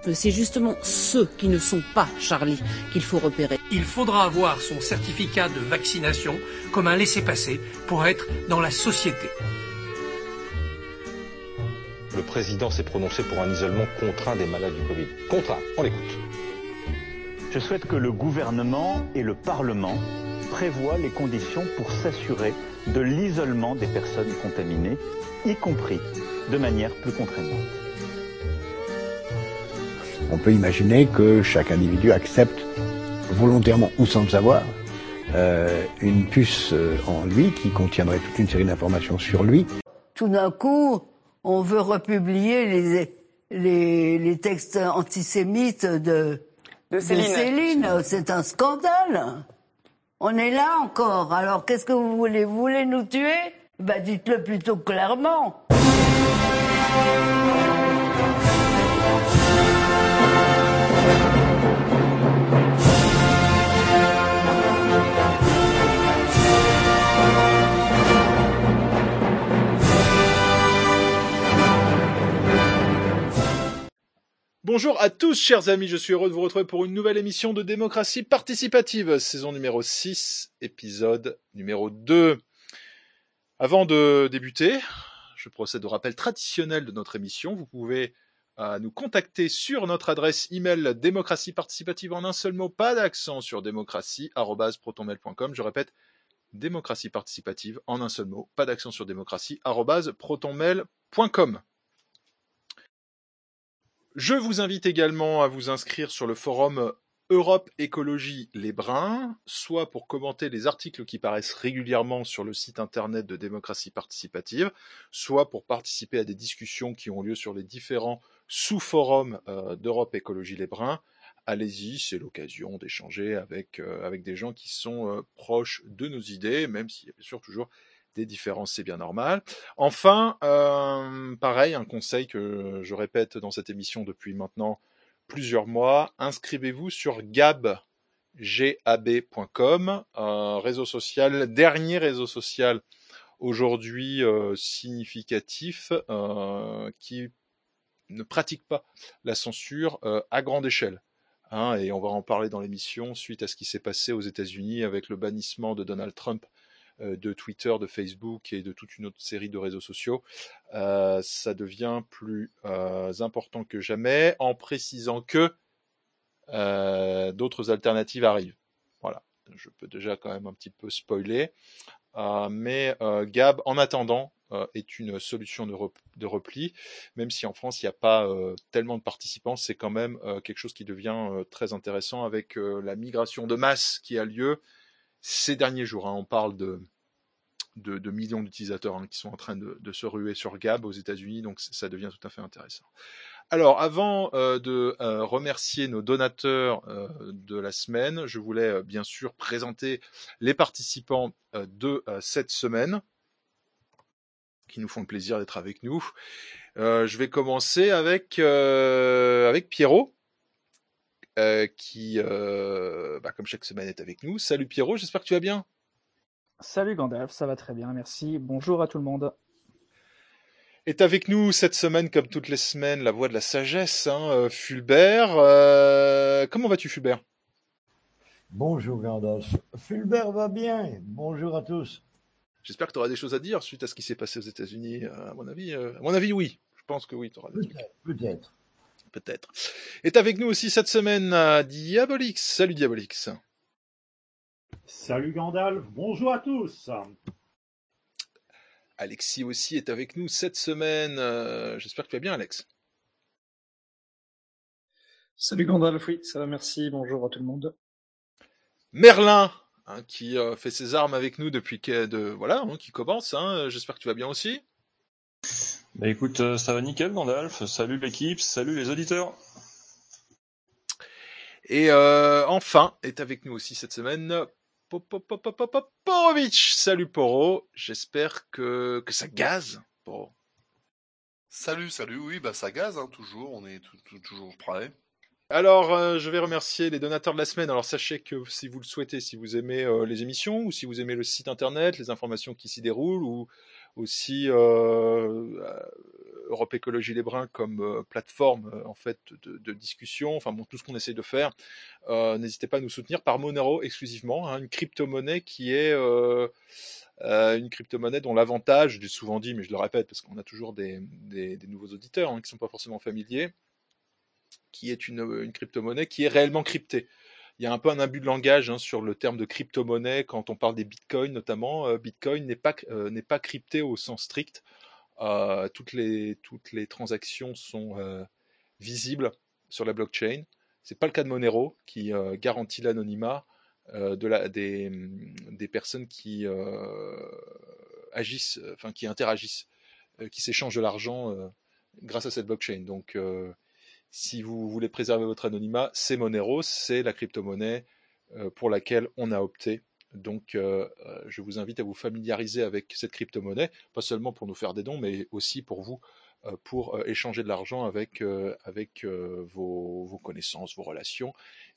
C'est justement ceux qui ne sont pas Charlie qu'il faut repérer. Il faudra avoir son certificat de vaccination comme un laissez-passer pour être dans la société. Le président s'est prononcé pour un isolement contraint des malades du Covid. Contraint, on l'écoute. Je souhaite que le gouvernement et le Parlement prévoient les conditions pour s'assurer de l'isolement des personnes contaminées, y compris de manière plus contraignante. On peut imaginer que chaque individu accepte volontairement ou sans le savoir une puce en lui qui contiendrait toute une série d'informations sur lui. Tout d'un coup, on veut republier les textes antisémites de Céline. C'est un scandale. On est là encore. Alors qu'est-ce que vous voulez? Vous voulez nous tuer? Dites-le plutôt clairement. Bonjour à tous, chers amis, je suis heureux de vous retrouver pour une nouvelle émission de Démocratie Participative, saison numéro 6, épisode numéro 2. Avant de débuter, je procède au rappel traditionnel de notre émission. Vous pouvez nous contacter sur notre adresse email démocratieparticipative en un seul mot, pas d'accent sur démocratie@protonmail.com. Je répète, démocratie participative en un seul mot, pas d'accent sur démocratie@protonmail.com. Je vous invite également à vous inscrire sur le forum Europe Écologie Les Brins, soit pour commenter les articles qui paraissent régulièrement sur le site internet de Démocratie Participative, soit pour participer à des discussions qui ont lieu sur les différents sous-forums d'Europe Écologie Les Brins. Allez-y, c'est l'occasion d'échanger avec des gens qui sont proches de nos idées, même s'il y a bien sûr toujours des différences, c'est bien normal. Enfin, pareil, un conseil que je répète dans cette émission depuis maintenant plusieurs mois, inscrivez-vous sur gab.com, réseau social, dernier réseau social aujourd'hui significatif, qui ne pratique pas la censure à grande échelle. Et on va en parler dans l'émission suite à ce qui s'est passé aux États-Unis avec le bannissement de Donald Trump de Twitter, de Facebook et de toute une autre série de réseaux sociaux. Ça devient plus important que jamais, en précisant que d'autres alternatives arrivent. Voilà, je peux déjà quand même un petit peu spoiler, mais Gab, en attendant, est une solution de repli, même si en France il n'y a pas tellement de participants, c'est quand même quelque chose qui devient très intéressant avec la migration de masse qui a lieu ces derniers jours. On parle de millions d'utilisateurs qui sont en train de se ruer sur Gab aux États-Unis, donc ça devient tout à fait intéressant. Alors, avant de remercier nos donateurs de la semaine, je voulais bien sûr présenter les participants de cette semaine, qui nous font le plaisir d'être avec nous. Je vais commencer avec Pierrot, qui, comme chaque semaine, est avec nous. Salut Pierrot, j'espère que tu vas bien. Salut Gandalf, ça va très bien, merci. Bonjour à tout le monde. Est avec nous cette semaine, comme toutes les semaines, la voix de la sagesse, Fulbert. Comment vas-tu, Fulbert? Bonjour Gandalf. Fulbert va bien. Bonjour à tous. J'espère que tu auras des choses à dire suite à ce qui s'est passé aux États-Unis. À mon avis, oui. Je pense que oui, tu auras des trucs. Peut-être. Est avec nous aussi cette semaine Diabolix. Salut Diabolix. Salut Gandalf, bonjour à tous. Alexis aussi est avec nous cette semaine. J'espère que tu vas bien, Alex. Salut Gandalf, oui, ça va, merci. Bonjour à tout le monde. Merlin, qui fait ses armes avec nous depuis qui commence. J'espère que tu vas bien aussi. Bah écoute, ça va nickel Gandalf. Salut l'équipe, salut les auditeurs. Et enfin, est avec nous aussi cette semaine Porovitch. Salut Poro, j'espère que ça gaze, Poro. Salut, oui, ça gaze, toujours, on est toujours prêt. Alors, je vais remercier les donateurs de la semaine. Alors, sachez que si vous le souhaitez, si vous aimez les émissions, ou si vous aimez le site internet, les informations qui s'y déroulent, ou aussi Europe Écologie Les Bruns comme plateforme en fait de discussion, enfin bon, tout ce qu'on essaie de faire, n'hésitez pas à nous soutenir par Monero exclusivement, hein, une crypto-monnaie qui est une crypto-monnaie dont l'avantage, je l'ai souvent dit, mais je le répète parce qu'on a toujours des nouveaux auditeurs hein, qui ne sont pas forcément familiers, qui est une crypto-monnaie qui est réellement cryptée. Il y a un peu un abus de langage hein, sur le terme de crypto-monnaie quand on parle des bitcoins notamment. Bitcoin n'est pas crypté au sens strict. Toutes les transactions sont visibles sur la blockchain. C'est pas le cas de Monero qui garantit l'anonymat des personnes qui agissent, enfin qui interagissent, qui s'échangent de l'argent grâce à cette blockchain. Donc si vous voulez préserver votre anonymat, c'est Monero, c'est la crypto-monnaie pour laquelle on a opté. Donc, je vous invite à vous familiariser avec cette crypto-monnaie, pas seulement pour nous faire des dons, mais aussi pour vous, pour échanger de l'argent avec vos connaissances, vos relations,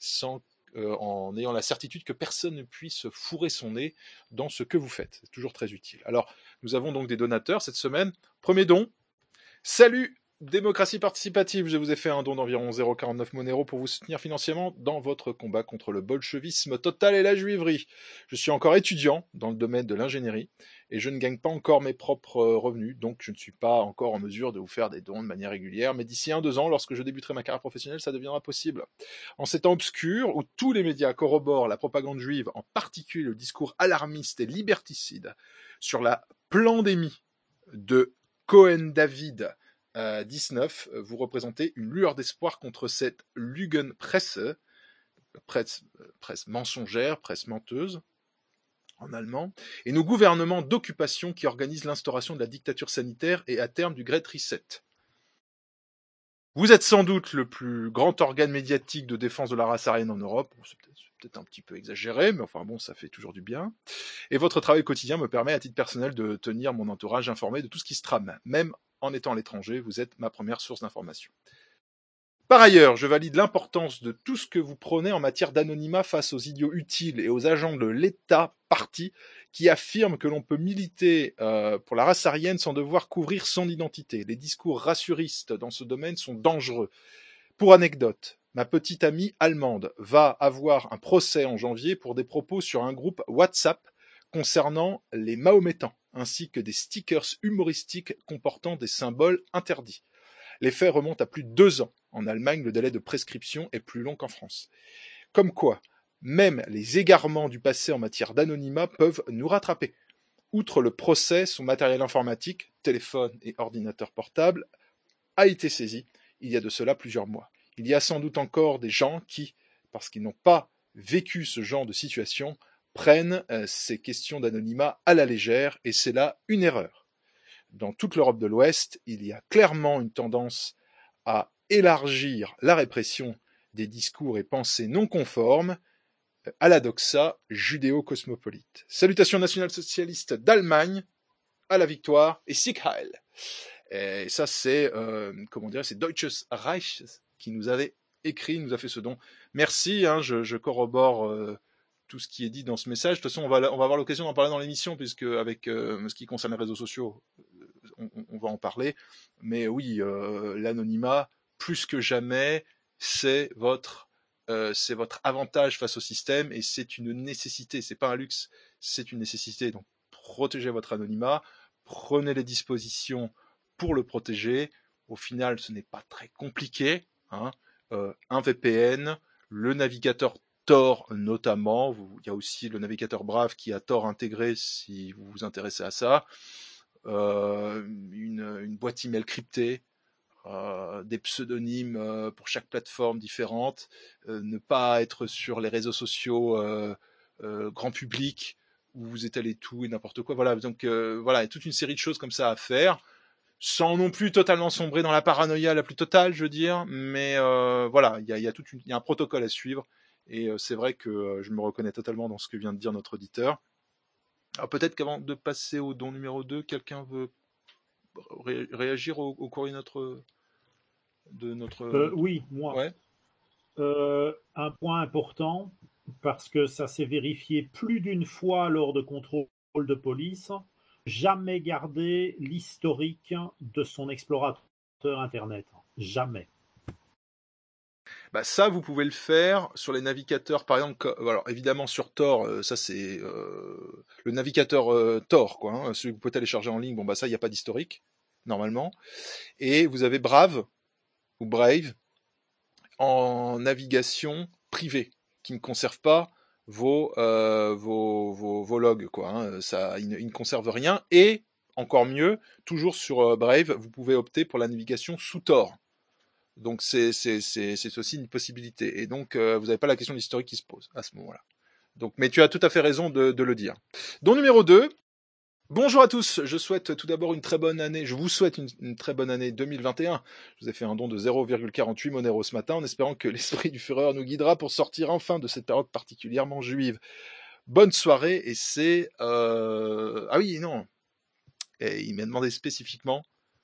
en ayant la certitude que personne ne puisse fourrer son nez dans ce que vous faites. C'est toujours très utile. Alors, nous avons donc des donateurs cette semaine. Premier don. Salut Démocratie participative, je vous ai fait un don d'environ 0,49 Monero pour vous soutenir financièrement dans votre combat contre le bolchevisme total et la juiverie. Je suis encore étudiant dans le domaine de l'ingénierie et je ne gagne pas encore mes propres revenus, donc je ne suis pas encore en mesure de vous faire des dons de manière régulière, mais d'ici 1-2 ans, lorsque je débuterai ma carrière professionnelle, ça deviendra possible. En ces temps obscurs où tous les médias corroborent la propagande juive, en particulier le discours alarmiste et liberticide sur la pandémie de Cohen-David 19, vous représentez une lueur d'espoir contre cette Lügenpresse, presse mensongère, presse menteuse, en allemand, et nos gouvernements d'occupation qui organisent l'instauration de la dictature sanitaire et à terme du Great Reset. Vous êtes sans doute le plus grand organe médiatique de défense de la race aryenne en Europe. C'est peut-être un petit peu exagéré, mais enfin bon, ça fait toujours du bien. Et votre travail quotidien me permet, à titre personnel, de tenir mon entourage informé de tout ce qui se trame. Même en étant à l'étranger, vous êtes ma première source d'information. Par ailleurs, je valide l'importance de tout ce que vous prônez en matière d'anonymat face aux idiots utiles et aux agents de l'État parti qui affirment que l'on peut militer pour la race aryenne sans devoir couvrir son identité. Les discours rassuristes dans ce domaine sont dangereux. Pour anecdote, ma petite amie allemande va avoir un procès en janvier pour des propos sur un groupe WhatsApp concernant les Mahométans, ainsi que des stickers humoristiques comportant des symboles interdits. Les faits remontent à plus de 2 ans. En Allemagne, le délai de prescription est plus long qu'en France. Comme quoi, même les égarements du passé en matière d'anonymat peuvent nous rattraper. Outre le procès, son matériel informatique, téléphone et ordinateur portable, a été saisi il y a de cela plusieurs mois. Il y a sans doute encore des gens qui, parce qu'ils n'ont pas vécu ce genre de situation, prennent ces questions d'anonymat à la légère, et c'est là une erreur. Dans toute l'Europe de l'Ouest, il y a clairement une tendance à élargir la répression des discours et pensées non conformes à la doxa judéo-cosmopolite. Salutations national-socialistes d'Allemagne, à la victoire et Sieg Heil. Et ça, c'est c'est Deutsches Reich qui nous avait écrit, nous a fait ce don. Merci, hein, je corrobore tout ce qui est dit dans ce message. De toute façon, on va avoir l'occasion d'en parler dans l'émission, puisque avec ce qui concerne les réseaux sociaux, on va en parler. Mais oui, l'anonymat, plus que jamais, c'est votre avantage face au système, et c'est une nécessité. C'est pas un luxe, c'est une nécessité. Donc, protégez votre anonymat, prenez les dispositions pour le protéger. Au final, ce n'est pas très compliqué, hein. Un VPN, le navigateur Tor notamment, il y a aussi le navigateur Brave qui a Tor intégré si vous vous intéressez à ça, une boîte email cryptée, des pseudonymes pour chaque plateforme différente, ne pas être sur les réseaux sociaux grand public où vous étalez tout et n'importe quoi. Voilà, donc voilà, il y a toute une série de choses comme ça à faire, sans non plus totalement sombrer dans la paranoïa la plus totale, je veux dire, mais voilà, il y a un protocole à suivre, et c'est vrai que je me reconnais totalement dans ce que vient de dire notre auditeur. Alors peut-être qu'avant de passer au don numéro 2, quelqu'un veut réagir au cours de notre... Oui, moi. Ouais. Un point important, parce que ça s'est vérifié plus d'une fois lors de contrôles de police, jamais garder l'historique de son explorateur navigateur Internet. Jamais. Bah ça, vous pouvez le faire sur les navigateurs, par exemple. Alors évidemment sur Tor, ça c'est le navigateur Tor, quoi. Hein, celui que vous pouvez télécharger en ligne. Bon bah ça, il n'y a pas d'historique normalement. Et vous avez Brave ou Brave en navigation privée, qui ne conserve pas vos logs, quoi. Hein. Ça, il ne conserve rien. Et encore mieux, toujours sur Brave, vous pouvez opter pour la navigation sous Tor. Donc c'est aussi une possibilité. Et donc vous n'avez pas la question de l'historique qui se pose à ce moment-là. Donc, mais tu as tout à fait raison de le dire. Donc numéro 2. Bonjour à tous, je souhaite tout d'abord une très bonne année, je vous souhaite une très bonne année 2021. Je vous ai fait un don de 0,48 Monero ce matin en espérant que l'esprit du Führer nous guidera pour sortir enfin de cette période particulièrement juive. Bonne soirée et c'est... Ah oui, non. Et il m'a demandé spécifiquement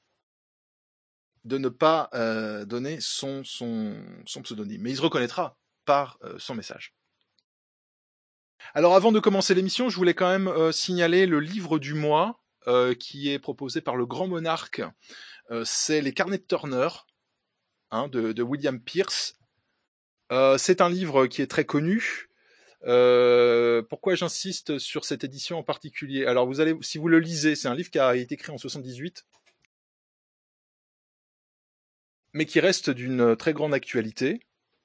de ne pas donner son pseudonyme, mais il se reconnaîtra par son message. Alors avant de commencer l'émission, je voulais quand même signaler le livre du mois qui est proposé par le Grand Monarque. C'est Les Carnets de Turner de William Pierce. C'est un livre qui est très connu. Pourquoi j'insiste sur cette édition en particulier? Alors vous allez, si vous le lisez, c'est un livre qui a été écrit en 78, mais qui reste d'une très grande actualité.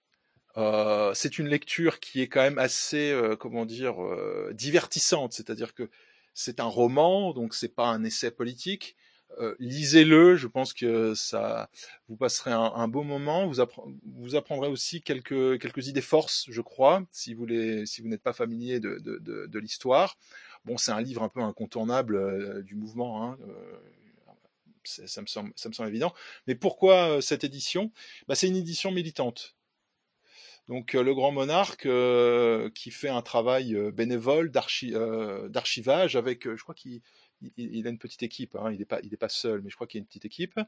C'est une lecture qui est quand même assez, divertissante. C'est-à-dire que c'est un roman, donc c'est pas un essai politique. Lisez-le, je pense que ça vous passerez un beau moment. Vous apprendrez aussi quelques idées forces, je crois, si vous n'êtes pas familier de l'histoire. Bon, c'est un livre un peu incontournable du mouvement. Hein, ça me semble évident. Mais pourquoi cette édition? C'est une édition militante. Donc le Grand Monarque qui fait un travail bénévole d'archivage avec, je crois qu'il a une petite équipe, hein, il est pas seul, mais je crois qu'il y a une petite équipe.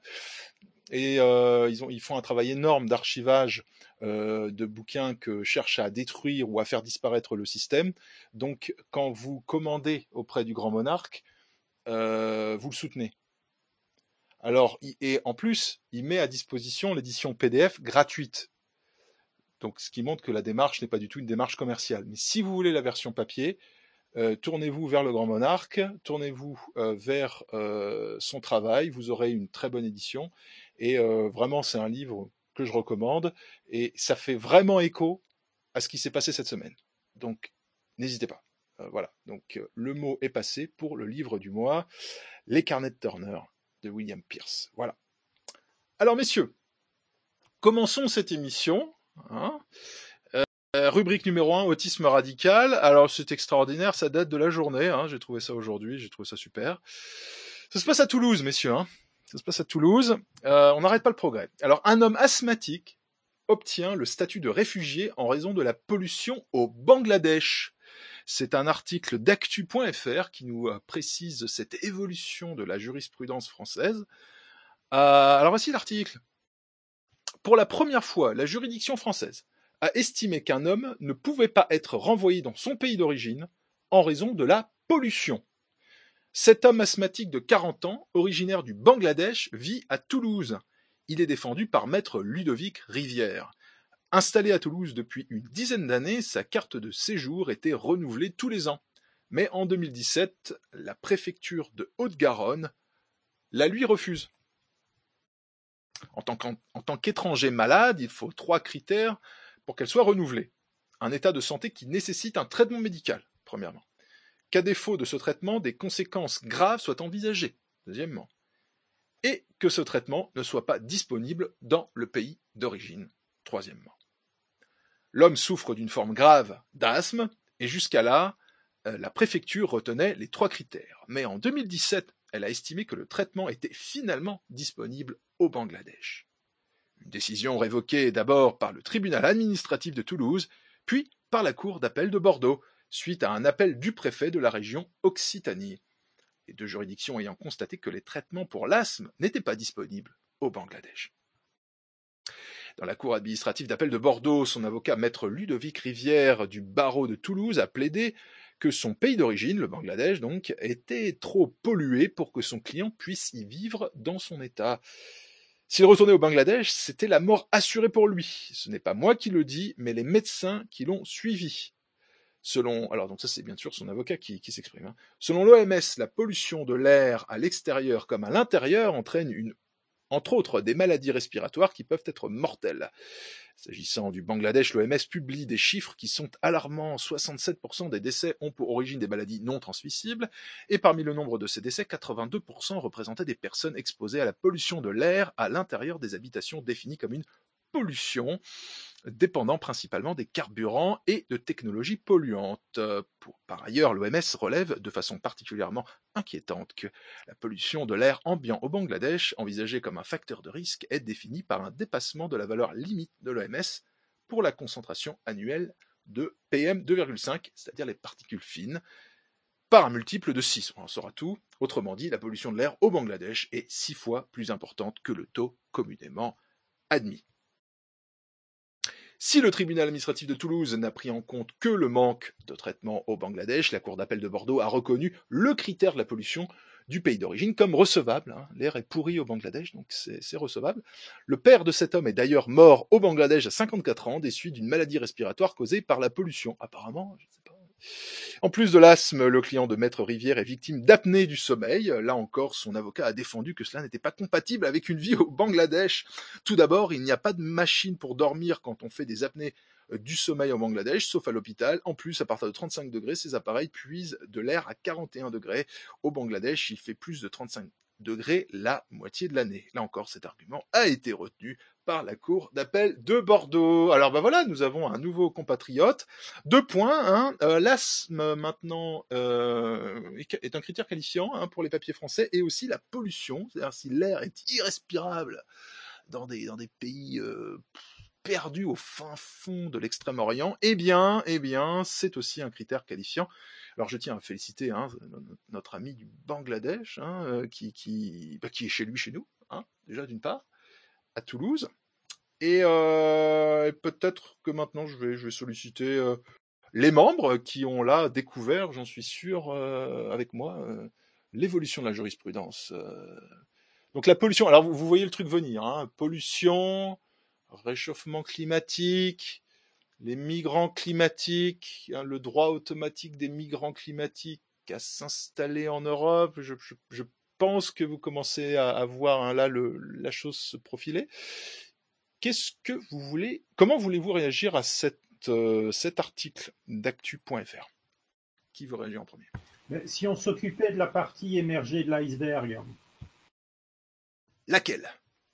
Et ils font un travail énorme d'archivage de bouquins que cherchent à détruire ou à faire disparaître le système. Donc quand vous commandez auprès du Grand Monarque, vous le soutenez. Alors, et en plus, il met à disposition l'édition PDF gratuite. Donc, ce qui montre que la démarche n'est pas du tout une démarche commerciale. Mais si vous voulez la version papier, tournez-vous vers le Grand Monarque, tournez-vous vers son travail, vous aurez une très bonne édition. Et vraiment, c'est un livre que je recommande. Et ça fait vraiment écho à ce qui s'est passé cette semaine. Donc, n'hésitez pas. Voilà. Donc, le mot est passé pour le livre du mois, Les Carnets de Turner, de William Pierce. Voilà. Alors, messieurs, commençons cette émission. Hein, rubrique numéro 1, autisme radical. Alors c'est extraordinaire, ça date de la journée, hein, j'ai trouvé ça aujourd'hui, j'ai trouvé ça super. Ça se passe à Toulouse, messieurs. Hein. Ça se passe à Toulouse, on n'arrête pas le progrès. Alors un homme asthmatique obtient le statut de réfugié en raison de la pollution au Bangladesh. C'est un article d'actu.fr qui nous précise cette évolution de la jurisprudence française. Alors voici l'article. Pour la première fois, la juridiction française a estimé qu'un homme ne pouvait pas être renvoyé dans son pays d'origine en raison de la pollution. Cet homme asthmatique de 40 ans, originaire du Bangladesh, vit à Toulouse. Il est défendu par maître Ludovic Rivière. Installé à Toulouse depuis une dizaine d'années, sa carte de séjour était renouvelée tous les ans. Mais en 2017, la préfecture de Haute-Garonne la lui refuse. En tant qu'étranger malade, il faut 3 critères pour qu'elle soit renouvelée. Un état de santé qui nécessite un traitement médical, premièrement. Qu'à défaut de ce traitement, des conséquences graves soient envisagées, deuxièmement. Et que ce traitement ne soit pas disponible dans le pays d'origine, troisièmement. L'homme souffre d'une forme grave d'asthme, et jusqu'à là, la préfecture retenait les 3 critères. Mais en 2017, elle a estimé que le traitement était finalement disponible au Bangladesh. Une décision révoquée d'abord par le tribunal administratif de Toulouse, puis par la cour d'appel de Bordeaux, suite à un appel du préfet de la région Occitanie. Les 2 juridictions ayant constaté que les traitements pour l'asthme n'étaient pas disponibles au Bangladesh. Dans la cour administrative d'appel de Bordeaux, son avocat maître Ludovic Rivière du barreau de Toulouse a plaidé que son pays d'origine, le Bangladesh donc, était trop pollué pour que son client puisse y vivre dans son état. S'il retournait au Bangladesh, c'était la mort assurée pour lui. Ce n'est pas moi qui le dis, mais les médecins qui l'ont suivi. Alors donc ça c'est bien sûr son avocat qui s'exprime. Hein. Selon l'OMS, la pollution de l'air à l'extérieur comme à l'intérieur entraîne entre autres des maladies respiratoires qui peuvent être mortelles. S'agissant du Bangladesh, l'OMS publie des chiffres qui sont alarmants. 67% des décès ont pour origine des maladies non transmissibles, et parmi le nombre de ces décès, 82% représentaient des personnes exposées à la pollution de l'air à l'intérieur des habitations définies comme une pollution, dépendant principalement des carburants et de technologies polluantes. Par ailleurs, l'OMS relève de façon particulièrement inquiétante que la pollution de l'air ambiant au Bangladesh, envisagée comme un facteur de risque, est définie par un dépassement de la valeur limite de l'OMS pour la concentration annuelle de PM2,5, c'est-à-dire les particules fines, par un multiple de 6. On en saura tout. Autrement dit, la pollution de l'air au Bangladesh est 6 fois plus importante que le taux communément admis. Si le tribunal administratif de Toulouse n'a pris en compte que le manque de traitement au Bangladesh, la Cour d'appel de Bordeaux a reconnu le critère de la pollution du pays d'origine comme recevable. Hein. L'air est pourri au Bangladesh, donc c'est recevable. Le père de cet homme est d'ailleurs mort au Bangladesh à 54 ans des suites d'une maladie respiratoire causée par la pollution. Apparemment, je ne sais pas. En plus de l'asthme, le client de Maître Rivière est victime d'apnée du sommeil. Là encore, son avocat a défendu que cela n'était pas compatible avec une vie au Bangladesh. Tout d'abord, il n'y a pas de machine pour dormir quand on fait des apnées du sommeil au Bangladesh, sauf à l'hôpital. En plus, à partir de 35 degrés, ces appareils puisent de l'air à 41 degrés. Au Bangladesh, il fait plus de 35 degrés la moitié de l'année. Là encore, cet argument a été retenu par la Cour d'appel de Bordeaux. Alors voilà, nous avons un nouveau compatriote. 2 points. L'asthme maintenant est un critère qualifiant pour les papiers français, et aussi la pollution, c'est-à-dire si l'air est irrespirable dans des pays perdus au fin fond de l'Extrême-Orient, eh bien, c'est aussi un critère qualifiant. Alors je tiens à féliciter notre ami du Bangladesh, qui est chez nous, déjà d'une part, à Toulouse. Et peut-être que maintenant je vais solliciter les membres qui ont là découvert, j'en suis sûr, avec moi, l'évolution de la jurisprudence. Donc la pollution, alors vous voyez le truc venir, pollution, réchauffement climatique, les migrants climatiques, le droit automatique des migrants climatiques à s'installer en Europe. Je pense que vous commencez à voir là la chose se profiler. Qu'est-ce que vous voulez ? Comment voulez-vous réagir à cet article d'actu.fr ? Qui veut réagir en premier ? Mais si on s'occupait de la partie émergée de l'iceberg. Laquelle ?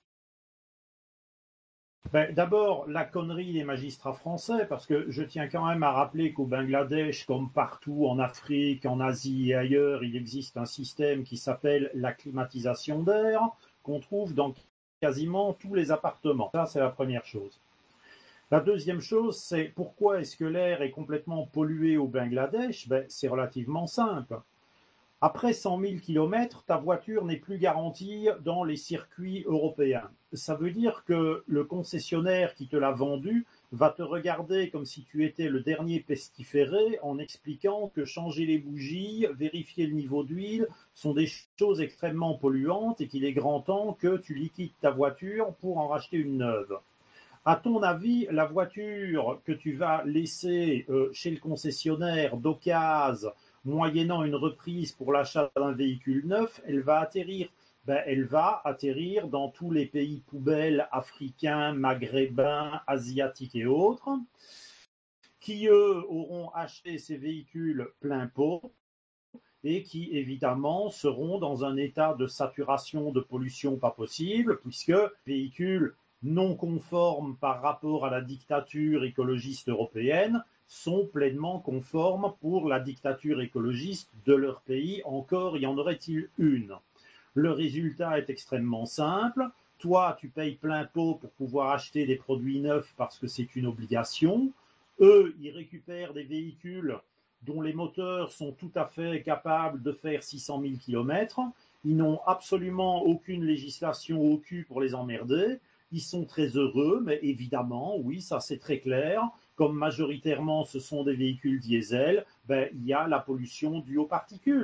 D'abord, la connerie des magistrats français, parce que je tiens quand même à rappeler qu'au Bangladesh, comme partout en Afrique, en Asie et ailleurs, il existe un système qui s'appelle la climatisation d'air, qu'on trouve dans quasiment tous les appartements. Ça, c'est la première chose. La deuxième chose, c'est pourquoi est-ce que l'air est complètement pollué au Bangladesh ? C'est relativement simple. Après 100 000 km, ta voiture n'est plus garantie dans les circuits européens. Ça veut dire que le concessionnaire qui te l'a vendu va te regarder comme si tu étais le dernier pestiféré en expliquant que changer les bougies, vérifier le niveau d'huile sont des choses extrêmement polluantes et qu'il est grand temps que tu liquides ta voiture pour en racheter une neuve. À ton avis, la voiture que tu vas laisser chez le concessionnaire d'occasion, moyennant une reprise pour l'achat d'un véhicule neuf, elle va atterrir dans tous les pays poubelles africains, maghrébins, asiatiques et autres, qui eux auront acheté ces véhicules plein pot et qui évidemment seront dans un état de saturation de pollution pas possible, puisque véhicules non conformes par rapport à la dictature écologiste européenne sont pleinement conformes pour la dictature écologiste de leur pays. Encore y en aurait-il une. Le résultat est extrêmement simple. Toi, tu payes plein pot pour pouvoir acheter des produits neufs parce que c'est une obligation. Eux, ils récupèrent des véhicules dont les moteurs sont tout à fait capables de faire 600 000 km. Ils n'ont absolument aucune législation au cul pour les emmerder. Ils sont très heureux, mais évidemment, oui, ça c'est très clair. Comme majoritairement ce sont des véhicules diesel, il y a la pollution due aux particules.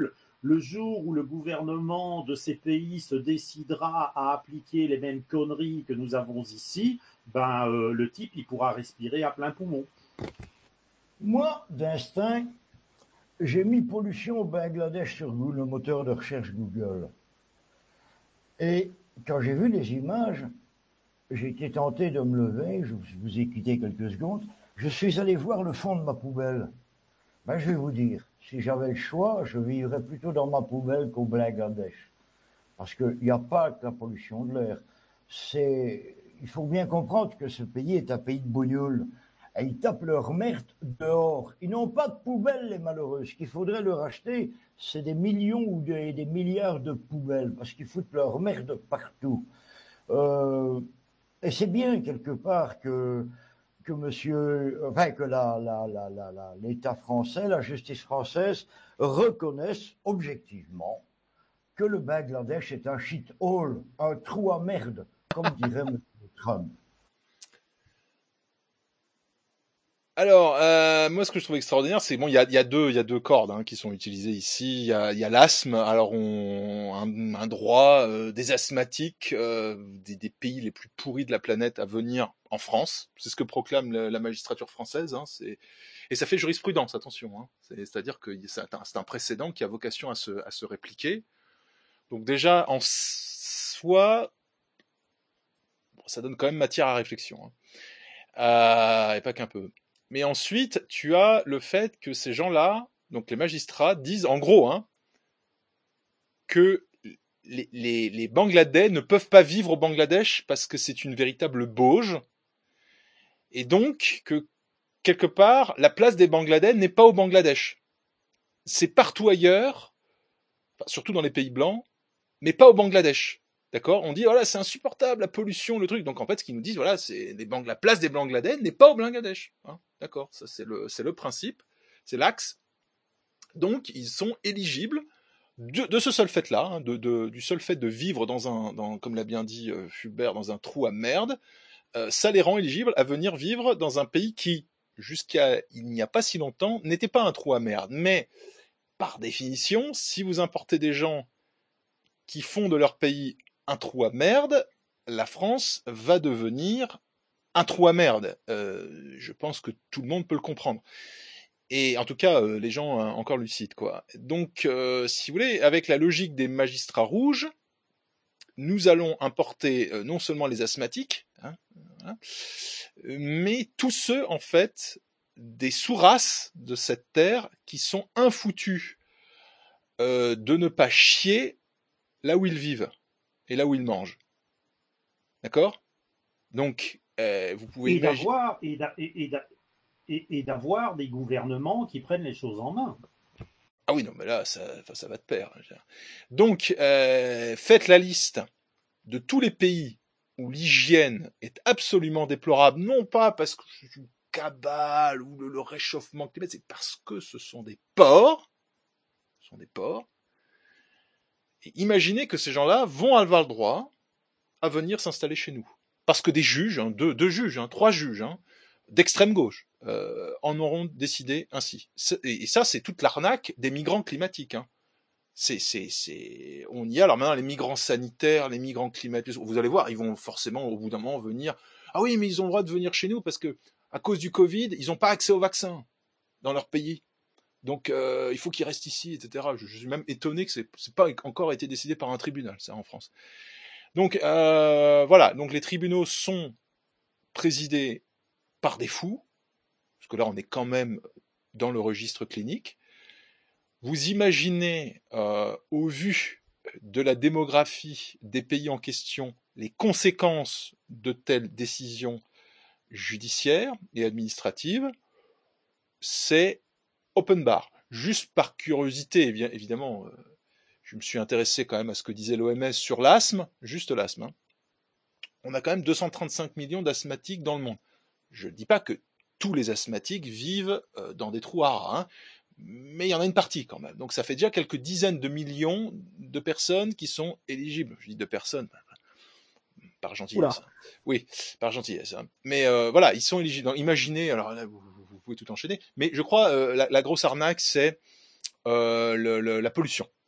Le jour où le gouvernement de ces pays se décidera à appliquer les mêmes conneries que nous avons ici, le type, il pourra respirer à plein poumon. Moi, d'instinct, j'ai mis pollution au Bangladesh sur le moteur de recherche Google. Et quand j'ai vu les images, j'ai été tenté de me lever, je vous ai quitté quelques secondes, je suis allé voir le fond de ma poubelle. Je vais vous dire, si j'avais le choix, je vivrais plutôt dans ma poubelle qu'au Bangladesh. Parce qu'il n'y a pas que la pollution de l'air. Il faut bien comprendre que ce pays est un pays de bougnoules. Et ils tapent leur merde dehors. Ils n'ont pas de poubelle, les malheureux. Ce qu'il faudrait leur acheter, c'est des millions ou des milliards de poubelles, parce qu'ils foutent leur merde partout. Et c'est bien, quelque part, que l'État français, la justice française, reconnaissent objectivement que le Bangladesh est un shithole, un trou à merde, comme dirait M. Trump. Alors, moi, ce que je trouve extraordinaire, c'est bon, il y a deux cordes qui sont utilisées ici. Il y a l'asthme. Alors, un droit des asthmatiques des pays les plus pourris de la planète à venir en France. C'est ce que proclame la magistrature française. Et ça fait jurisprudence. Attention. C'est-à-dire que c'est un précédent qui a vocation à se répliquer. Donc déjà, en soi, ça donne quand même matière à réflexion. Et pas qu'un peu. Mais ensuite, tu as le fait que ces gens-là, donc les magistrats, disent en gros que les Bangladais ne peuvent pas vivre au Bangladesh parce que c'est une véritable bauge, et donc que quelque part, la place des Bangladais n'est pas au Bangladesh. C'est partout ailleurs, surtout dans les pays blancs, mais pas au Bangladesh. D'accord ? On dit, voilà, c'est insupportable, la pollution, le truc. Donc, en fait, ce qu'ils nous disent, voilà, c'est la place des Bangladais n'est pas au Bangladesh. D'accord ? Ça, c'est le principe. C'est l'axe. Donc, ils sont éligibles de ce seul fait-là, du seul fait de vivre comme l'a bien dit Fulbert, dans un trou à merde. Ça les rend éligibles à venir vivre dans un pays qui, jusqu'à il n'y a pas si longtemps, n'était pas un trou à merde. Mais, par définition, si vous importez des gens qui font de leur pays un trou à merde, la France va devenir un trou à merde. Je pense que tout le monde peut le comprendre. Et en tout cas, les gens encore lucides, quoi. Donc, si vous voulez, avec la logique des magistrats rouges, nous allons importer non seulement les asthmatiques, mais tous ceux, en fait, des sous-races de cette terre qui sont infoutus de ne pas chier là où ils vivent et là où ils mangent. D'accord ? Donc, vous pouvez imaginer... Et d'avoir des gouvernements qui prennent les choses en main. Ah oui, non, mais là, ça va de pair. Donc, faites la liste de tous les pays où l'hygiène est absolument déplorable, non pas parce que c'est une cabale ou le réchauffement climatique, c'est parce que ce sont des porcs. Et imaginez que ces gens-là vont avoir le droit à venir s'installer chez nous. Parce que des juges, trois juges, d'extrême gauche, en auront décidé ainsi. Et ça, c'est toute l'arnaque des migrants climatiques. On y a, alors maintenant, les migrants sanitaires, les migrants climatiques, vous allez voir, ils vont forcément, au bout d'un moment, venir. Ah oui, mais ils ont le droit de venir chez nous parce que, à cause du Covid, ils n'ont pas accès au vaccin dans leur pays. Donc, il faut qu'ils restent ici, etc. Je suis même étonné que c'est pas encore été décidé par un tribunal, ça, en France. Donc, voilà. Donc, les tribunaux sont présidés par des fous, parce que là, on est quand même dans le registre clinique. Vous imaginez, au vu de la démographie des pays en question, les conséquences de telles décisions judiciaires et administratives, c'est open bar. Juste par curiosité, évidemment, je me suis intéressé quand même à ce que disait l'OMS sur l'asthme, juste l'asthme. On a quand même 235 millions d'asthmatiques dans le monde. Je ne dis pas que tous les asthmatiques vivent dans des trous à rats, mais il y en a une partie quand même. Donc ça fait déjà quelques dizaines de millions de personnes qui sont éligibles. Je dis de personnes, par gentillesse. Oui, par gentillesse. Mais voilà, ils sont éligibles. Donc, imaginez, alors là, vous pouvez tout enchaîner, mais je crois la grosse arnaque, c'est la pollution.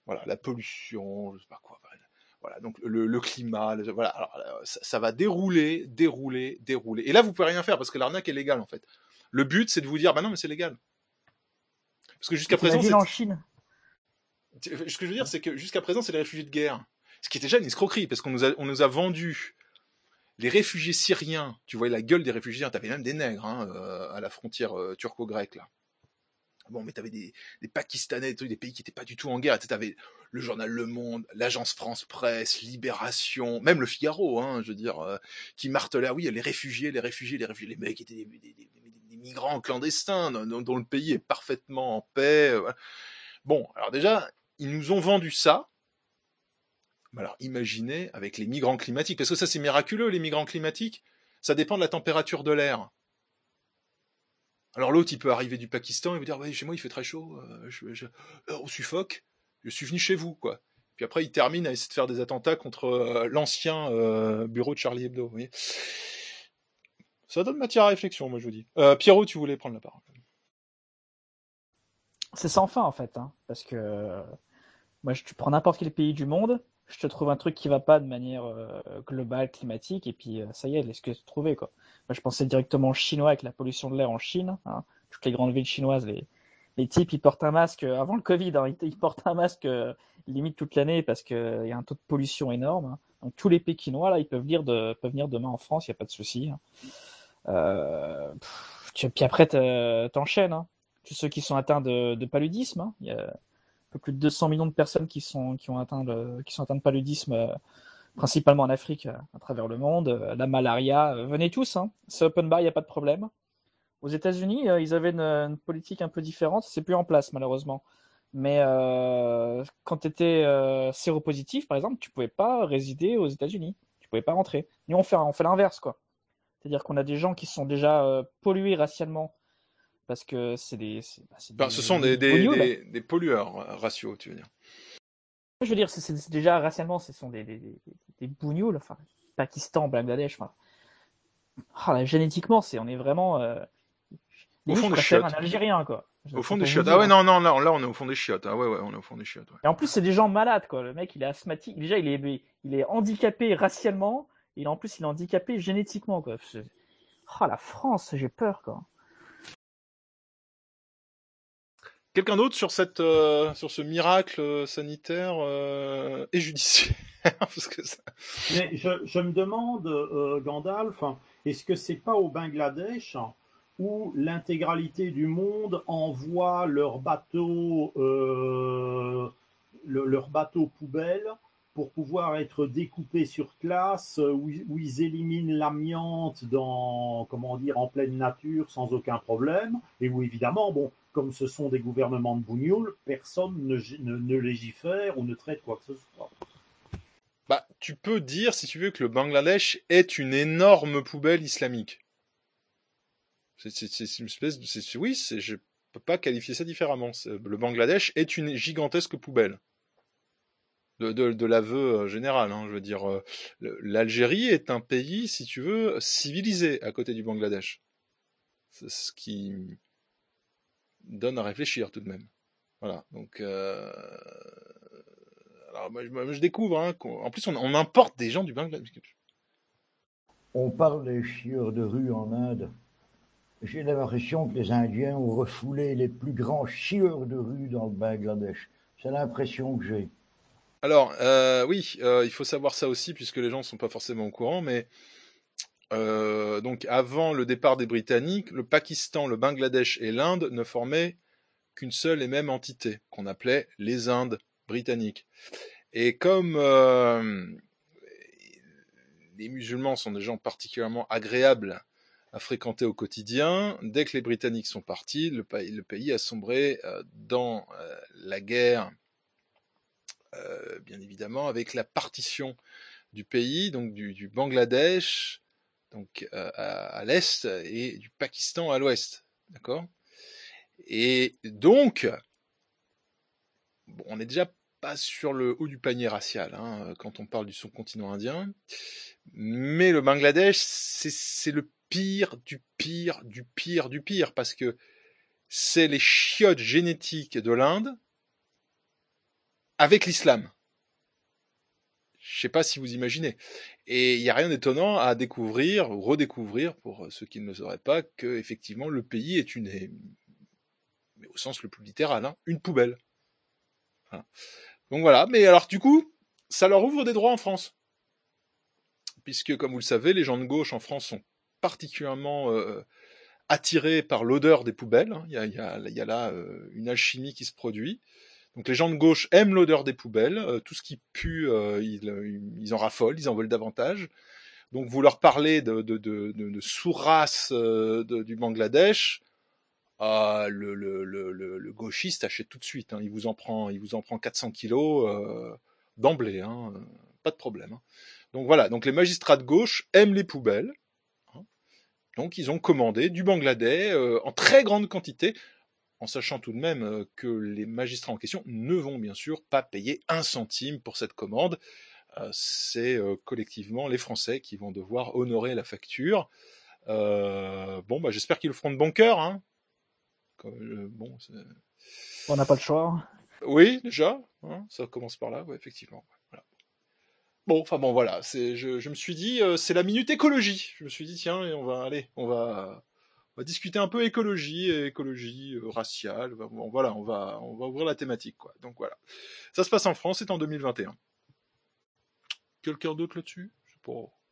Voilà, la pollution, je sais pas quoi. Voilà, donc le climat, voilà. Alors, ça va dérouler. Et là, vous pouvez rien faire parce que l'arnaque est légale en fait. Le but, c'est de vous dire, bah non, mais c'est légal. Parce que jusqu'à présent, en Chine. Ce que je veux dire, c'est que jusqu'à présent, c'est les réfugiés de guerre. Ce qui est déjà une escroquerie, parce qu'on nous a vendu les réfugiés syriens. Tu voyais la gueule des réfugiés, t'avais même des nègres à la frontière turco-grecque là. Bon, mais t'avais des Pakistanais, des pays qui étaient pas du tout en guerre. T'avais le journal Le Monde, l'agence France Presse, Libération, même le Figaro, je veux dire, qui martelait, oui, les réfugiés, les mecs étaient des migrants clandestins, dont le pays est parfaitement en paix. Bon, alors déjà, ils nous ont vendu ça. Alors imaginez avec les migrants climatiques, parce que ça c'est miraculeux, les migrants climatiques, ça dépend de la température de l'air. Alors l'autre, il peut arriver du Pakistan et vous dire, ouais, chez moi il fait très chaud, on suffoque, je suis venu chez vous, quoi. Puis après, il termine à essayer de faire des attentats contre l'ancien bureau de Charlie Hebdo, vous voyez. Ça donne matière à réflexion, moi je vous dis. Pierrot, tu voulais prendre la parole. C'est sans fin en fait, parce que moi, tu prends n'importe quel pays du monde, je te trouve un truc qui va pas de manière globale, climatique, et puis ça y est, laisse que trouver, quoi. Moi, je pensais directement aux Chinois avec la pollution de l'air en Chine. Toutes les grandes villes chinoises, les types, ils portent un masque avant le Covid. Ils portent un masque limite toute l'année parce qu'il y a un taux de pollution énorme. Donc tous les Pékinois là, ils peuvent venir demain en France, il y a pas de souci. Puis après, t'enchaînes. Tous ceux qui sont atteints de paludisme, il y a un peu plus de 200 millions de personnes qui sont atteintes de paludisme, principalement en Afrique, à travers le monde. La malaria, venez tous, c'est open bar, il n'y a pas de problème. Aux États-Unis, ils avaient une politique un peu différente, c'est plus en place malheureusement. Mais quand tu étais séropositif, par exemple, tu pouvais pas résider aux États-Unis, tu pouvais pas rentrer. Nous, on fait l'inverse, quoi. C'est-à-dire qu'on a des gens qui sont déjà pollués racialement parce que ce sont des pollueurs raciaux, tu veux dire. Je veux dire, c'est déjà racialement, ce sont des bougnoules, enfin, Pakistan, Bangladesh, enfin. Génétiquement, on est vraiment. Au fond des chiottes. Un Algérien, quoi. Au fond des chiottes. Ah ouais, non, là, on est au fond des chiottes. Ah ouais, on est au fond des chiottes. Ouais. Et en plus, c'est des gens malades, quoi. Le mec, il est asthmatique. Déjà, il est handicapé racialement, et en plus, il est handicapé génétiquement, quoi. La France, j'ai peur, quoi. Quelqu'un d'autre sur ce miracle sanitaire et judiciaire parce que ça... Mais je me demande, Gandalf, est-ce que c'est pas au Bangladesh où l'intégralité du monde envoie leurs bateaux poubelles pour pouvoir être découpés sur classe, où ils éliminent l'amiante en pleine nature sans aucun problème, et où évidemment, comme ce sont des gouvernements de bougnoules, personne ne légifère ou ne traite quoi que ce soit. Tu peux dire, si tu veux, que le Bangladesh est une énorme poubelle islamique. C'est une espèce de... Oui, je peux pas qualifier ça différemment. Le Bangladesh est une gigantesque poubelle. De l'aveu général, je veux dire, l'Algérie est un pays, si tu veux, civilisé à côté du Bangladesh. C'est ce qui donne à réfléchir tout de même. Voilà, donc alors moi, je découvre, en plus on importe des gens du Bangladesh. On parle des chieurs de rue en Inde. J'ai l'impression que les Indiens ont refoulé les plus grands chieurs de rue dans le Bangladesh. C'est l'impression que j'ai. Alors, oui, il faut savoir ça aussi, puisque les gens ne sont pas forcément au courant, mais donc avant le départ des Britanniques, le Pakistan, le Bangladesh et l'Inde ne formaient qu'une seule et même entité, qu'on appelait les Indes britanniques. Et comme les musulmans sont des gens particulièrement agréables à fréquenter au quotidien, dès que les Britanniques sont partis, le pays a sombré dans la guerre, bien évidemment, avec la partition du pays, donc du Bangladesh, donc à l'est, et du Pakistan à l'ouest, d'accord ? Et donc, on n'est déjà pas sur le haut du panier racial quand on parle du sous-continent indien, mais le Bangladesh, c'est le pire du pire du pire du pire, parce que c'est les chiottes génétiques de l'Inde avec l'islam. Je ne sais pas si vous imaginez. Et il n'y a rien d'étonnant à découvrir ou redécouvrir, pour ceux qui ne le sauraient pas, que effectivement le pays est mais au sens le plus littéral, hein, une poubelle. Voilà. Donc voilà. Mais alors du coup, ça leur ouvre des droits en France, puisque comme vous le savez, les gens de gauche en France sont particulièrement attirés par l'odeur des poubelles. Hein. Il y a là une alchimie qui se produit. Donc les gens de gauche aiment l'odeur des poubelles, tout ce qui pue, ils en raffolent, ils en veulent davantage. Donc vous leur parlez de sous-race du Bangladesh, le gauchiste achète tout de suite. Hein, il vous en prend 400 kilos d'emblée, hein, pas de problème. Hein. Donc voilà, donc les magistrats de gauche aiment les poubelles. Hein, donc ils ont commandé du Bangladesh en très grande quantité, en sachant tout de même que les magistrats en question ne vont bien sûr pas payer un centime pour cette commande. C'est collectivement les Français qui vont devoir honorer la facture. J'espère qu'ils le feront de bon cœur. Hein. On n'a pas le choix. Oui, déjà, hein, ça commence par là, ouais, effectivement. Voilà. Voilà. Je me suis dit, c'est la minute écologie. Je me suis dit, tiens, on va discuter un peu écologie raciale. On va ouvrir la thématique, quoi. Donc voilà. Ça se passe en France, c'est en 2021. Quelqu'un d'autre là-dessus ? Je sais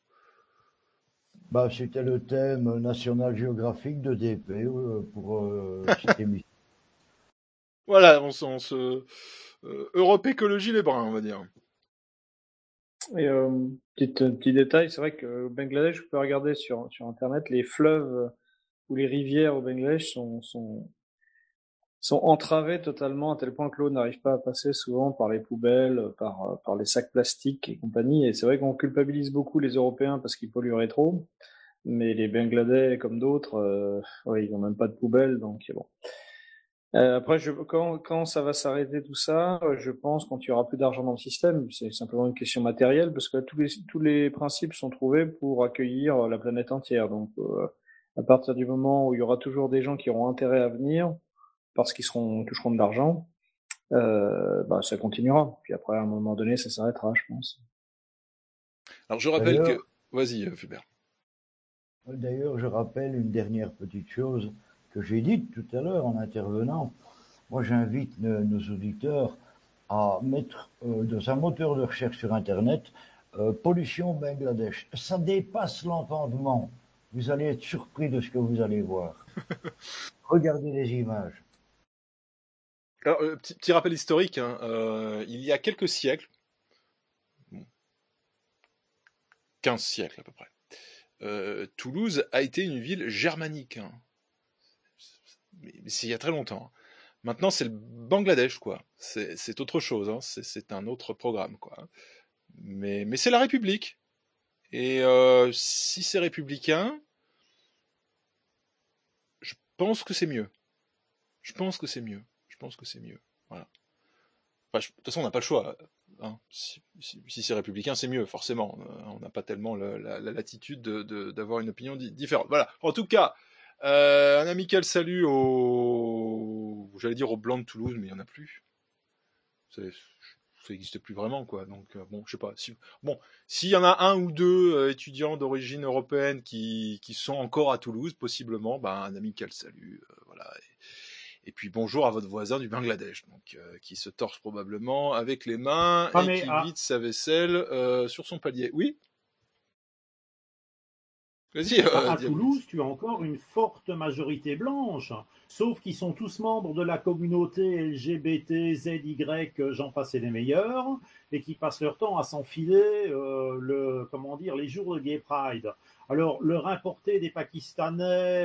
pas. C'était le thème National Geographic de DP pour cette émission. Voilà, Europe Écologie les Bruns, on va dire. Et petit détail, c'est vrai que au Bangladesh, vous pouvez regarder sur Internet, les fleuves ou les rivières au Bangladesh sont entravées totalement, à tel point que l'eau n'arrive pas à passer souvent par les poubelles, par les sacs plastiques et compagnie. Et c'est vrai qu'on culpabilise beaucoup les Européens parce qu'ils pollueraient trop, mais les Bangladais, comme d'autres, ils n'ont même pas de poubelle, donc bon. Après, quand ça va s'arrêter tout ça, je pense quand il y aura plus d'argent dans le système, c'est simplement une question matérielle, parce que tous les principes sont trouvés pour accueillir la planète entière. Donc, à partir du moment où il y aura toujours des gens qui auront intérêt à venir, parce qu'ils toucheront de l'argent, ça continuera. Puis après, à un moment donné, ça s'arrêtera, je pense. Alors, je rappelle que... Vas-y, Fulbert. D'ailleurs, je rappelle une dernière petite chose que j'ai dite tout à l'heure en intervenant. Moi, j'invite nos auditeurs à mettre dans un moteur de recherche sur Internet pollution Bangladesh. Ça dépasse l'entendement. Vous allez être surpris de ce que vous allez voir. Regardez les images. Alors, petit rappel historique, hein, il y a quelques siècles, 15 siècles à peu près, Toulouse a été une ville germanique. Hein. Mais c'est il y a très longtemps. Maintenant, c'est le Bangladesh, quoi. C'est autre chose. Hein. C'est un autre programme, quoi. Mais c'est la République. Et si c'est républicain, je pense que c'est mieux. Voilà. Enfin, de toute façon, on n'a pas le choix. Hein. Si c'est républicain, c'est mieux, forcément. On n'a pas tellement la latitude d'avoir une opinion différente. Voilà. En tout cas, un amical salut j'allais dire aux Blancs de Toulouse, mais il n'y en a plus. Ça n'existe plus vraiment, quoi. Donc, je sais pas. S'il y en a un ou deux étudiants d'origine européenne qui sont encore à Toulouse, possiblement, un amical salut. Voilà. Et puis bonjour à votre voisin du Bangladesh, donc qui se torse probablement avec les mains et qui vide sa vaisselle sur son palier. Oui. Vas-y. À Toulouse, tu as encore une forte majorité blanche, sauf qu'ils sont tous membres de la communauté LGBT, ZY, j'en passe et les meilleurs, et qui passent leur temps à s'enfiler les jours de Gay Pride. Alors, leur importer des Pakistanais,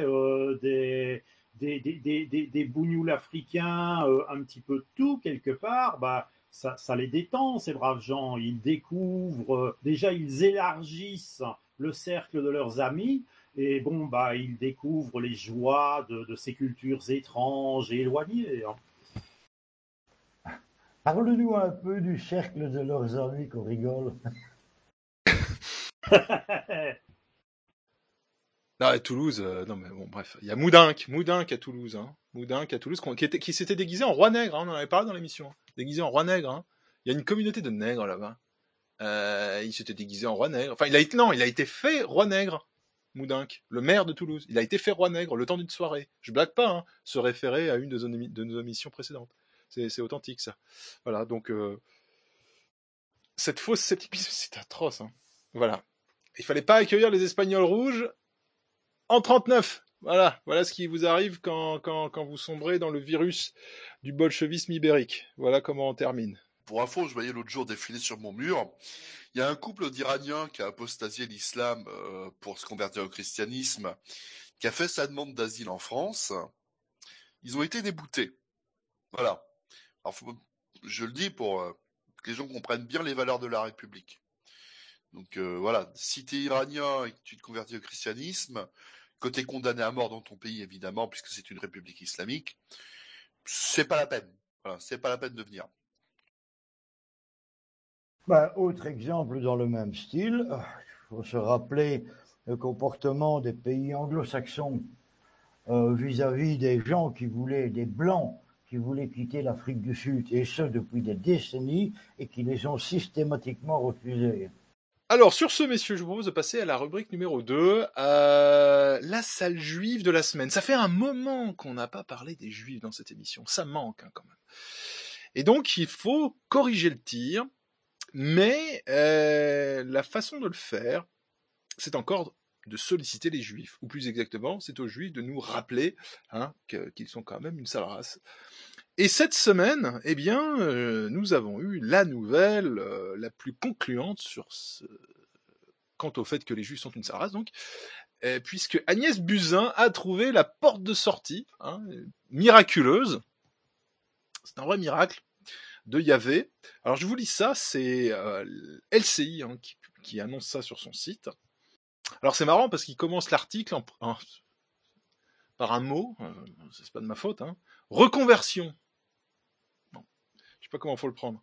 des bougnoules africains, un petit peu de tout quelque part, ça les détend, ces braves gens. Ils découvrent, déjà ils élargissent le cercle de leurs amis, et ils découvrent les joies de ces cultures étranges et éloignées. Parle-nous un peu du cercle de leurs amis qu'on rigole. Là, à Toulouse, bref, il y a Moudinque à Toulouse, hein. Moudinque à Toulouse, qui s'était déguisé en roi nègre, hein, on en avait parlé dans l'émission, déguisé en roi nègre, hein. Il y a une communauté de nègres là-bas. Il s'était déguisé en roi nègre. Enfin, il a été fait roi nègre. Moudinque, le maire de Toulouse. Il a été fait roi nègre le temps d'une soirée. Je blague pas, hein. Se référer à une de nos émissions précédentes. C'est authentique, ça. Voilà, donc... cette fausse scepticisme, c'est atroce. Hein. Voilà. Il fallait pas accueillir les Espagnols rouges en 39. Voilà ce qui vous arrive quand vous sombrez dans le virus du bolchevisme ibérique. Voilà comment on termine. Pour info, je voyais l'autre jour défiler sur mon mur. Il y a un couple d'Iraniens qui a apostasié l'islam pour se convertir au christianisme, qui a fait sa demande d'asile en France. Ils ont été déboutés. Voilà. Alors, je le dis pour que les gens comprennent bien les valeurs de la République. Donc voilà, si t'es iranien et que tu te convertis au christianisme, que t'es condamné à mort dans ton pays, évidemment, puisque c'est une république islamique, c'est pas la peine. Voilà, c'est pas la peine de venir. Autre exemple dans le même style, il faut se rappeler le comportement des pays anglo-saxons vis-à-vis des gens des Blancs qui voulaient quitter l'Afrique du Sud, et ce depuis des décennies, et qui les ont systématiquement refusés. Alors, sur ce, messieurs, je vous propose de passer à la rubrique numéro 2, la salle juive de la semaine. Ça fait un moment qu'on n'a pas parlé des juifs dans cette émission. Ça manque, hein, quand même. Et donc, il faut corriger le tir, mais la façon de le faire, c'est encore de solliciter les juifs. Ou plus exactement, c'est aux juifs de nous rappeler qu'ils sont quand même une sale race. Et cette semaine, eh bien, nous avons eu la nouvelle la plus concluante quant au fait que les Juifs sont une sale race, donc, puisque Agnès Buzyn a trouvé la porte de sortie, miraculeuse, c'est un vrai miracle, de Yahvé. Alors je vous lis ça, c'est LCI qui annonce ça sur son site. Alors c'est marrant parce qu'il commence l'article par un mot, c'est pas de ma faute, reconversion. Je sais pas comment faut le prendre.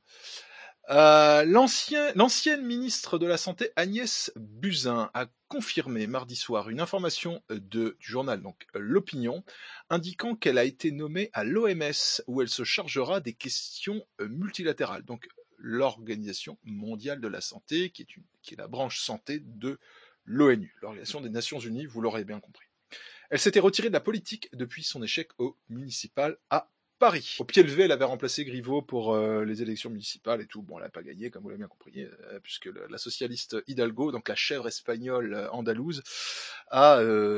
L'ancienne ministre de la Santé Agnès Buzyn a confirmé mardi soir une information du journal donc L'Opinion, indiquant qu'elle a été nommée à l'OMS où elle se chargera des questions multilatérales, donc l'Organisation mondiale de la santé, qui est la branche santé de l'ONU, l'Organisation des Nations Unies, vous l'aurez bien compris. Elle s'était retirée de la politique depuis son échec au municipal à Paris. Au pied levé, elle avait remplacé Griveaux pour les élections municipales et tout. Bon, elle n'a pas gagné, comme vous l'avez bien compris, puisque la socialiste Hidalgo, donc la chèvre espagnole andalouse, a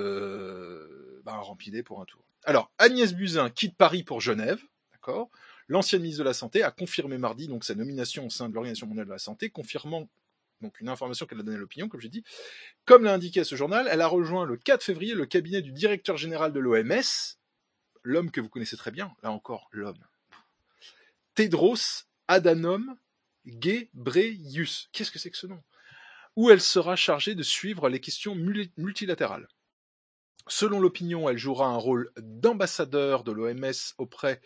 rempilé pour un tour. Alors, Agnès Buzyn quitte Paris pour Genève, d'accord. L'ancienne ministre de la Santé a confirmé mardi donc sa nomination au sein de l'Organisation mondiale de la Santé, confirmant donc une information qu'elle a donnée à l'Opinion, comme j'ai dit. Comme l'a indiqué ce journal, elle a rejoint le 4 février le cabinet du directeur général de l'OMS, l'homme que vous connaissez très bien, là encore, l'homme. Tedros Adhanom Ghebreyesus. Qu'est-ce que c'est que ce nom ? Où elle sera chargée de suivre les questions multilatérales. Selon l'Opinion, elle jouera un rôle d'ambassadeur de l'OMS auprès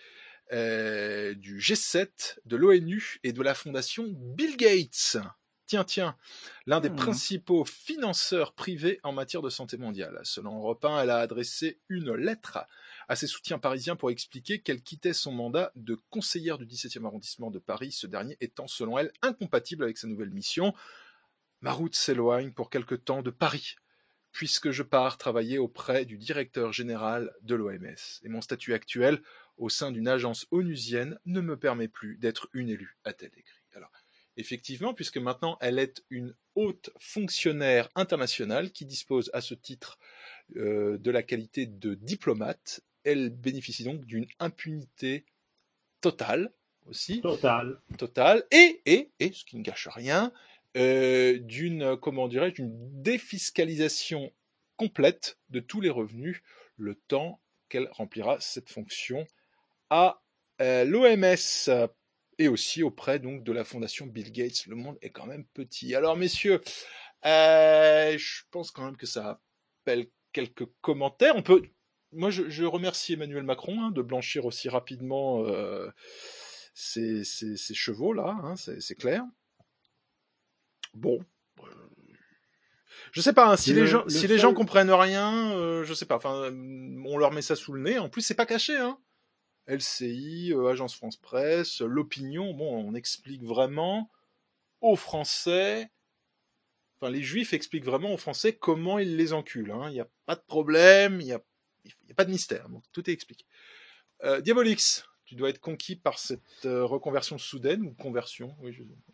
du G7, de l'ONU et de la fondation Bill Gates. Tiens, l'un des principaux financeurs privés en matière de santé mondiale. Selon Europe 1, elle a adressé une lettre à ses soutiens parisiens pour expliquer qu'elle quittait son mandat de conseillère du 17e arrondissement de Paris, ce dernier étant, selon elle, incompatible avec sa nouvelle mission. Ma route s'éloigne pour quelque temps de Paris, puisque je pars travailler auprès du directeur général de l'OMS. Et mon statut actuel, au sein d'une agence onusienne, ne me permet plus d'être une élue, a-t-elle écrit. Alors, effectivement, puisque maintenant elle est une haute fonctionnaire internationale qui dispose à ce titre de la qualité de diplomate, elle bénéficie donc d'une impunité totale aussi. Totale. Et ce qui ne gâche rien, d'une défiscalisation complète de tous les revenus le temps qu'elle remplira cette fonction à l'OMS et aussi auprès donc de la fondation Bill Gates. Le monde est quand même petit. Alors messieurs, je pense quand même que ça appelle quelques commentaires. Moi je remercie Emmanuel Macron de blanchir aussi rapidement ces chevaux là, c'est clair. Bon, je sais pas, si les gens comprennent rien, je sais pas, enfin, on leur met ça sous le nez, en plus c'est pas caché, LCI, Agence France Presse, l'opinion, bon, on explique vraiment aux Français, enfin les Juifs expliquent vraiment aux Français comment ils les enculent. Il n'y a pas de problème, il n'y a pas de mystère, donc tout est expliqué. Diabolix, tu dois être conquis par cette reconversion soudaine ou conversion, oui,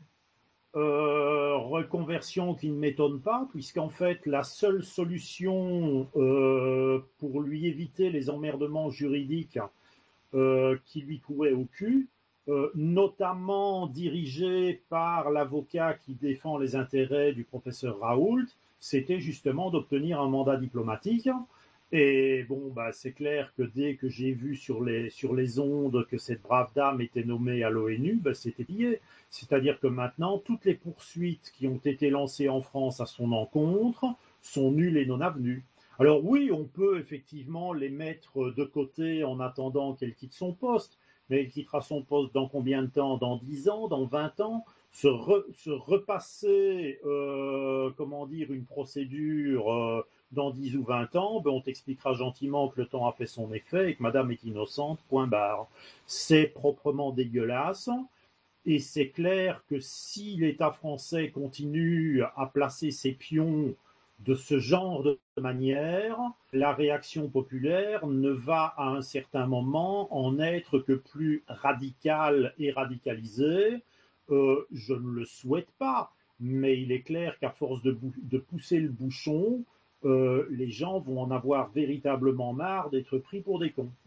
reconversion qui ne m'étonne pas, puisqu'en fait, la seule solution pour lui éviter les emmerdements juridiques qui lui couraient au cul, notamment dirigé par l'avocat qui défend les intérêts du professeur Raoult, c'était justement d'obtenir un mandat diplomatique. Et bon, bah, c'est clair que dès que j'ai vu sur les ondes que cette brave dame était nommée à l'ONU, bah, c'était plié. C'est-à-dire que maintenant, toutes les poursuites qui ont été lancées en France à son encontre sont nulles et non avenues. Alors oui, on peut effectivement les mettre de côté en attendant qu'elle quitte son poste, mais elle quittera son poste dans combien de temps? Dans 10 ans, dans 20 ans? Se repasser, comment dire, une procédure dans 10 ou 20 ans, ben on t'expliquera gentiment que le temps a fait son effet et que madame est innocente, point barre. C'est proprement dégueulasse. Et c'est clair que si l'État français continue à placer ses pions de ce genre de manière, la réaction populaire ne va à un certain moment en être que plus radicale et radicalisée. Je ne le souhaite pas, mais il est clair qu'à force de pousser le bouchon, les gens vont en avoir véritablement marre d'être pris pour des cons.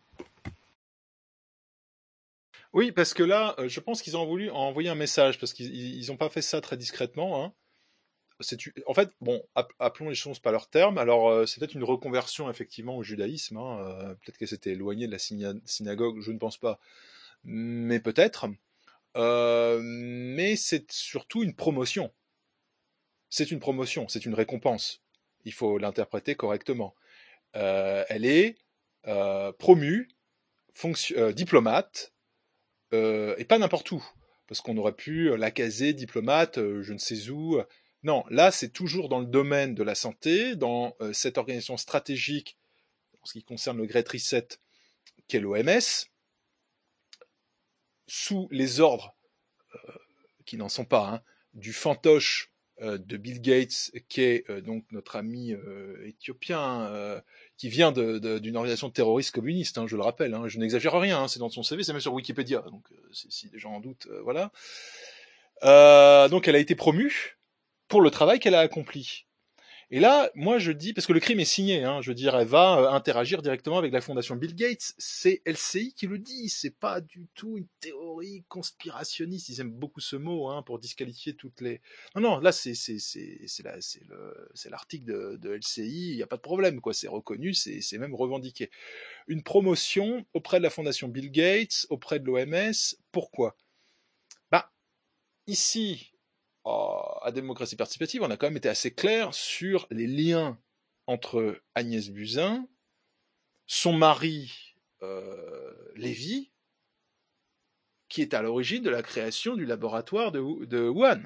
Oui, parce que là, je pense qu'ils ont voulu envoyer un message, parce qu'ils n'ont pas fait ça très discrètement. Hein. En fait, bon, appelons les choses par leur terme. Alors, c'est peut-être une reconversion, effectivement, au judaïsme. Hein. Peut-être qu'elle s'était éloignée de la synagogue, je ne pense pas. Mais peut-être. Mais c'est surtout une promotion. C'est une promotion, c'est une récompense. Il faut l'interpréter correctement. Elle est promue, diplomate, et pas n'importe où, parce qu'on aurait pu la caser diplomate, je ne sais où. Non, là c'est toujours dans le domaine de la santé, dans cette organisation stratégique en ce qui concerne le Great Reset, qu'est l'OMS, sous les ordres, qui n'en sont pas, hein, du fantoche de Bill Gates, qui est donc notre ami éthiopien, qui vient d'une organisation terroriste communiste, hein, je le rappelle, hein, je n'exagère rien, hein, c'est dans son CV, c'est même sur Wikipédia, donc si les gens en doutent, voilà. Donc elle a été promue pour le travail qu'elle a accompli. Et là, moi je dis, parce que le crime est signé, hein, je veux dire, elle va interagir directement avec la fondation Bill Gates, c'est LCI qui le dit, c'est pas du tout une théorie conspirationniste, ils aiment beaucoup ce mot, hein, pour disqualifier toutes les... Non, là c'est l'article de LCI, il n'y a pas de problème, quoi, c'est reconnu, c'est même revendiqué. Une promotion auprès de la fondation Bill Gates, auprès de l'OMS, pourquoi? Bah, ici... à Démocratie Participative, on a quand même été assez clair sur les liens entre Agnès Buzyn, son mari Lévy, qui est à l'origine de la création du laboratoire de Wuhan,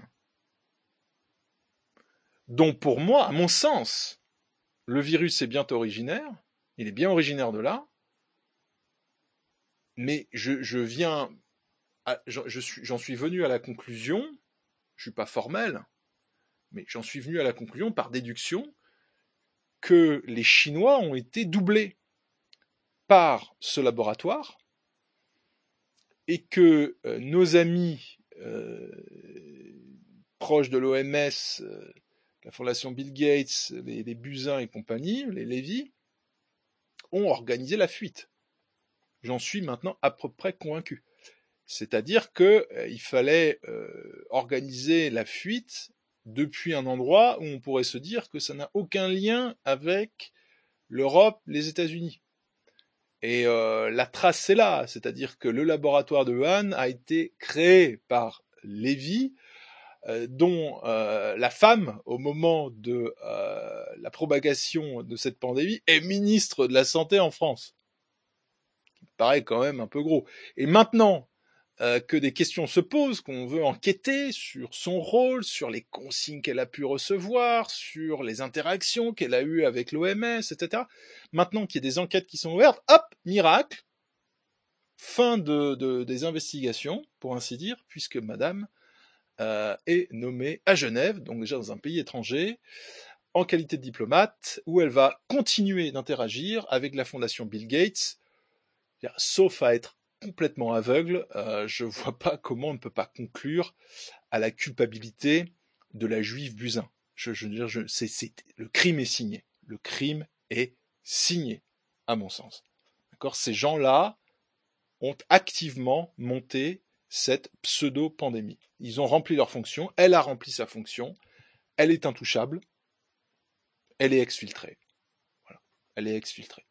dont pour moi, à mon sens, le virus est bien originaire, il est bien originaire de là, mais j'en suis venu à la conclusion, je suis pas formel, mais j'en suis venu à la conclusion par déduction que les Chinois ont été doublés par ce laboratoire et que nos amis proches de l'OMS, la fondation Bill Gates, les Buzyn et compagnie, les Lévy, ont organisé la fuite. J'en suis maintenant à peu près convaincu. C'est-à-dire qu'il fallait organiser la fuite depuis un endroit où on pourrait se dire que ça n'a aucun lien avec l'Europe, les États-Unis. Et la trace est là, c'est-à-dire que le laboratoire de Wuhan a été créé par Lévy, dont la femme, au moment de la propagation de cette pandémie, est ministre de la Santé en France. Ce qui me paraît quand même un peu gros. Et maintenant que des questions se posent, qu'on veut enquêter sur son rôle, sur les consignes qu'elle a pu recevoir, sur les interactions qu'elle a eues avec l'OMS, etc. Maintenant qu'il y a des enquêtes qui sont ouvertes, hop, miracle, fin des investigations, pour ainsi dire, puisque madame est nommée à Genève, donc déjà dans un pays étranger, en qualité de diplomate, où elle va continuer d'interagir avec la fondation Bill Gates, sauf à être complètement aveugle, je vois pas comment on ne peut pas conclure à la culpabilité de la juive Buzyn. Je veux dire, le crime est signé. Le crime est signé, à mon sens. D'accord ? Ces gens-là ont activement monté cette pseudo-pandémie. Ils ont rempli leur fonction, elle a rempli sa fonction, elle est intouchable, elle est exfiltrée. Voilà. Elle est exfiltrée.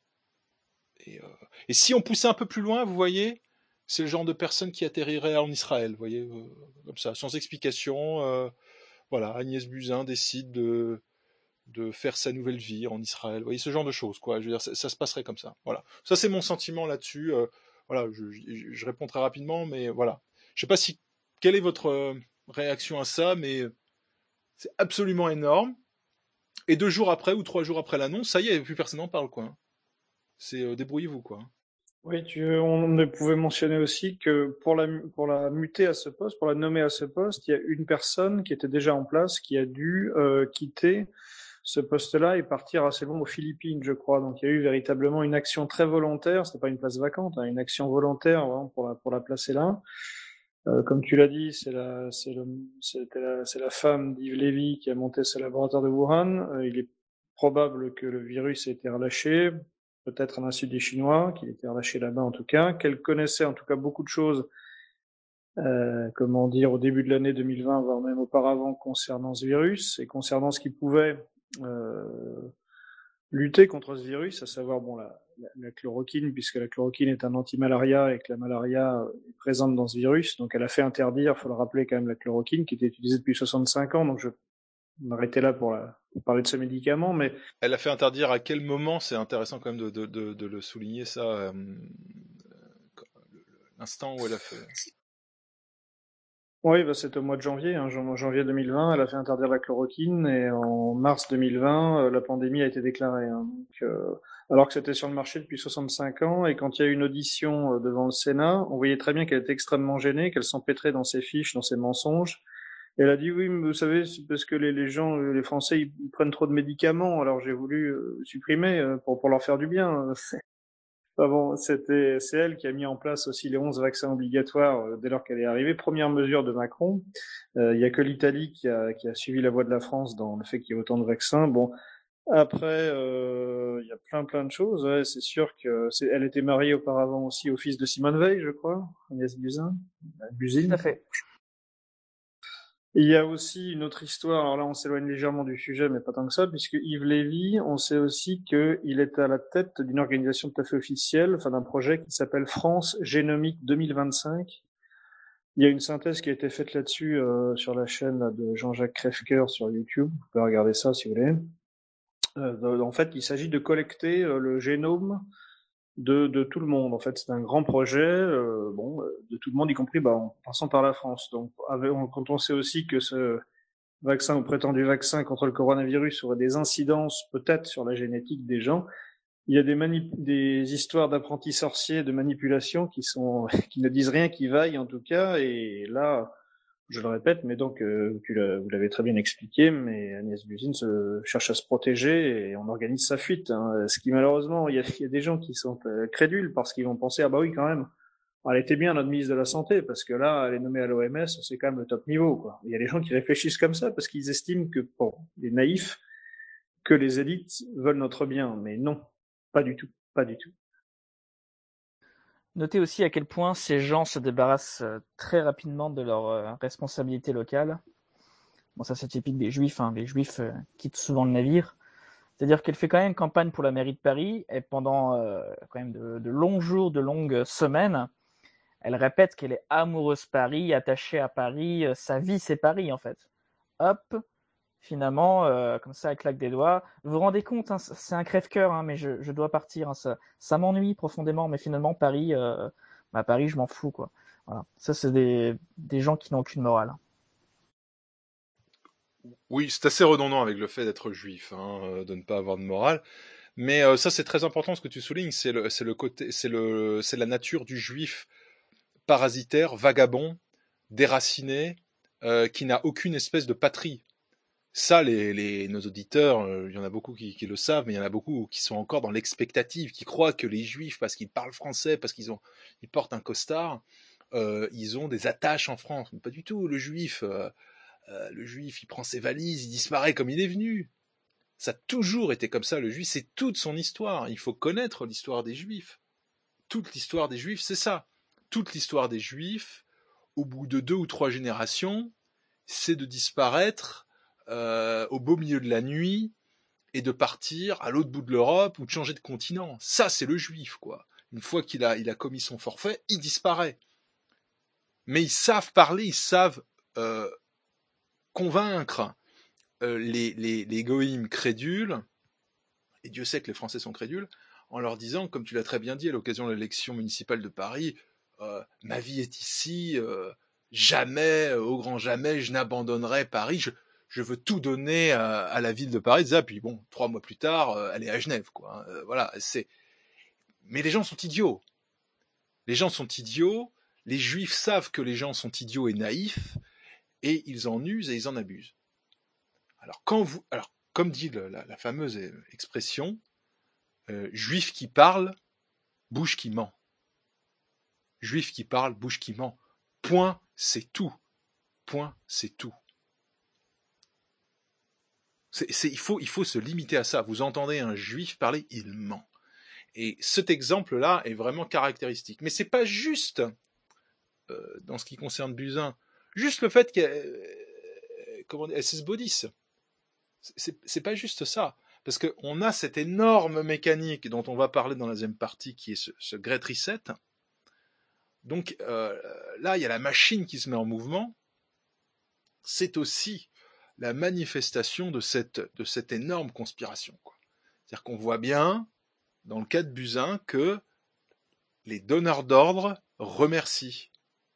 Et si on poussait un peu plus loin, vous voyez, c'est le genre de personne qui atterrirait en Israël, vous voyez, comme ça, sans explication. Voilà, Agnès Buzyn décide de faire sa nouvelle vie en Israël. Vous voyez, ce genre de choses, quoi. Je veux dire, ça se passerait comme ça. Voilà. Ça, c'est mon sentiment là-dessus. Voilà, je réponds très rapidement, mais voilà. Je sais pas quelle est votre réaction à ça, mais c'est absolument énorme. Et 2 jours après ou 3 jours après l'annonce, ça y est, plus personne n'en parle, quoi. C'est débrouillez-vous, quoi. Oui, on pouvait mentionner aussi que pour la muter à ce poste, pour la nommer à ce poste, il y a une personne qui était déjà en place qui a dû quitter ce poste-là et partir assez loin aux Philippines, je crois. Donc il y a eu véritablement une action très volontaire, c'était pas une place vacante, hein, une action volontaire vraiment pour la placer là. Comme tu l'as dit, c'est la femme d'Yves Lévy qui a monté ce laboratoire de Wuhan. Il est probable que le virus ait été relâché, peut-être à l'insu des Chinois, qu'il était relâché là-bas en tout cas, qu'elle connaissait en tout cas beaucoup de choses, au début de l'année 2020, voire même auparavant, concernant ce virus et concernant ce qui pouvait lutter contre ce virus, à savoir la chloroquine, puisque la chloroquine est un anti-malaria et que la malaria est présente dans ce virus. Donc elle a fait interdire, il faut le rappeler quand même, la chloroquine, qui était utilisée depuis 65 ans. Donc je vais m'arrêter là pour parler de ce médicament. Mais elle a fait interdire à quel moment? C'est intéressant quand même de le souligner, ça. L'instant où elle a fait... Oui, c'était au mois de janvier, janvier 2020, elle a fait interdire la chloroquine et en mars 2020, la pandémie a été déclarée. Alors que c'était sur le marché depuis 65 ans et quand il y a eu une audition devant le Sénat, on voyait très bien qu'elle était extrêmement gênée, qu'elle s'empêtrait dans ses fiches, dans ses mensonges. Et elle a dit oui, mais vous savez, c'est parce que les gens, les Français, ils prennent trop de médicaments, alors j'ai voulu supprimer pour leur faire du bien. C'est elle qui a mis en place aussi les 11 vaccins obligatoires dès lors qu'elle est arrivée. Première mesure de Macron. Il y a que l'Italie qui a suivi la voie de la France dans le fait qu'il y ait autant de vaccins. Bon, après, il y a plein de choses. Ouais, c'est sûr que elle était mariée auparavant aussi au fils de Simone Veil, je crois, Agnès Buzyn. Tout à fait. Il y a aussi une autre histoire, alors là on s'éloigne légèrement du sujet, mais pas tant que ça, puisque Yves Lévy, on sait aussi qu'il est à la tête d'une organisation tout à fait officielle, d'un projet qui s'appelle France Génomique 2025. Il y a une synthèse qui a été faite là-dessus sur la chaîne de Jean-Jacques Crèvecoeur sur YouTube, vous pouvez regarder ça si vous voulez. En fait, il s'agit de collecter le génome de tout le monde. En fait, c'est un grand projet, de tout le monde, y compris en passant par la France. Donc, quand on sait aussi que ce vaccin ou prétendu vaccin contre le coronavirus aurait des incidences peut-être sur la génétique des gens, il y a des histoires d'apprentis sorciers, de manipulation qui ne disent rien qui vaille en tout cas. Et là, je le répète, mais donc vous l'avez très bien expliqué, mais Agnès Buzyn cherche à se protéger et on organise sa fuite. Ce qui malheureusement, il y a des gens qui sont crédules parce qu'ils vont penser oui quand même, elle était bien notre ministre de la Santé parce que là, elle est nommée à l'OMS, c'est quand même le top niveau, quoi. Il y a des gens qui réfléchissent comme ça parce qu'ils estiment que les naïfs, que les élites veulent notre bien, mais non, pas du tout. Notez aussi à quel point ces gens se débarrassent très rapidement de leurs responsabilités locales. Bon, ça c'est typique des Juifs. Les Juifs quittent souvent le navire. C'est-à-dire qu'elle fait quand même campagne pour la mairie de Paris et pendant quand même de longs jours, de longues semaines, elle répète qu'elle est amoureuse Paris, attachée à Paris. Sa vie c'est Paris en fait. Hop, finalement, comme ça, elle claque des doigts. Vous vous rendez compte, c'est un crève-cœur, mais je dois partir. Ça m'ennuie profondément, mais finalement, Paris, Paris, je m'en fous, quoi. Voilà. Ça, c'est des gens qui n'ont aucune morale. Oui, c'est assez redondant avec le fait d'être juif, de ne pas avoir de morale. Mais ça, c'est très important ce que tu soulignes, c'est la nature du juif parasitaire, vagabond, déraciné, qui n'a aucune espèce de patrie. Ça, nos auditeurs, il y en a beaucoup qui le savent, mais il y en a beaucoup qui sont encore dans l'expectative, qui croient que les juifs, parce qu'ils parlent français, parce qu'ils portent un costard, ils ont des attaches en France. Mais pas du tout. Le juif, il prend ses valises, il disparaît comme il est venu. Ça a toujours été comme ça, le juif, c'est toute son histoire. Il faut connaître l'histoire des juifs. Toute l'histoire des juifs, c'est ça. Toute l'histoire des juifs, au bout de 2 ou 3 générations, c'est de disparaître au beau milieu de la nuit et de partir à l'autre bout de l'Europe ou de changer de continent. Ça, c'est le juif, quoi. Une fois qu'il a commis son forfait, il disparaît. Mais ils savent parler, ils savent convaincre les goïms crédules, et Dieu sait que les Français sont crédules, en leur disant, comme tu l'as très bien dit à l'occasion de l'élection municipale de Paris, ma vie est ici, jamais, au grand jamais, je n'abandonnerai Paris, je veux tout donner à la ville de Paris. Ça, puis bon, 3 mois plus tard, elle est à Genève, quoi. Voilà, mais les gens sont idiots. Les gens sont idiots, les Juifs savent que les gens sont idiots et naïfs, et ils en usent et ils en abusent. Alors, comme dit la fameuse expression, juif qui parle, bouche qui ment. Juif qui parle, bouche qui ment. Point, c'est tout. Point, c'est tout. Il faut se limiter à ça. Vous entendez un juif parler, il ment. Et cet exemple-là est vraiment caractéristique. Mais c'est pas juste, dans ce qui concerne Buzyn, juste le fait qu'elle s'esbaudisse. C'est pas juste ça, parce qu'on a cette énorme mécanique dont on va parler dans la deuxième partie, qui est ce Great Reset. Donc là, il y a la machine qui se met en mouvement. C'est aussi la manifestation de cette énorme conspiration, quoi. C'est-à-dire qu'on voit bien, dans le cas de Buzyn, que les donneurs d'ordre remercient.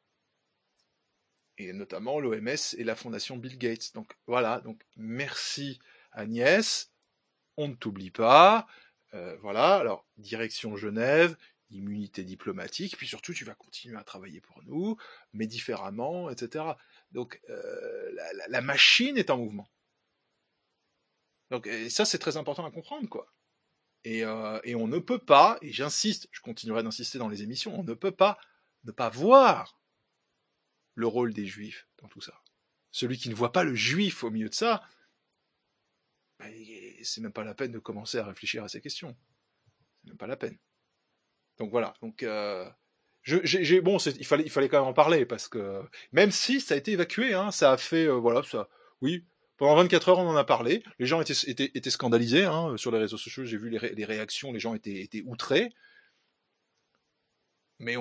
Et notamment l'OMS et la fondation Bill Gates. Donc voilà, donc merci Agnès, on ne t'oublie pas, voilà, alors direction Genève, immunité diplomatique, puis surtout tu vas continuer à travailler pour nous, mais différemment, etc. Donc la machine est en mouvement. Donc et ça c'est très important à comprendre, quoi. Et on ne peut pas, et j'insiste, je continuerai d'insister dans les émissions, on ne peut pas ne pas voir le rôle des juifs dans tout ça. Celui qui ne voit pas le juif au milieu de ça, c'est même pas la peine de commencer à réfléchir à ces questions. C'est même pas la peine. Donc voilà. Donc il fallait quand même en parler, parce que même si ça a été évacué, hein, ça a fait oui. Pendant 24 heures, on en a parlé. Les gens étaient scandalisés, hein, sur les réseaux sociaux. J'ai vu les réactions. Les gens étaient outrés. Mais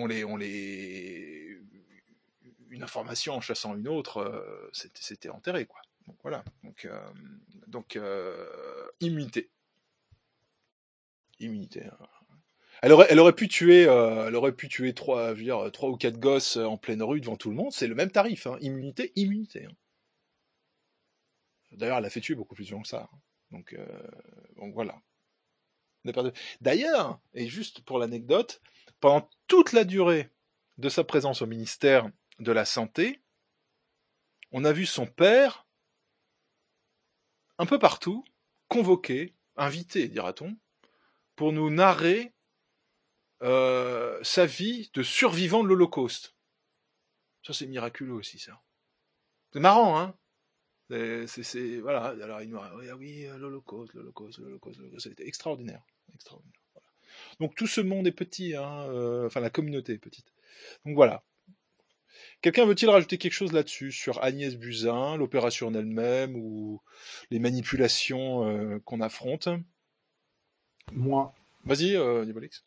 une information en chassant une autre, c'était enterré, quoi. Donc voilà. Donc immunité. Immunité. Elle aurait pu tuer 3 ou 4 gosses en pleine rue devant tout le monde. C'est le même tarif, hein. Immunité. Hein. D'ailleurs, elle a fait tuer beaucoup plus de gens que ça. Donc voilà. D'ailleurs, et juste pour l'anecdote, pendant toute la durée de sa présence au ministère de la Santé, on a vu son père, un peu partout, convoqué, invité, dira-t-on, pour nous narrer sa vie de survivant de l'Holocauste. Ça, c'est miraculeux aussi, ça. C'est marrant, hein. Voilà. Alors, il nous a dit, ah oui, l'Holocauste, c'était extraordinaire. Voilà. Donc, tout ce monde est petit, hein, la communauté est petite. Donc, voilà. Quelqu'un veut-il rajouter quelque chose là-dessus, sur Agnès Buzyn, l'opération en elle-même, ou les manipulations qu'on affronte? Moi. Vas-y, Nibolix.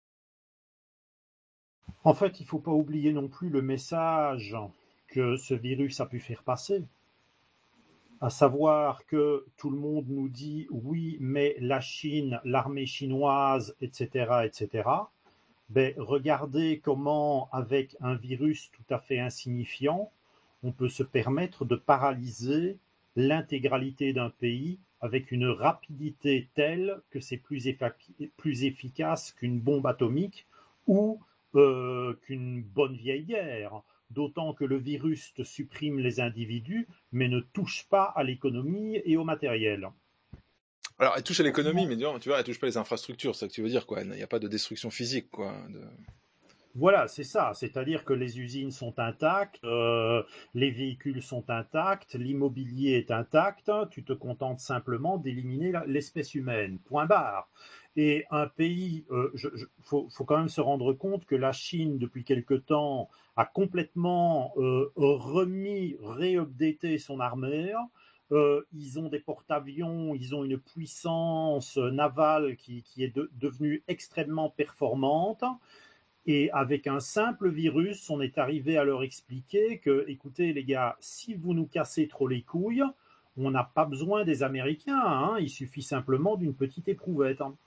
En fait, il ne faut pas oublier non plus le message que ce virus a pu faire passer. À savoir que tout le monde nous dit oui, mais la Chine, l'armée chinoise, etc., etc. Ben, regardez comment, avec un virus tout à fait insignifiant, on peut se permettre de paralyser l'intégralité d'un pays avec une rapidité telle que c'est plus efficace qu'une bombe atomique ou qu'une bonne vieille guerre. D'autant que le virus te supprime les individus, mais ne touche pas à l'économie et au matériel. Alors, elle touche à l'économie, mais tu vois, elle touche pas les infrastructures, c'est ça que tu veux dire, quoi. Il n'y a pas de destruction physique, quoi. Voilà, c'est ça. C'est-à-dire que les usines sont intactes, les véhicules sont intacts, l'immobilier est intact. Tu te contentes simplement d'éliminer l'espèce humaine. Point barre. Et un pays, faut quand même se rendre compte que la Chine, depuis quelque temps, a complètement réupdaté son armée. Ils ont des porte-avions, ils ont une puissance navale qui est devenue extrêmement performante. Et avec un simple virus, on est arrivé à leur expliquer que, écoutez les gars, si vous nous cassez trop les couilles, on n'a pas besoin des Américains, hein, il suffit simplement d'une petite éprouvette. Hein.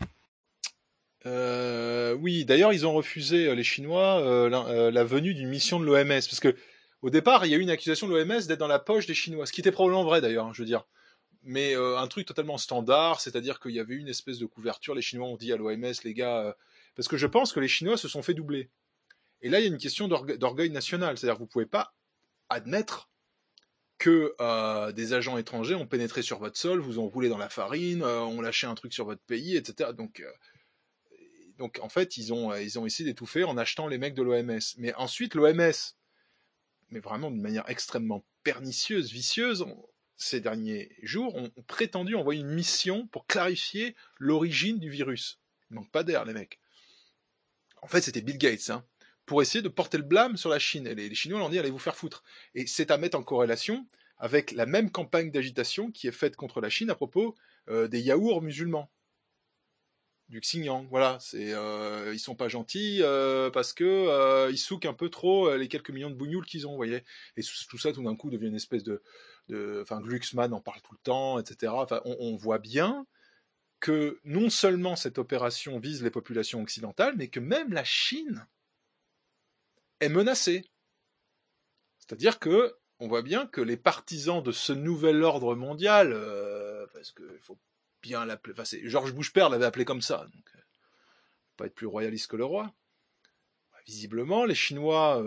Oui, d'ailleurs, ils ont refusé, les Chinois, la venue d'une mission de l'OMS, parce que au départ, il y a eu une accusation de l'OMS d'être dans la poche des Chinois, ce qui était probablement vrai d'ailleurs, je veux dire. Mais un truc totalement standard, c'est-à-dire qu'il y avait une espèce de couverture, les Chinois ont dit à l'OMS, les gars, parce que je pense que les Chinois se sont fait doubler. Et là, il y a une question d'orgueil national, c'est-à-dire que vous pouvez pas admettre que des agents étrangers ont pénétré sur votre sol, vous ont roulé dans la farine, ont lâché un truc sur votre pays, etc. Donc en fait, ils ont essayé d'étouffer en achetant les mecs de l'OMS. Mais ensuite, l'OMS, mais vraiment d'une manière extrêmement pernicieuse, vicieuse, ces derniers jours, ont prétendu envoyer une mission pour clarifier l'origine du virus. Il manque pas d'air, les mecs. En fait, c'était Bill Gates, hein, pour essayer de porter le blâme sur la Chine. Et les Chinois l'ont dit, allez vous faire foutre. Et c'est à mettre en corrélation avec la même campagne d'agitation qui est faite contre la Chine à propos des yaourts musulmans. Du Xinjiang, voilà, ils sont pas gentils parce que ils souquent un peu trop les quelques millions de bougnoules qu'ils ont, vous voyez. Et tout ça, tout d'un coup, devient une espèce enfin, Glucksmann en parle tout le temps, etc. Enfin, on voit bien que non seulement cette opération vise les populations occidentales, mais que même la Chine est menacée. C'est-à-dire que on voit bien que les partisans de ce nouvel ordre mondial, parce qu'il faut bien l'appeler, enfin, Georges Bush-père l'avait appelé comme ça, donc pas être plus royaliste que le roi. Visiblement, les Chinois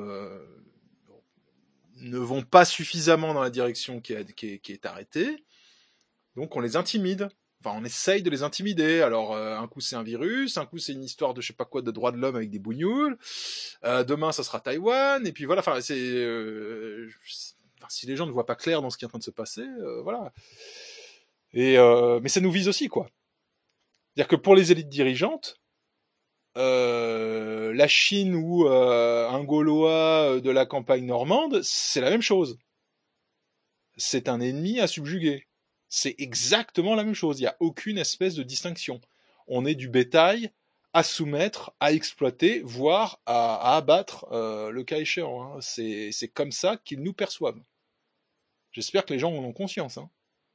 ne vont pas suffisamment dans la direction qui est arrêtée, donc on les intimide. Enfin, on essaye de les intimider. Alors, un coup c'est un virus, un coup c'est une histoire de je sais pas quoi de droits de l'homme avec des bougnoules. Demain, ça sera Taïwan. Et puis voilà. Enfin, si les gens ne voient pas clair dans ce qui est en train de se passer, voilà. Et mais ça nous vise aussi, quoi. C'est-à-dire que pour les élites dirigeantes, la Chine ou un Gaulois de la campagne normande, c'est la même chose. C'est un ennemi à subjuguer. C'est exactement la même chose. Il n'y a aucune espèce de distinction. On est du bétail à soumettre, à exploiter, voire à abattre le cas échéant. Hein. C'est comme ça qu'ils nous perçoivent. J'espère que les gens en ont conscience. Hein.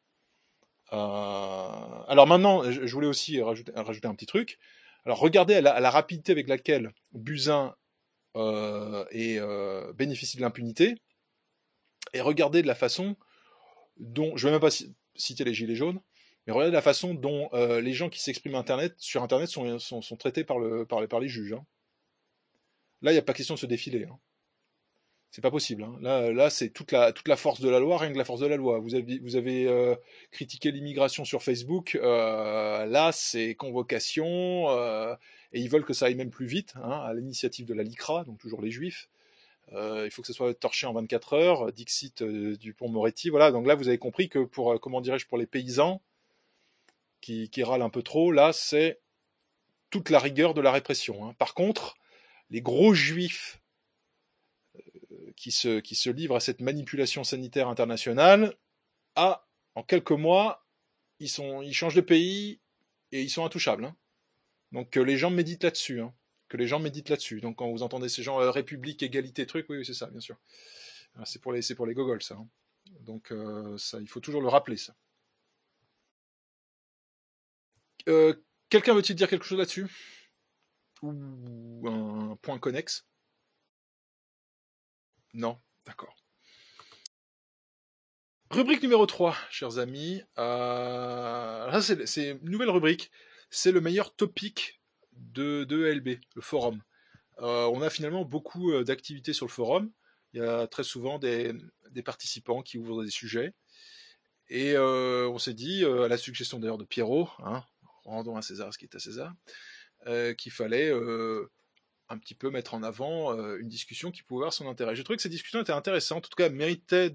Alors maintenant, je voulais aussi rajouter un petit truc. Alors regardez la rapidité avec laquelle Buzyn bénéficie de l'impunité, et regardez de la façon dont, je ne vais même pas citer les gilets jaunes, mais regardez la façon dont les gens qui s'expriment sur Internet sont traités par les juges. Hein. Là, il n'y a pas question de se défiler. Hein. C'est pas possible. Hein. Là, c'est toute la force de la loi, rien que la force de la loi. Vous avez critiqué l'immigration sur Facebook. Là, c'est convocation, et ils veulent que ça aille même plus vite, hein, à l'initiative de la LICRA, donc toujours les Juifs. Il faut que ce soit torché en 24 heures, Dixit Dupond-Moretti, voilà. Donc là, vous avez compris que pour les paysans qui râlent un peu trop, là, c'est toute la rigueur de la répression. Hein. Par contre, les gros juifs qui se livrent à cette manipulation sanitaire internationale, en quelques mois, ils changent de pays et ils sont intouchables. Hein. Donc que les gens méditent là-dessus. Hein. Donc quand vous entendez ces gens République, égalité, truc, oui, c'est ça, bien sûr. C'est pour les gogoles, ça. Hein. Donc ça, il faut toujours le rappeler, ça. Quelqu'un veut-il dire quelque chose là-dessus? Ou un point connexe? Non, d'accord. Rubrique numéro 3, chers amis. Là, c'est une nouvelle rubrique. C'est le meilleur topic de ELB, le forum. On a finalement beaucoup d'activités sur le forum. Il y a très souvent des participants qui ouvrent des sujets. Et on s'est dit, à la suggestion d'ailleurs de Pierrot, rendons à César ce qui est à César, qu'il fallait un petit peu mettre en avant une discussion qui pouvait avoir son intérêt. J'ai trouvé que cette discussion était intéressante, en tout cas méritait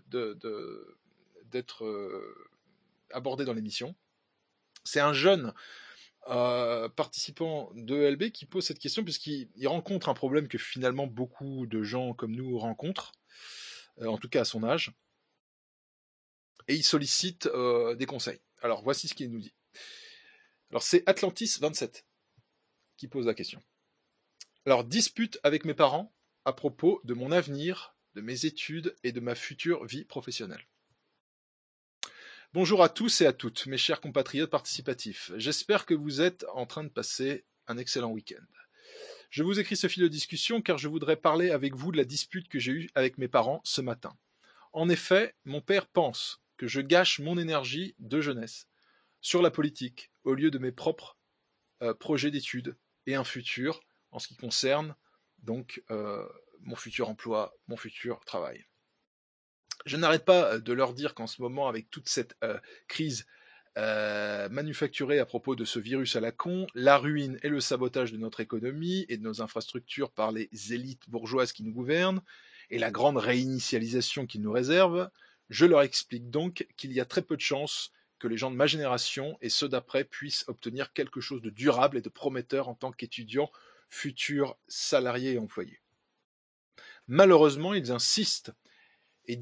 d'être abordée dans l'émission. C'est un jeune participant de ELB qui pose cette question puisqu'il rencontre un problème que finalement beaucoup de gens comme nous rencontrent, en tout cas à son âge, et il sollicite des conseils. Alors voici ce qu'il nous dit. Alors c'est Atlantis27 qui pose la question. Alors, dispute avec mes parents à propos de mon avenir, de mes études et de ma future vie professionnelle. Bonjour à tous et à toutes, mes chers compatriotes participatifs. J'espère que vous êtes en train de passer un excellent week-end. Je vous écris ce fil de discussion car je voudrais parler avec vous de la dispute que j'ai eue avec mes parents ce matin. En effet, mon père pense que je gâche mon énergie de jeunesse sur la politique au lieu de mes propres projets d'études et un futur en ce qui concerne donc mon futur emploi, mon futur travail. Je n'arrête pas de leur dire qu'en ce moment, avec toute cette crise manufacturée à propos de ce virus à la con, la ruine et le sabotage de notre économie et de nos infrastructures par les élites bourgeoises qui nous gouvernent, et la grande réinitialisation qu'ils nous réservent, je leur explique donc qu'il y a très peu de chances que les gens de ma génération et ceux d'après puissent obtenir quelque chose de durable et de prometteur en tant qu'étudiants futurs salariés et employés. Malheureusement, ils insistent et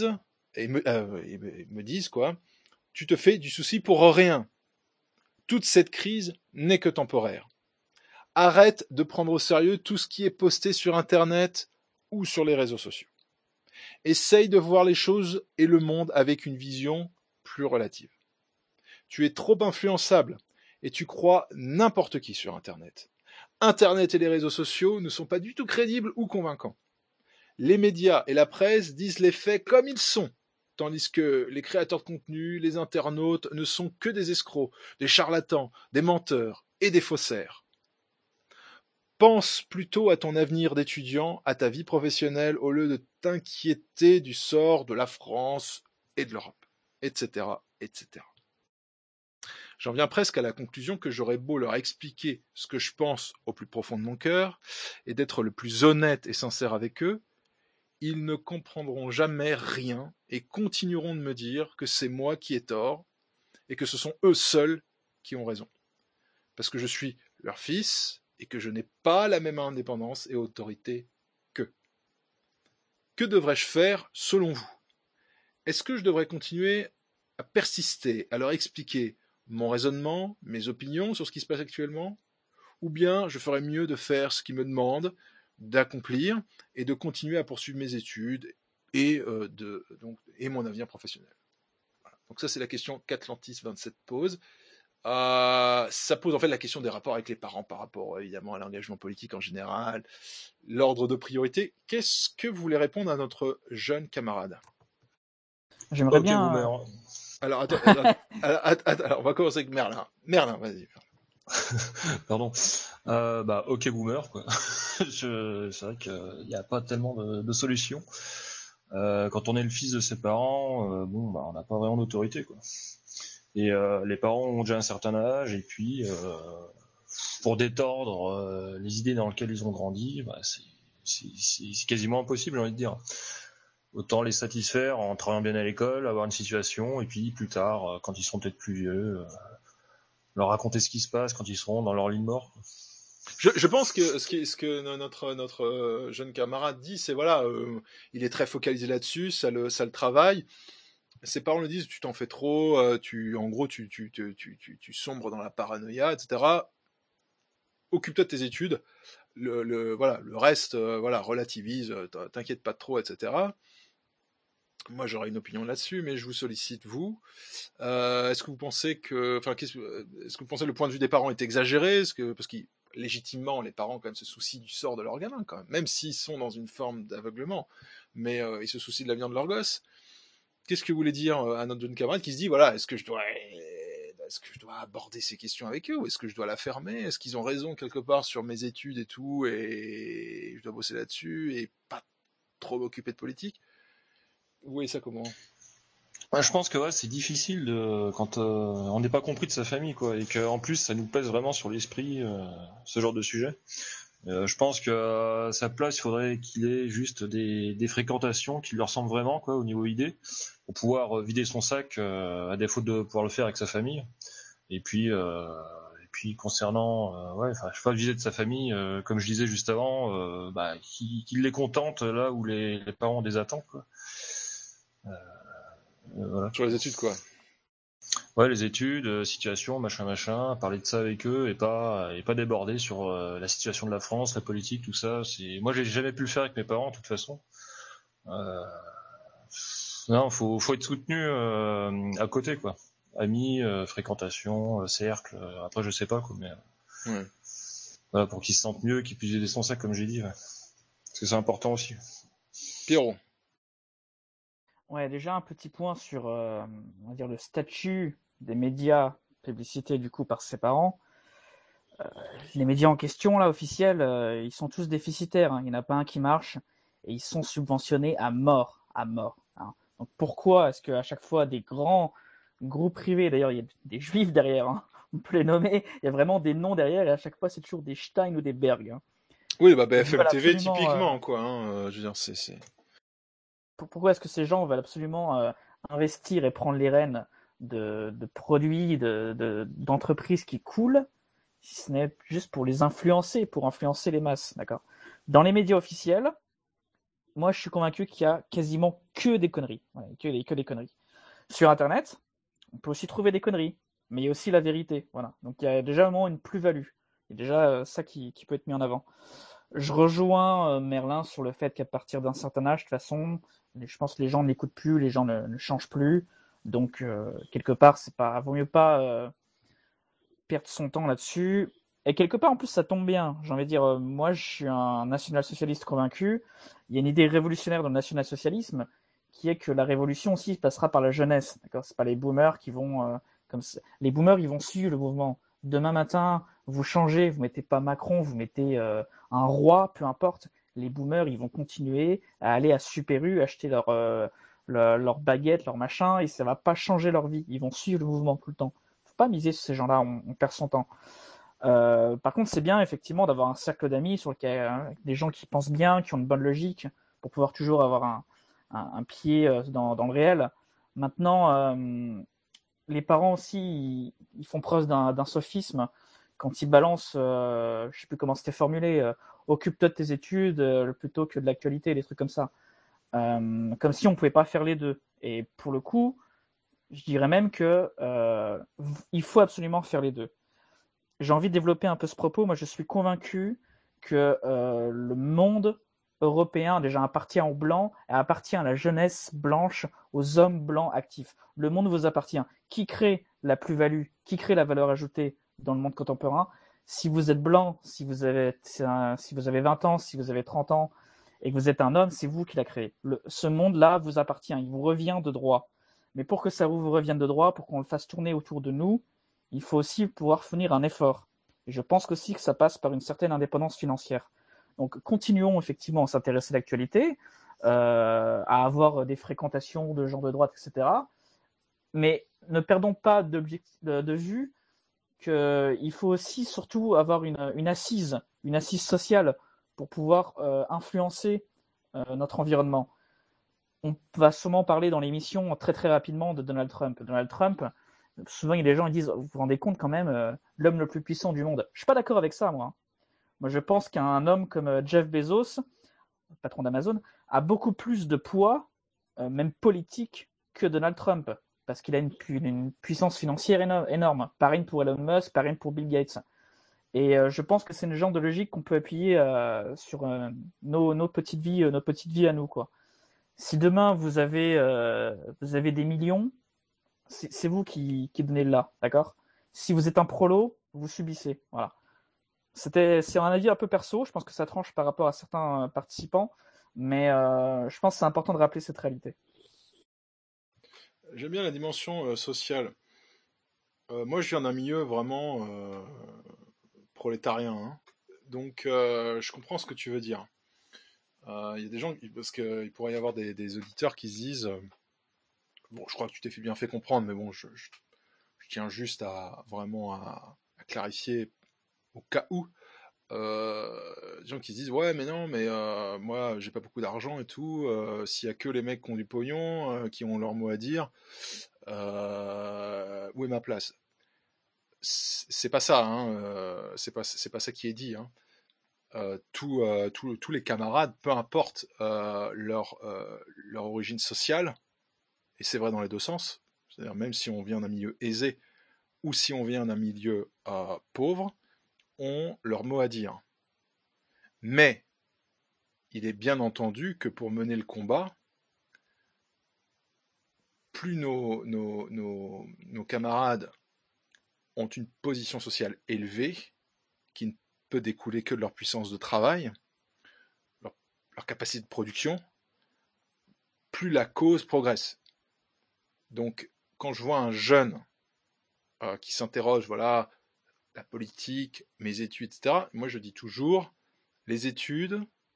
me disent quoi, tu te fais du souci pour rien. Toute cette crise n'est que temporaire. Arrête de prendre au sérieux tout ce qui est posté sur Internet ou sur les réseaux sociaux. Essaye de voir les choses et le monde avec une vision plus relative. Tu es trop influençable et tu crois n'importe qui sur Internet. Internet et les réseaux sociaux ne sont pas du tout crédibles ou convaincants. Les médias et la presse disent les faits comme ils sont, tandis que les créateurs de contenu, les internautes ne sont que des escrocs, des charlatans, des menteurs et des faussaires. Pense plutôt à ton avenir d'étudiant, à ta vie professionnelle, au lieu de t'inquiéter du sort de la France et de l'Europe, etc., etc. J'en viens presque à la conclusion que j'aurais beau leur expliquer ce que je pense au plus profond de mon cœur, et d'être le plus honnête et sincère avec eux, ils ne comprendront jamais rien et continueront de me dire que c'est moi qui ai tort, et que ce sont eux seuls qui ont raison. Parce que je suis leur fils, et que je n'ai pas la même indépendance et autorité qu'eux. Que devrais-je faire selon vous ? Est-ce que je devrais continuer à persister, à leur expliquer mon raisonnement, mes opinions sur ce qui se passe actuellement, ou bien je ferais mieux de faire ce qu'ils me demandent d'accomplir et de continuer à poursuivre mes études et mon avenir professionnel. Voilà. Donc ça c'est la question qu'Atlantis27 pose. Ça pose en fait la question des rapports avec les parents par rapport évidemment à l'engagement politique en général, l'ordre de priorité. Qu'est-ce que vous voulez répondre à notre jeune camarade ? J'aimerais bien... Alors, alors, on va commencer avec Merlin. Merlin, vas-y. Pardon. Ok boomer, quoi. C'est vrai qu'il n'y a pas tellement de solutions. Quand on est le fils de ses parents, on n'a pas vraiment d'autorité, quoi. Et les parents ont déjà un certain âge, et puis pour détordre les idées dans lesquelles ils ont grandi, c'est quasiment impossible, j'ai envie de dire. Autant les satisfaire en travaillant bien à l'école, avoir une situation, et puis plus tard, quand ils seront peut-être plus vieux, leur raconter ce qui se passe quand ils seront dans leur lit de mort. Je pense que ce que notre jeune camarade dit, c'est voilà, il est très focalisé là-dessus, ça le travaille. Ses parents le disent, tu t'en fais trop, tu sombres dans la paranoïa, etc. Occupe-toi de tes études. Le reste, relativise, t'inquiète pas trop, etc. Moi, j'aurais une opinion là-dessus, mais je vous sollicite, vous. Est-ce que vous pensez que le point de vue des parents est exagéré ? Parce que légitimement, les parents quand même se soucient du sort de leur gamin, quand même s'ils sont dans une forme d'aveuglement, mais ils se soucient de l'avenir de leur gosse. qu'est-ce que voulait dire un autre jeune camarade qui se dit, voilà, est-ce que je dois aborder ces questions avec eux ou est-ce que je dois la fermer? Est-ce qu'ils ont raison quelque part sur mes études et tout et je dois bosser là-dessus et pas trop m'occuper de politique? Vous voyez ça comment? Ouais, je pense que c'est difficile quand on n'est pas compris de sa famille, quoi, et qu'en plus ça nous pèse vraiment sur l'esprit, ce genre de sujet. Je pense que à sa place, il faudrait qu'il ait juste des fréquentations qui lui ressemblent vraiment, quoi, au niveau idée, pour pouvoir vider son sac, à défaut de pouvoir le faire avec sa famille. Et puis concernant, je sais pas, viser de sa famille, comme je disais juste avant, qu'il les contente là où les parents ont des attentes, quoi. Voilà. Sur les études, quoi. Ouais, les études, situation, machin, parler de ça avec eux et pas déborder sur la situation de la France, la politique, tout ça. Moi, j'ai jamais pu le faire avec mes parents, de toute façon. Non, faut être soutenu à côté, quoi. Amis, fréquentation, cercle. Après, je sais pas, quoi, mais ouais. Voilà, pour qu'ils se sentent mieux, qu'ils puissent aider son sac, comme j'ai dit. Ouais. Parce que c'est important aussi. Pierrot. Ouais, déjà un petit point sur, on va dire, le statut des médias publicités du coup par ses parents. Les médias en question, là, officiels, ils sont tous déficitaires. Il n'y en a pas un qui marche et ils sont subventionnés à mort. Hein. Donc pourquoi est-ce qu'à chaque fois des grands groupes privés, d'ailleurs il y a des juifs derrière, hein, on peut les nommer, il y a vraiment des noms derrière et à chaque fois c'est toujours des Stein ou des Berg. Hein. Oui, BFM TV typiquement, quoi. Je veux dire, c'est. Pourquoi est-ce que ces gens veulent absolument investir et prendre les rênes de produits, d'entreprises qui coulent, si ce n'est juste pour les influencer, pour influencer les masses, d'accord? Dans les médias officiels, moi je suis convaincu qu'il y a quasiment que des conneries, que des conneries. Sur Internet, on peut aussi trouver des conneries, mais il y a aussi la vérité, voilà. Donc il y a déjà vraiment une plus-value, il y a déjà ça qui peut être mis en avant. Je rejoins Merlin sur le fait qu'à partir d'un certain âge, de toute façon, je pense que les gens n'écoutent plus, les gens ne changent plus. Donc, quelque part, vaut mieux pas perdre son temps là-dessus. Et quelque part, en plus, ça tombe bien. J'ai envie de dire, moi, je suis un national-socialiste convaincu. Il y a une idée révolutionnaire dans le national-socialisme qui est que la révolution aussi passera par la jeunesse. D'accord ? C'est pas les boomers qui vont les boomers, ils vont suivre le mouvement. Demain matin, vous changez, vous mettez pas Macron, vous mettez un roi, peu importe. Les boomers, ils vont continuer à aller à Super U, acheter leur baguette, leur machin, et ça va pas changer leur vie. Ils vont suivre le mouvement tout le temps. Faut pas miser sur ces gens-là, on perd son temps. Par contre, c'est bien effectivement d'avoir un cercle d'amis sur lequel des gens qui pensent bien, qui ont une bonne logique, pour pouvoir toujours avoir un pied dans le réel. Maintenant, les parents aussi, ils font preuve d'un sophisme quand ils balancent, je sais plus comment c'était formulé, occupe-toi de tes études plutôt que de l'actualité, des trucs comme ça. Comme si on pouvait pas faire les deux. Et pour le coup, je dirais même que il faut absolument faire les deux. J'ai envie de développer un peu ce propos. Moi, je suis convaincu que le monde européen déjà appartient aux blancs, appartient à la jeunesse blanche, aux hommes blancs actifs. Le monde vous appartient. Qui crée la plus-value, qui crée la valeur ajoutée dans le monde contemporain? Si vous êtes blanc, si vous avez 20 ans, si vous avez 30 ans, et que vous êtes un homme, c'est vous qui l'a créé. Ce monde-là vous appartient, il vous revient de droit. Mais pour que ça vous revienne de droit, pour qu'on le fasse tourner autour de nous, il faut aussi pouvoir fournir un effort. Et je pense aussi que ça passe par une certaine indépendance financière. Donc continuons effectivement à s'intéresser à l'actualité, à avoir des fréquentations de gens de droite, etc. Mais ne perdons pas de vue qu'il faut aussi surtout avoir une assise sociale pour pouvoir influencer notre environnement. On va sûrement parler dans l'émission très très rapidement de Donald Trump. Donald Trump, souvent il y a des gens qui disent, vous vous rendez compte quand même, l'homme le plus puissant du monde. Je suis pas d'accord avec ça, moi. Moi, je pense qu'un homme comme Jeff Bezos, patron d'Amazon, a beaucoup plus de poids, même politique, que Donald Trump, parce qu'il a une puissance financière énorme. Pareil pour Elon Musk, pareil pour Bill Gates. Et je pense que c'est une genre de logique qu'on peut appuyer sur nos petites vies à nous, quoi. Si demain vous avez des millions, c'est vous qui donnez le là, d'accord? Si vous êtes un prolo, vous subissez, voilà. C'est un avis un peu perso, je pense que ça tranche par rapport à certains participants, mais je pense que c'est important de rappeler cette réalité. J'aime bien la dimension sociale. Moi, je viens d'un milieu vraiment prolétarien, hein. Donc, je comprends ce que tu veux dire. Il y a des gens, parce qu'il pourrait y avoir des auditeurs qui se disent, bon, je crois que tu t'es bien fait comprendre, mais bon, je tiens juste à vraiment à clarifier au cas où. Des gens qui se disent ouais mais non mais moi j'ai pas beaucoup d'argent et tout, s'il y a que les mecs qui ont du pognon, qui ont leur mot à dire, où est ma place? C'est pas ça, hein, c'est pas ça qui est dit, hein. Tous les camarades, peu importe leur origine sociale, et c'est vrai dans les deux sens, c'est-à-dire même si on vient d'un milieu aisé ou si on vient d'un milieu pauvre, ont leur mot à dire. Mais il est bien entendu que pour mener le combat, plus nos camarades ont une position sociale élevée, qui ne peut découler que de leur puissance de travail, leur capacité de production, plus la cause progresse. Donc, quand je vois un jeune qui s'interroge, voilà, la politique, mes études, etc., moi je dis toujours, les études,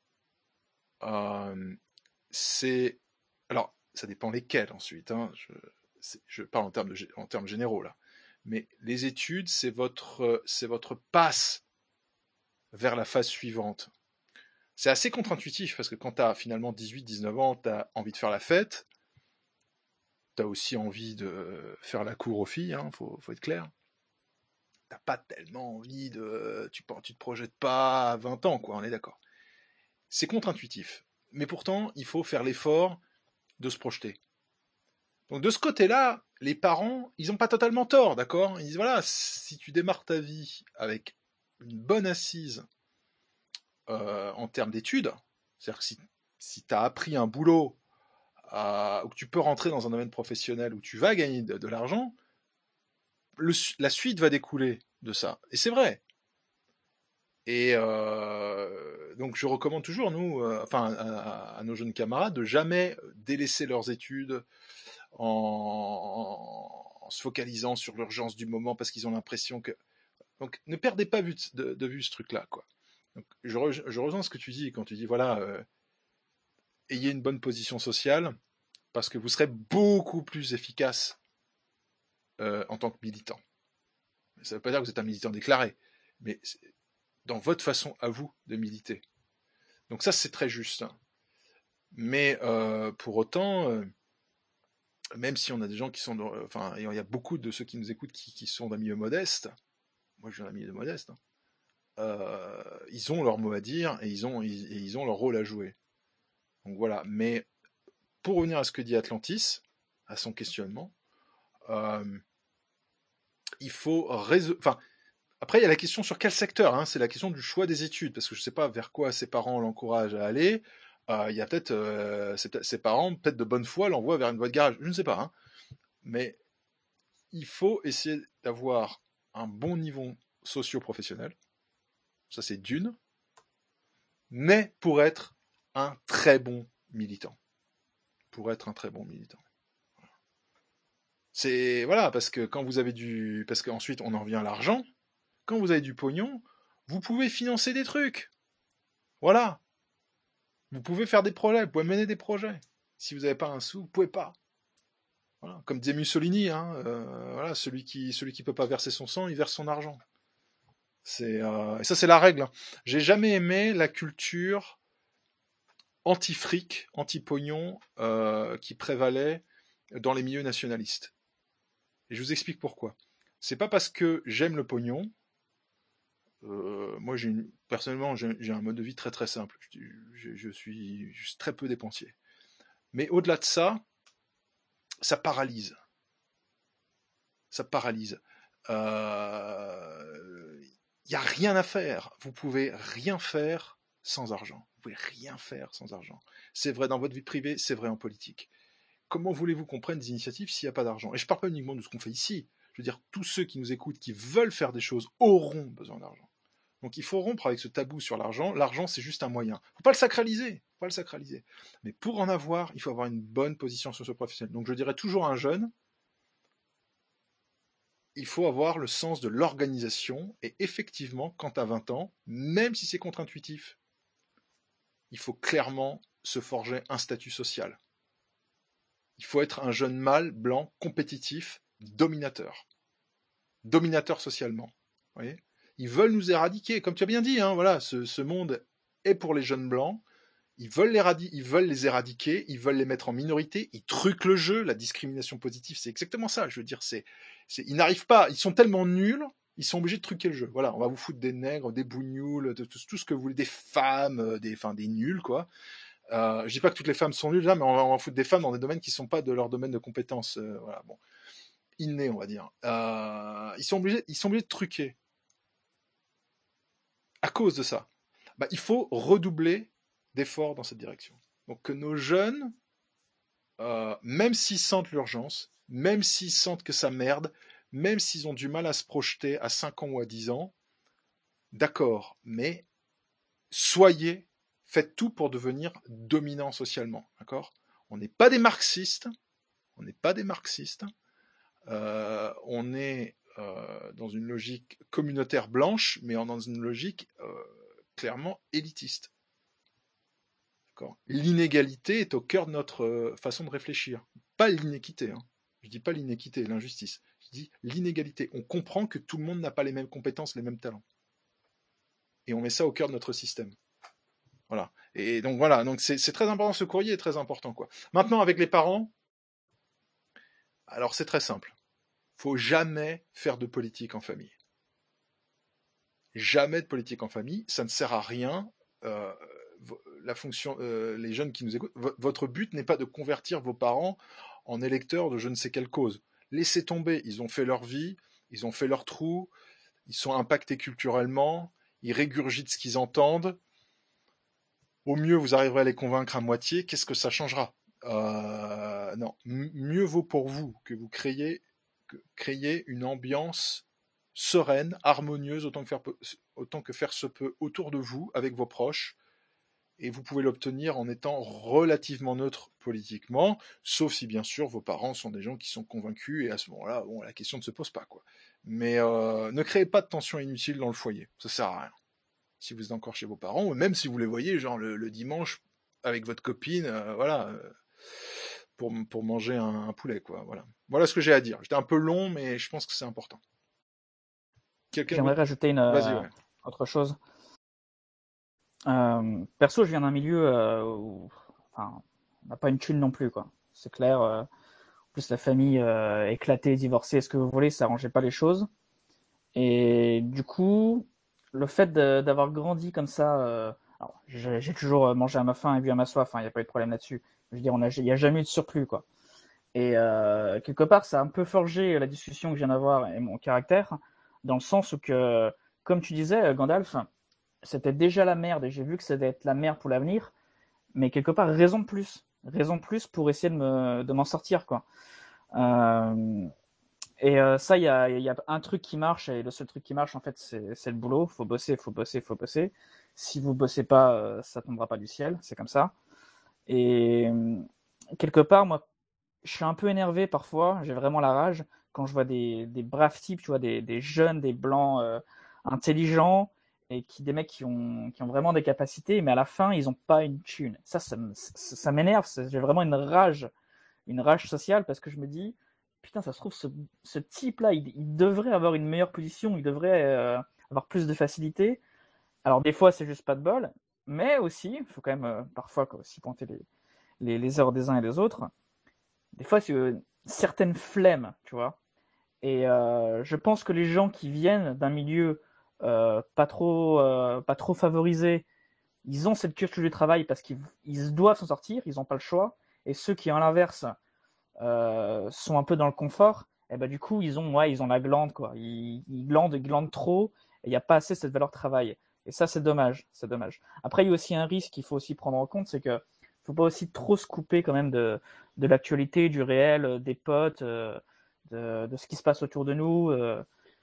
c'est... Alors, ça dépend lesquelles ensuite, hein, je parle en termes généraux là. Mais les études, c'est votre passe vers la phase suivante. C'est assez contre-intuitif parce que quand tu as finalement 18-19 ans, tu as envie de faire la fête, tu as aussi envie de faire la cour aux filles, hein, faut être clair. T'as pas tellement envie de... Tu te projettes pas à 20 ans, quoi, on est d'accord. C'est contre-intuitif. Mais pourtant, il faut faire l'effort de se projeter. Donc de ce côté-là, les parents, ils n'ont pas totalement tort, d'accord? Ils disent, voilà, si tu démarres ta vie avec une bonne assise en termes d'études, c'est-à-dire que si tu as appris un boulot où tu peux rentrer dans un domaine professionnel où tu vas gagner de l'argent, la suite va découler de ça. Et c'est vrai. Et donc je recommande toujours, à nos jeunes camarades, de jamais délaisser leurs études en se focalisant sur l'urgence du moment parce qu'ils ont l'impression que... Donc ne perdez pas de vue ce truc-là, quoi. Donc, je rejoins ce que tu dis quand tu dis, voilà, ayez une bonne position sociale parce que vous serez beaucoup plus efficace en tant que militant. Ça ne veut pas dire que vous êtes un militant déclaré, mais dans votre façon à vous de militer. Donc ça, c'est très juste. Mais pour autant, même si on a des gens qui sont... il y a beaucoup de ceux qui nous écoutent qui sont d'un milieu modeste, moi je viens d'un milieu modeste, ils ont leur mot à dire et ils ont leur rôle à jouer. Donc voilà. Mais pour revenir à ce que dit Atlantis, à son questionnement, il faut après, il y a la question sur quel secteur, hein, c'est la question du choix des études, parce que je ne sais pas vers quoi ses parents l'encouragent à aller. Il y a peut-être ses parents, peut-être de bonne foi, l'envoient vers une voie de garage, je ne sais pas. Hein. Mais il faut essayer d'avoir un bon niveau socio-professionnel, ça c'est d'une, mais pour être un très bon militant. C'est, voilà, parce que quand vous avez parce qu'ensuite on en revient à l'argent, quand vous avez du pognon, vous pouvez financer des trucs. Voilà. Vous pouvez faire des projets, vous pouvez mener des projets. Si vous n'avez pas un sou, vous ne pouvez pas. Voilà. Comme disait Mussolini, hein, voilà, celui qui peut pas verser son sang, il verse son argent. Et ça, c'est la règle. Hein. J'ai jamais aimé la culture anti-fric, anti-pognon qui prévalait dans les milieux nationalistes. Et je vous explique pourquoi. C'est pas parce que j'aime le pognon. Moi, personnellement, j'ai un mode de vie très très simple. Je suis très peu dépensier. Mais au-delà de ça, ça paralyse. Il n'y a rien à faire. Vous pouvez rien faire sans argent. C'est vrai dans votre vie privée, c'est vrai en politique. Comment voulez-vous qu'on prenne des initiatives s'il n'y a pas d'argent? Et je ne parle pas uniquement de ce qu'on fait ici. Je veux dire, tous ceux qui nous écoutent, qui veulent faire des choses, auront besoin d'argent. Donc il faut rompre avec ce tabou sur l'argent. L'argent, c'est juste un moyen. Faut pas le sacraliser. Faut pas le sacraliser. Mais pour en avoir, il faut avoir une bonne position socio-professionnelle. Donc je dirais toujours à un jeune, il faut avoir le sens de l'organisation. Et effectivement, quand tu as 20 ans, même si c'est contre-intuitif, il faut clairement se forger un statut social. Il faut être un jeune mâle, blanc, compétitif, dominateur. Dominateur socialement. Vous voyez ? Ils veulent nous éradiquer. Comme tu as bien dit, hein, voilà, ce monde est pour les jeunes blancs. Ils veulent les éradiquer, ils veulent les mettre en minorité, ils truquent le jeu, la discrimination positive, c'est exactement ça. Je veux dire, ils n'arrivent pas, ils sont tellement nuls, ils sont obligés de truquer le jeu. Voilà, on va vous foutre des nègres, des bougnoules, tout ce que vous voulez, des femmes, des nuls, quoi. Je dis pas que toutes les femmes sont nulles là, mais on va foutre des femmes dans des domaines qui sont pas de leur domaine de compétence, voilà, bon, innés, on va dire. Ils sont obligés de truquer. À cause de ça, il faut redoubler d'efforts dans cette direction. Donc que nos jeunes, même s'ils sentent l'urgence, même s'ils sentent que ça merde, même s'ils ont du mal à se projeter à 5 ans ou à 10 ans, d'accord, mais faites tout pour devenir dominant socialement, d'accord ? On n'est pas des marxistes, on est dans une logique communautaire blanche, mais dans une logique clairement élitiste. D'accord ? L'inégalité est au cœur de notre façon de réfléchir. Pas l'inéquité. Hein. Je dis pas l'inéquité, l'injustice. Je dis l'inégalité. On comprend que tout le monde n'a pas les mêmes compétences, les mêmes talents. Et on met ça au cœur de notre système. Voilà. Et donc voilà. Donc c'est très important. Ce courrier est très important, quoi. Maintenant, avec les parents, alors c'est très simple. Faut jamais faire de politique en famille. Jamais de politique en famille. Ça ne sert à rien. Les jeunes qui nous écoutent, votre but n'est pas de convertir vos parents en électeurs de je ne sais quelle cause. Laissez tomber, ils ont fait leur vie, ils ont fait leur trou, ils sont impactés culturellement, ils régurgitent ce qu'ils entendent. Au mieux, vous arriverez à les convaincre à moitié, qu'est-ce que ça changera ? Non, mieux vaut pour vous que vous créiez une ambiance sereine, harmonieuse, autant que faire se peut autour de vous, avec vos proches, et vous pouvez l'obtenir en étant relativement neutre politiquement, sauf si bien sûr vos parents sont des gens qui sont convaincus, et à ce moment-là, bon, la question ne se pose pas, quoi. Mais ne créez pas de tension inutile dans le foyer, ça sert à rien. Si vous êtes encore chez vos parents, ou même si vous les voyez, genre le dimanche, avec votre copine, pour manger un poulet, quoi. Voilà ce que j'ai à dire. J'étais un peu long, mais je pense que c'est important. J'aimerais rajouter autre chose. Perso, je viens d'un milieu où on n'a pas une thune non plus, quoi. C'est clair. En plus, la famille éclatée, divorcée, ce que vous voulez, ça arrangeait pas les choses. Et du coup, le fait d'avoir grandi comme ça, alors, j'ai toujours mangé à ma faim et bu à ma soif, il n'y a pas eu de problème là-dessus. Je veux dire, il n'y a jamais eu de surplus, quoi. Et quelque part, ça a un peu forgé la discussion que je viens d'avoir et mon caractère, dans le sens où que, comme tu disais, Gandalf, c'était déjà la merde et j'ai vu que ça allait être la merde pour l'avenir, mais quelque part, raison de plus pour essayer de m'en sortir, quoi. Ça, il y a un truc qui marche, et le seul truc qui marche, en fait, c'est le boulot. Faut bosser. Si vous bossez pas, ça tombera pas du ciel, c'est comme ça. Et quelque part, moi, je suis un peu énervé parfois, j'ai vraiment la rage, quand je vois des braves types, tu vois, des jeunes, des blancs intelligents, et des mecs qui ont vraiment des capacités, mais à la fin, ils ont pas une thune. Ça m'énerve, j'ai vraiment une rage sociale, parce que je me dis, putain, ça se trouve, ce type-là, il devrait avoir une meilleure position, il devrait avoir plus de facilité. Alors des fois, c'est juste pas de bol, mais aussi, il faut quand même parfois aussi pointer les erreurs des uns et des autres. Des fois, c'est certaines flemmes, tu vois. Et je pense que les gens qui viennent d'un milieu pas trop favorisé, ils ont cette culture du travail parce qu'ils doivent s'en sortir, ils n'ont pas le choix. Et ceux qui, à l'inverse, sont un peu dans le confort, et ben du coup, ils ont la glande, quoi. Ils glandent trop, et il n'y a pas assez cette valeur travail. Et ça, c'est dommage. Après, il y a aussi un risque qu'il faut aussi prendre en compte, c'est que faut pas aussi trop se couper quand même de l'actualité, du réel, des potes, de ce qui se passe autour de nous.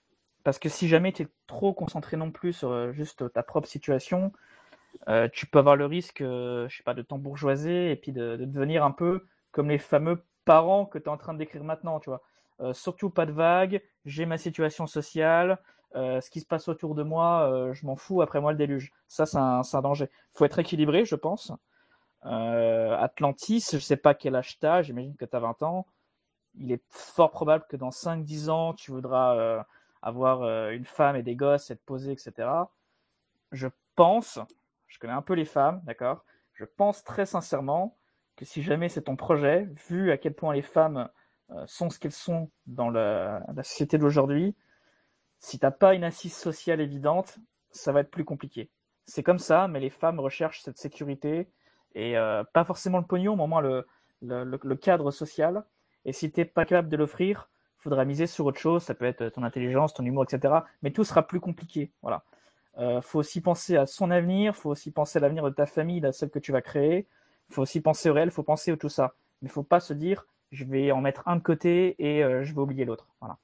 Parce que si jamais tu es trop concentré non plus sur juste ta propre situation, tu peux avoir le risque, je sais pas, de t'embourgeoiser et puis de devenir un peu comme les fameux parents que tu es en train de décrire maintenant, tu vois. Surtout pas de vagues, j'ai ma situation sociale, ce qui se passe autour de moi, je m'en fous, après moi le déluge. Ça, c'est un danger. Faut être équilibré, je pense. Atlantis, je sais pas quel âge t'as, j'imagine que t'as 20 ans. Il est fort probable que dans 5-10 ans, tu voudras avoir une femme et des gosses, être posé, etc. Je pense, je connais un peu les femmes, d'accord? Je pense très sincèrement que si jamais c'est ton projet, vu à quel point les femmes sont ce qu'elles sont dans la société d'aujourd'hui, si t'as pas une assise sociale évidente, ça va être plus compliqué. C'est comme ça, mais les femmes recherchent cette sécurité et pas forcément le pognon, mais au moins le cadre social. Et si t'es pas capable de l'offrir, faudra miser sur autre chose. Ça peut être ton intelligence, ton humour, etc. Mais tout sera plus compliqué. Voilà. Faut aussi penser à son avenir, faut aussi penser à l'avenir de ta famille, de celle que tu vas créer. Faut aussi penser au réel, faut penser à tout ça. Mais faut pas se dire, je vais en mettre un de côté et je vais oublier l'autre. Voilà.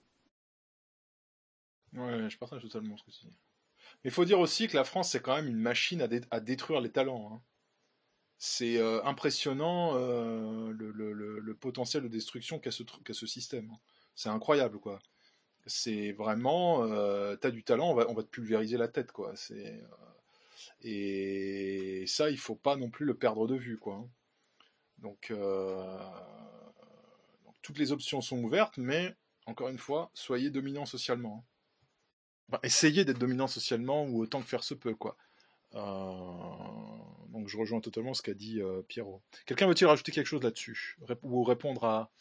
Ouais, je partage totalement ce que tu dis. Mais il faut dire aussi que la France, c'est quand même une machine à détruire les talents. Hein. C'est impressionnant le potentiel de destruction qu'a ce système. Hein. C'est incroyable, quoi. C'est vraiment, t'as du talent, on va te pulvériser la tête, quoi. Et ça, il faut pas non plus le perdre de vue, quoi. Donc toutes les options sont ouvertes, mais encore une fois, soyez dominant socialement. Hein. Enfin, essayez d'être dominant socialement ou autant que faire se peut, quoi. Donc je rejoins totalement ce qu'a dit Pierrot. Quelqu'un veut-il rajouter quelque chose là-dessus ou répondre à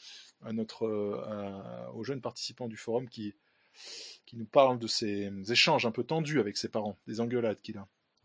aux jeunes participants du forum qui nous parlent de ces échanges un peu tendus avec ses parents, des engueulades qu'il a?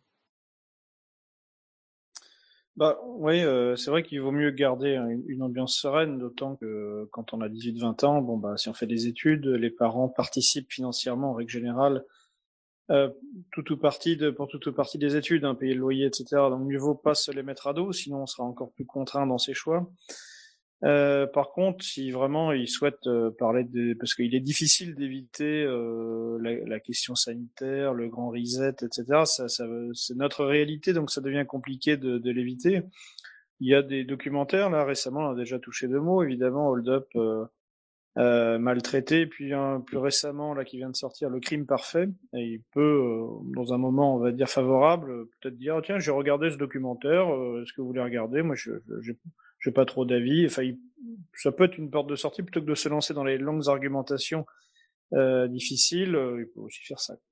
Bah oui, c'est vrai qu'il vaut mieux garder une ambiance sereine, d'autant que quand on a 18-20 ans, bon bah si on fait des études, les parents participent financièrement en règle générale pour toute partie des études, hein, payer le loyer, etc. Donc mieux vaut pas se les mettre à dos, sinon on sera encore plus contraint dans ses choix. Par contre, si vraiment il souhaite parler parce qu'il est difficile d'éviter la question sanitaire, le grand reset, etc. C'est notre réalité, donc ça devient compliqué de l'éviter. Il y a des documentaires là récemment, on a déjà touché 2 mots, évidemment, Hold Up, Maltraité, puis plus récemment là qui vient de sortir, Le Crime Parfait. Et il peut, dans un moment on va dire favorable, peut-être dire tiens j'ai regardé ce documentaire, est-ce que vous voulez regarder? Moi j'ai pas trop d'avis. Enfin, ça peut être une porte de sortie plutôt que de se lancer dans les longues argumentations difficiles. Il peut aussi faire ça.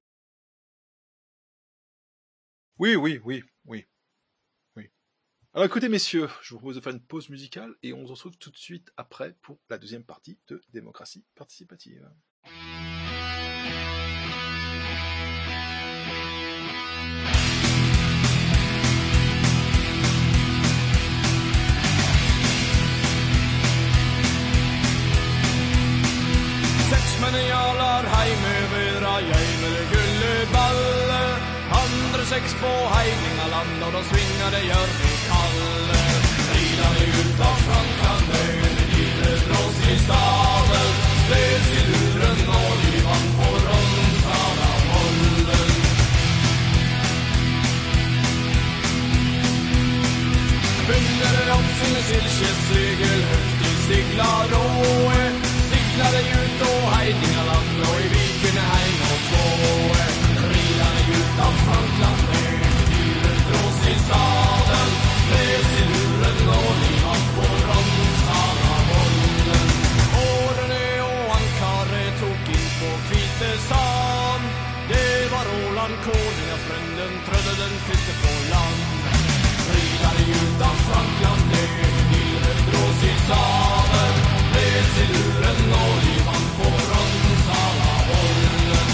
Oui. Alors écoutez messieurs, je vous propose de faire une pause musicale et on se retrouve tout de suite après pour la deuxième partie de Démocratie participative. Jalar heimöver Jæmel gulleballe. Andre 6 på Heidingaland og de svingade gjør i kalle. Rilade ut av Franklandøen, gilles blås i stavel. Løs i luren og de vann på Ronsala Mollen. Bunnere opp sine silkesegel, høgt i sigla råe. Siglade ut og Heidingaland og i vikene heim og tvåe. Rilade ut av Franklandøen, gilles blås i stavel. Løs i luren og de vann på Ronsala Mollen. Årene og Ankare tok inn på Kvitesand. Det var Roland konung av Frønden, trødde den første på land. Rilade ut av Franklandøen, gilles blås i stavel. Løs i luren og de vann på Ronsala Mollen.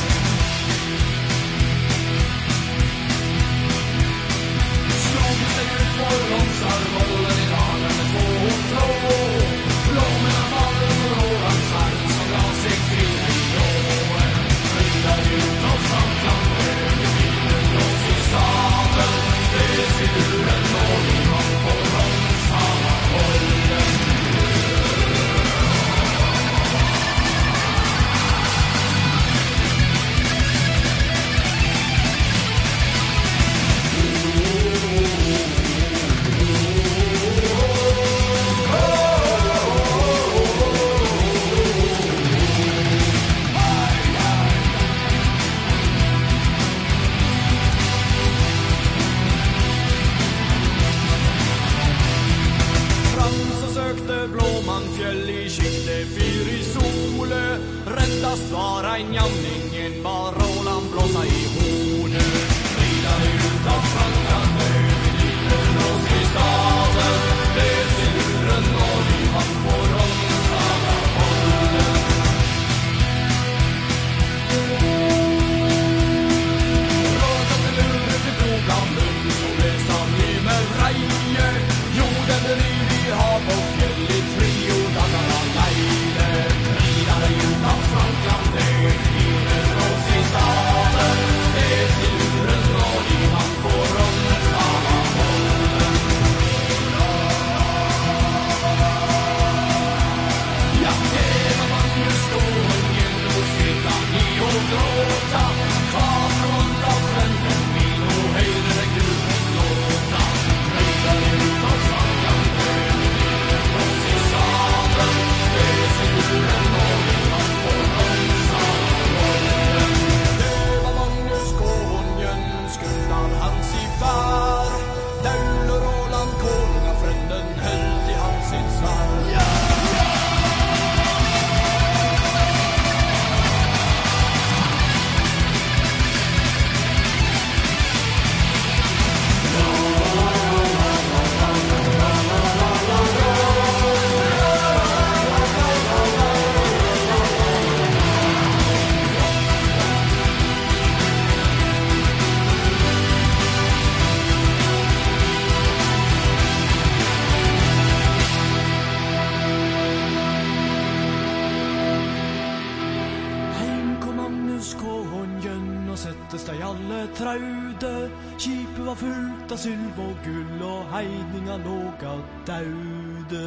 Slog seg ut på Ronsala Mollen i dagen med 2 tråd. Lå mellom ballen og Rolandsverd som la seg fyre i blåe. Rilade ut av Franklandøen, gilles blås i stavel. Løs i luren og de vann på Ronsala Mollen. alle traude. Skipet var fullt av sylv og gull, og heidninga låg av daude.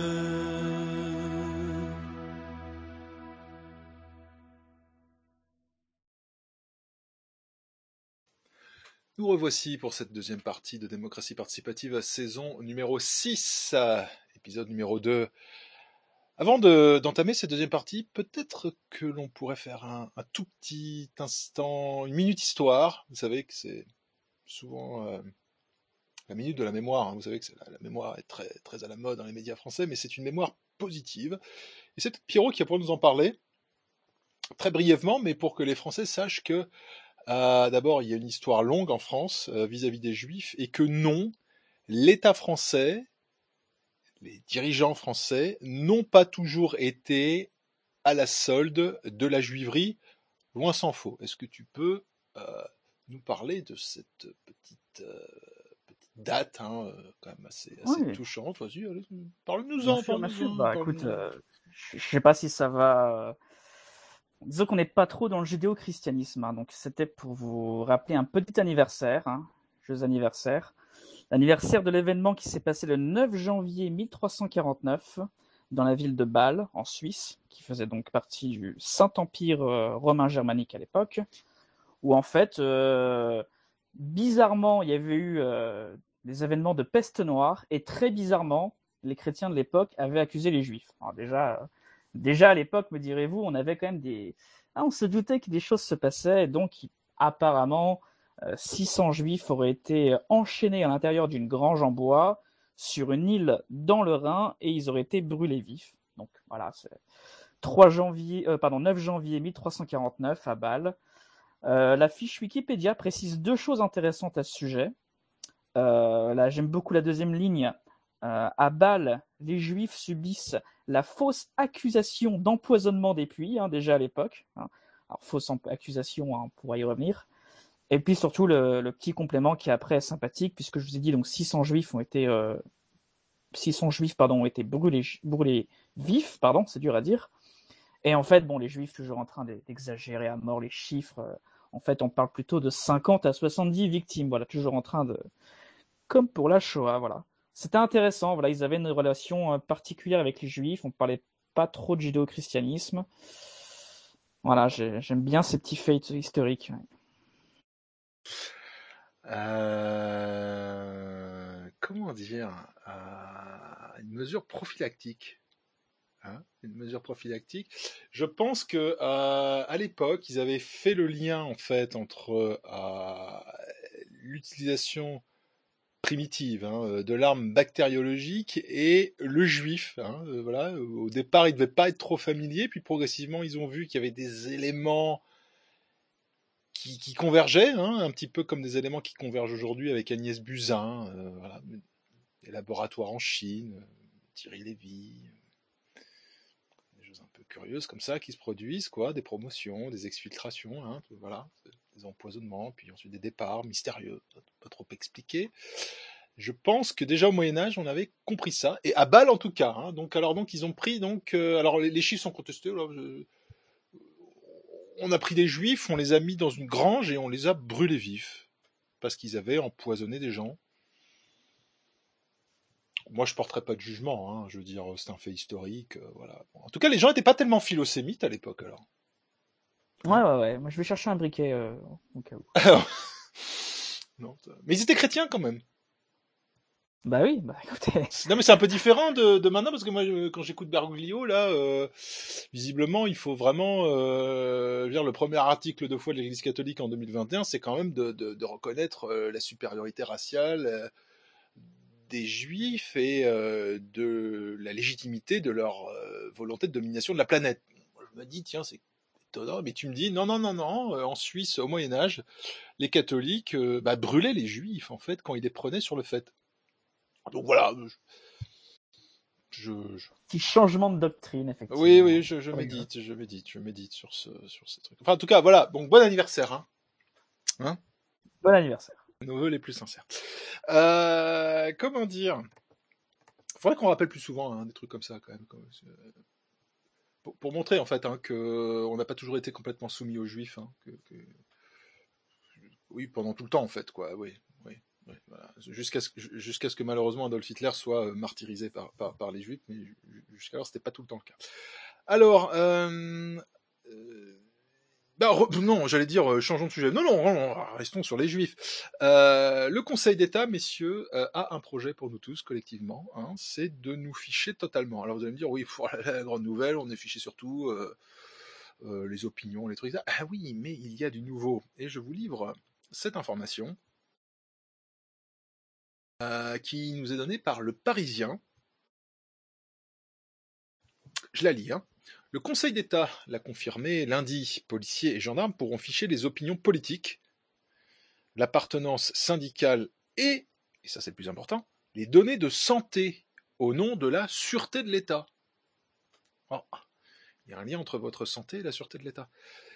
Nous revoici pour cette deuxième partie de Démocratie participative, saison numéro 6, épisode numéro 2. Avant d'entamer cette deuxième partie, peut-être que l'on pourrait faire un tout petit instant, une minute histoire. Vous savez que c'est souvent la minute de la mémoire. Hein. Vous savez que la mémoire est très, très à la mode dans les médias français, mais c'est une mémoire positive. Et c'est peut-être Pierrot qui va pouvoir nous en parler, très brièvement, mais pour que les Français sachent que d'abord, il y a une histoire longue en France vis-à-vis des Juifs, et que non, l'État français, les dirigeants français, n'ont pas toujours été à la solde de la juiverie, loin s'en faut. Est-ce que tu peux nous parler de cette petite date, quand même assez Oui. touchante? Vas-y, allez, parle-nous-en. Bien sûr. Bah, écoute, je sais pas si ça va. Disons qu'on n'est pas trop dans le judéo-christianisme, hein, donc c'était pour vous rappeler un petit anniversaire, joyeux anniversaire. L'anniversaire de l'événement qui s'est passé le 9 janvier 1349 dans la ville de Bâle, en Suisse, qui faisait donc partie du Saint-Empire romain germanique à l'époque, où en fait, bizarrement, il y avait eu des événements de peste noire, et très bizarrement, les chrétiens de l'époque avaient accusé les juifs. Alors déjà à l'époque, me direz-vous, on avait quand même on se doutait que des choses se passaient, et donc apparemment 600 juifs auraient été enchaînés à l'intérieur d'une grange en bois sur une île dans le Rhin, et ils auraient été brûlés vifs. Donc voilà, c'est 9 janvier 1349 à Bâle. La fiche Wikipédia précise deux choses intéressantes à ce sujet. Là, j'aime beaucoup la deuxième ligne. À Bâle, les Juifs subissent la fausse accusation d'empoisonnement des puits, déjà à l'époque. Alors, fausse accusation, on pourra y revenir. Et puis surtout, le petit complément qui est après sympathique, puisque je vous ai dit, donc 600 Juifs ont été brûlés vifs, c'est dur à dire. Et en fait, les Juifs toujours en train d'exagérer à mort les chiffres. En fait, on parle plutôt de 50 à 70 victimes. Voilà, toujours en train de... Comme pour la Shoah, voilà. C'était intéressant, voilà, ils avaient une relation particulière avec les Juifs, on ne parlait pas trop de judéo-christianisme. Voilà, j'aime bien ces petits faits historiques. Comment dire, une mesure prophylactique. Une mesure prophylactique. Je pense que à l'époque, ils avaient fait le lien en fait entre l'utilisation primitive de l'arme bactériologique et le juif. Voilà. Au départ, ils ne devaient pas être trop familiers, puis progressivement, ils ont vu qu'il y avait des éléments qui convergeaient, un petit peu comme des éléments qui convergent aujourd'hui avec Agnès Buzyn, voilà, des laboratoires en Chine, Thierry Lévy, des choses un peu curieuses comme ça qui se produisent, quoi, des promotions, des exfiltrations, voilà, des empoisonnements, puis ensuite des départs mystérieux, pas trop expliqués. Je pense que déjà au Moyen-Âge, on avait compris ça, et à Bâle en tout cas. Donc ils ont pris, alors les chiffres sont contestés, là, on a pris des Juifs, on les a mis dans une grange et on les a brûlés vifs, parce qu'ils avaient empoisonné des gens. Moi, je porterai pas de jugement, je veux dire, c'est un fait historique, voilà. Bon, en tout cas, les gens n'étaient pas tellement philosémites à l'époque, alors. Ouais. Moi, je vais chercher un briquet au cas où. Non, mais ils étaient chrétiens quand même. Bah oui, écoutez. Non, mais c'est un peu différent de maintenant, parce que moi, quand j'écoute Bergoglio, là, visiblement, il faut vraiment, dire, le premier article de foi de l'Église catholique en 2021, c'est quand même de reconnaître la supériorité raciale des Juifs et de la légitimité de leur volonté de domination de la planète. Je me dis, tiens, c'est étonnant, mais tu me dis, non, en Suisse, au Moyen-Âge, les catholiques brûlaient les Juifs, en fait, quand ils les prenaient sur le fait. Donc voilà. Petit changement de doctrine, effectivement. Oui, je médite sur ces trucs. Enfin, en tout cas, voilà. Donc, bon anniversaire, Bon anniversaire. Nos vœux les plus sincères. Comment dire? Faudrait qu'on rappelle plus souvent des trucs comme ça, quand même. Pour montrer, en fait, que on n'a pas toujours été complètement soumis aux Juifs. Oui, pendant tout le temps, en fait, quoi. Oui, oui, oui, voilà. Jusqu'à ce que malheureusement Adolf Hitler soit martyrisé par les Juifs, mais jusqu'alors c'était pas tout le temps le cas. Alors, non, j'allais dire changeons de sujet. Non, restons sur les Juifs. Le Conseil d'État, messieurs, a un projet pour nous tous collectivement. Hein, c'est de nous ficher totalement. Alors vous allez me dire, oui, pour la grande nouvelle, on est fiché surtout. Les opinions, les trucs. Ah oui, mais il y a du nouveau. Et je vous livre cette information qui nous est donnée par Le Parisien. Je la lis. Hein. Le Conseil d'État l'a confirmé lundi. Policiers et gendarmes pourront ficher les opinions politiques, l'appartenance syndicale et ça c'est le plus important, les données de santé au nom de la sûreté de l'État. Oh. Il y a un lien entre votre santé et la sûreté de l'État.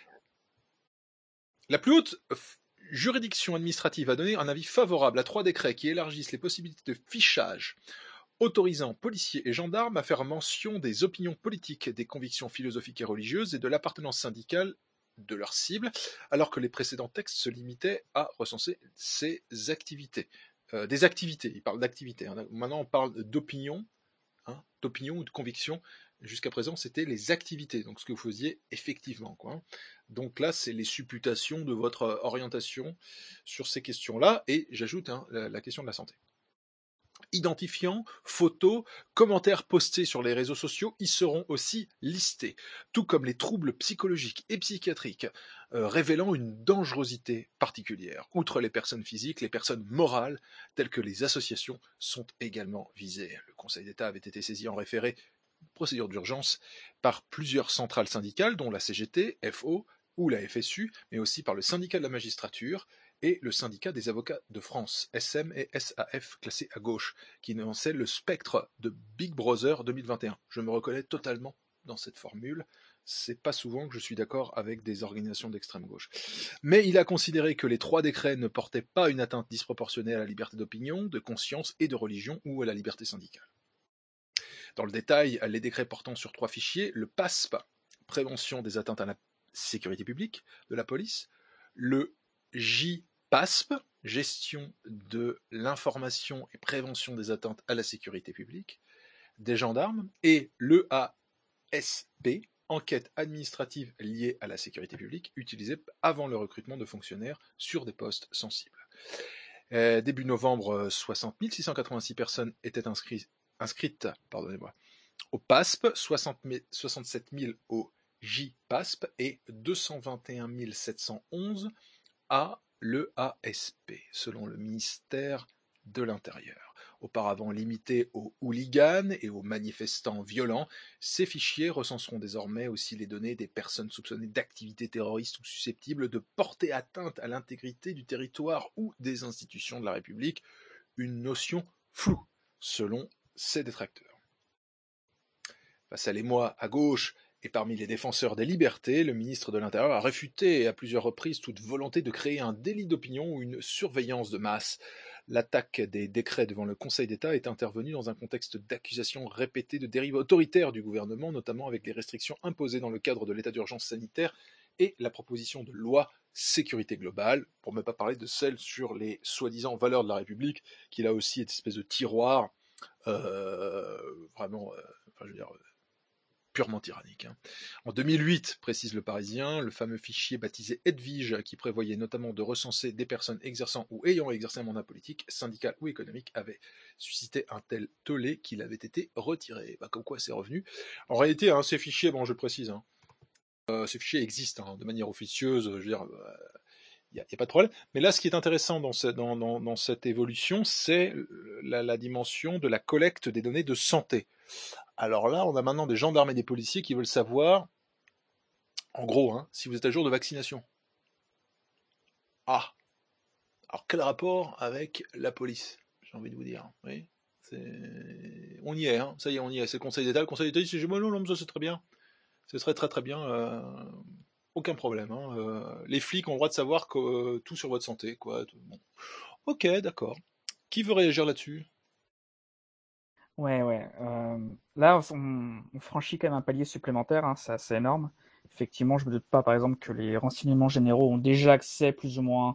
La plus haute juridiction administrative a donné un avis favorable à 3 décrets qui élargissent les possibilités de fichage, autorisant policiers et gendarmes à faire mention des opinions politiques, des convictions philosophiques et religieuses et de l'appartenance syndicale de leur cible, alors que les précédents textes se limitaient à recenser ces activités. Des activités, ils parlent d'activités. Hein. Maintenant, on parle d'opinion, d'opinion ou de conviction. Jusqu'à présent, c'était les activités, donc ce que vous faisiez effectivement, quoi. Donc là, c'est les supputations de votre orientation sur ces questions-là, et j'ajoute la question de la santé. Identifiants, photos, commentaires postés sur les réseaux sociaux y seront aussi listés, tout comme les troubles psychologiques et psychiatriques révélant une dangerosité particulière. Outre les personnes physiques, les personnes morales, telles que les associations, sont également visées. Le Conseil d'État avait été saisi en référé procédure d'urgence par plusieurs centrales syndicales, dont la CGT, FO ou la FSU, mais aussi par le syndicat de la magistrature et le syndicat des avocats de France, SM et SAF, classés à gauche, qui énonçaient le spectre de Big Brother 2021. Je me reconnais totalement dans cette formule. C'est pas souvent que je suis d'accord avec des organisations d'extrême gauche. Mais il a considéré que les 3 décrets ne portaient pas une atteinte disproportionnée à la liberté d'opinion, de conscience et de religion ou à la liberté syndicale. Dans le détail, les décrets portant sur 3 fichiers, le PASP, prévention des atteintes à la sécurité publique de la police, le JPASP, gestion de l'information et prévention des atteintes à la sécurité publique des gendarmes, et l'EASP, enquête administrative liée à la sécurité publique, utilisée avant le recrutement de fonctionnaires sur des postes sensibles. Début novembre, 60 686 personnes étaient inscrites au PASP, 67 000 au JPASP et 221 711 à l'EASP, selon le ministère de l'Intérieur. Auparavant limités aux hooligans et aux manifestants violents, ces fichiers recenseront désormais aussi les données des personnes soupçonnées d'activités terroristes ou susceptibles de porter atteinte à l'intégrité du territoire ou des institutions de la République, une notion floue, selon ses détracteurs. Face à l'émoi à gauche et parmi les défenseurs des libertés, le ministre de l'Intérieur a réfuté à plusieurs reprises toute volonté de créer un délit d'opinion ou une surveillance de masse. L'attaque des décrets devant le Conseil d'État est intervenue dans un contexte d'accusations répétées de dérive autoritaire du gouvernement, notamment avec les restrictions imposées dans le cadre de l'état d'urgence sanitaire et la proposition de loi sécurité globale, pour ne pas parler de celle sur les soi-disant valeurs de la République, qui là aussi est une espèce de tiroir vraiment, purement tyrannique. En 2008, précise Le Parisien, le fameux fichier baptisé Edwige, qui prévoyait notamment de recenser des personnes exerçant ou ayant exercé un mandat politique, syndical ou économique, avait suscité un tel tollé qu'il avait été retiré. Comme quoi c'est revenu. En réalité, ces fichiers, je précise, ces fichiers existent de manière officieuse, je veux dire, il n'y a pas de problème. Mais là, ce qui est intéressant dans cette évolution, c'est la dimension de la collecte des données de santé. Alors là, on a maintenant des gendarmes et des policiers qui veulent savoir, en gros, si vous êtes à jour de vaccination. Ah, alors quel rapport avec la police? J'ai envie de vous dire. Oui, on y est, ça y est, on y est. C'est le Conseil d'État. Le Conseil d'État dit, non, ça c'est très bien. Ce serait très très bien. Aucun problème. Les flics ont le droit de savoir tout sur votre santé, quoi. Bon. Ok, d'accord. Qui veut réagir là-dessus? Ouais. Là, on franchit quand même un palier supplémentaire, c'est assez énorme. Effectivement, je me doute pas, par exemple, que les renseignements généraux ont déjà accès plus ou moins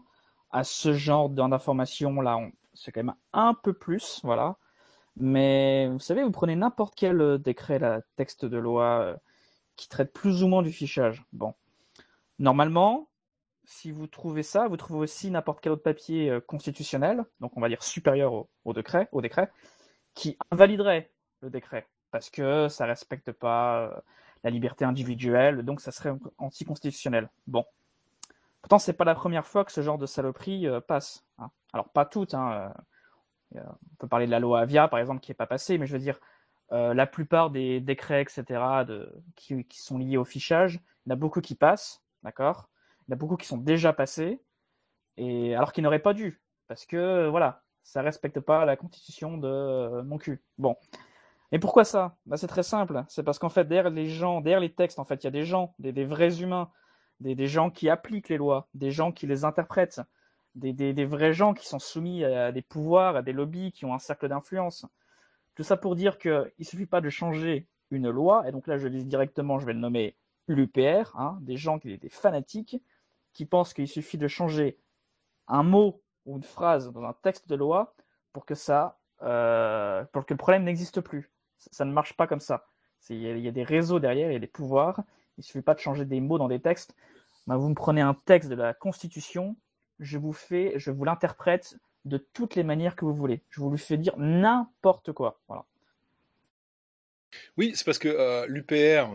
à ce genre d'informations là, c'est quand même un peu plus, voilà. Mais vous savez, vous prenez n'importe quel décret, là, texte de loi qui traite plus ou moins du fichage. Bon, normalement, si vous trouvez ça, vous trouvez aussi n'importe quel autre papier constitutionnel, donc on va dire supérieur au décret, qui invaliderait le décret, parce que ça respecte pas la liberté individuelle, donc ça serait anticonstitutionnel. Bon. Pourtant, c'est pas la première fois que ce genre de saloperie passe. Hein. Alors, pas toutes. Hein, on peut parler de la loi Avia, par exemple, qui n'est pas passée, mais je veux dire, la plupart des décrets, etc., qui sont liés au fichage, il y en a beaucoup qui passent, d'accord. Il y en a beaucoup qui sont déjà passés, et alors qu'ils n'auraient pas dû, parce que, voilà, ça respecte pas la constitution de mon cul. Bon. Et pourquoi ça? Bah, c'est très simple. C'est parce qu'en fait, derrière les textes, en fait, il y a des gens, des vrais humains, des gens qui appliquent les lois, des gens qui les interprètent, des vrais gens qui sont soumis à des pouvoirs, à des lobbies, qui ont un cercle d'influence. Tout ça pour dire qu'il ne suffit pas de changer une loi, et donc là je dis directement, je vais le nommer l'UPR, hein, des gens, des fanatiques, qui pensent qu'il suffit de changer un mot ou une phrase dans un texte de loi pour que le problème n'existe plus. Ça ne marche pas comme ça. Il y a des réseaux derrière, il y a des pouvoirs. Il ne suffit pas de changer des mots dans des textes. Ben, vous me prenez un texte de la Constitution, je vous l'interprète de toutes les manières que vous voulez. Je vous lui fais dire n'importe quoi. Voilà. Oui, c'est parce que l'UPR,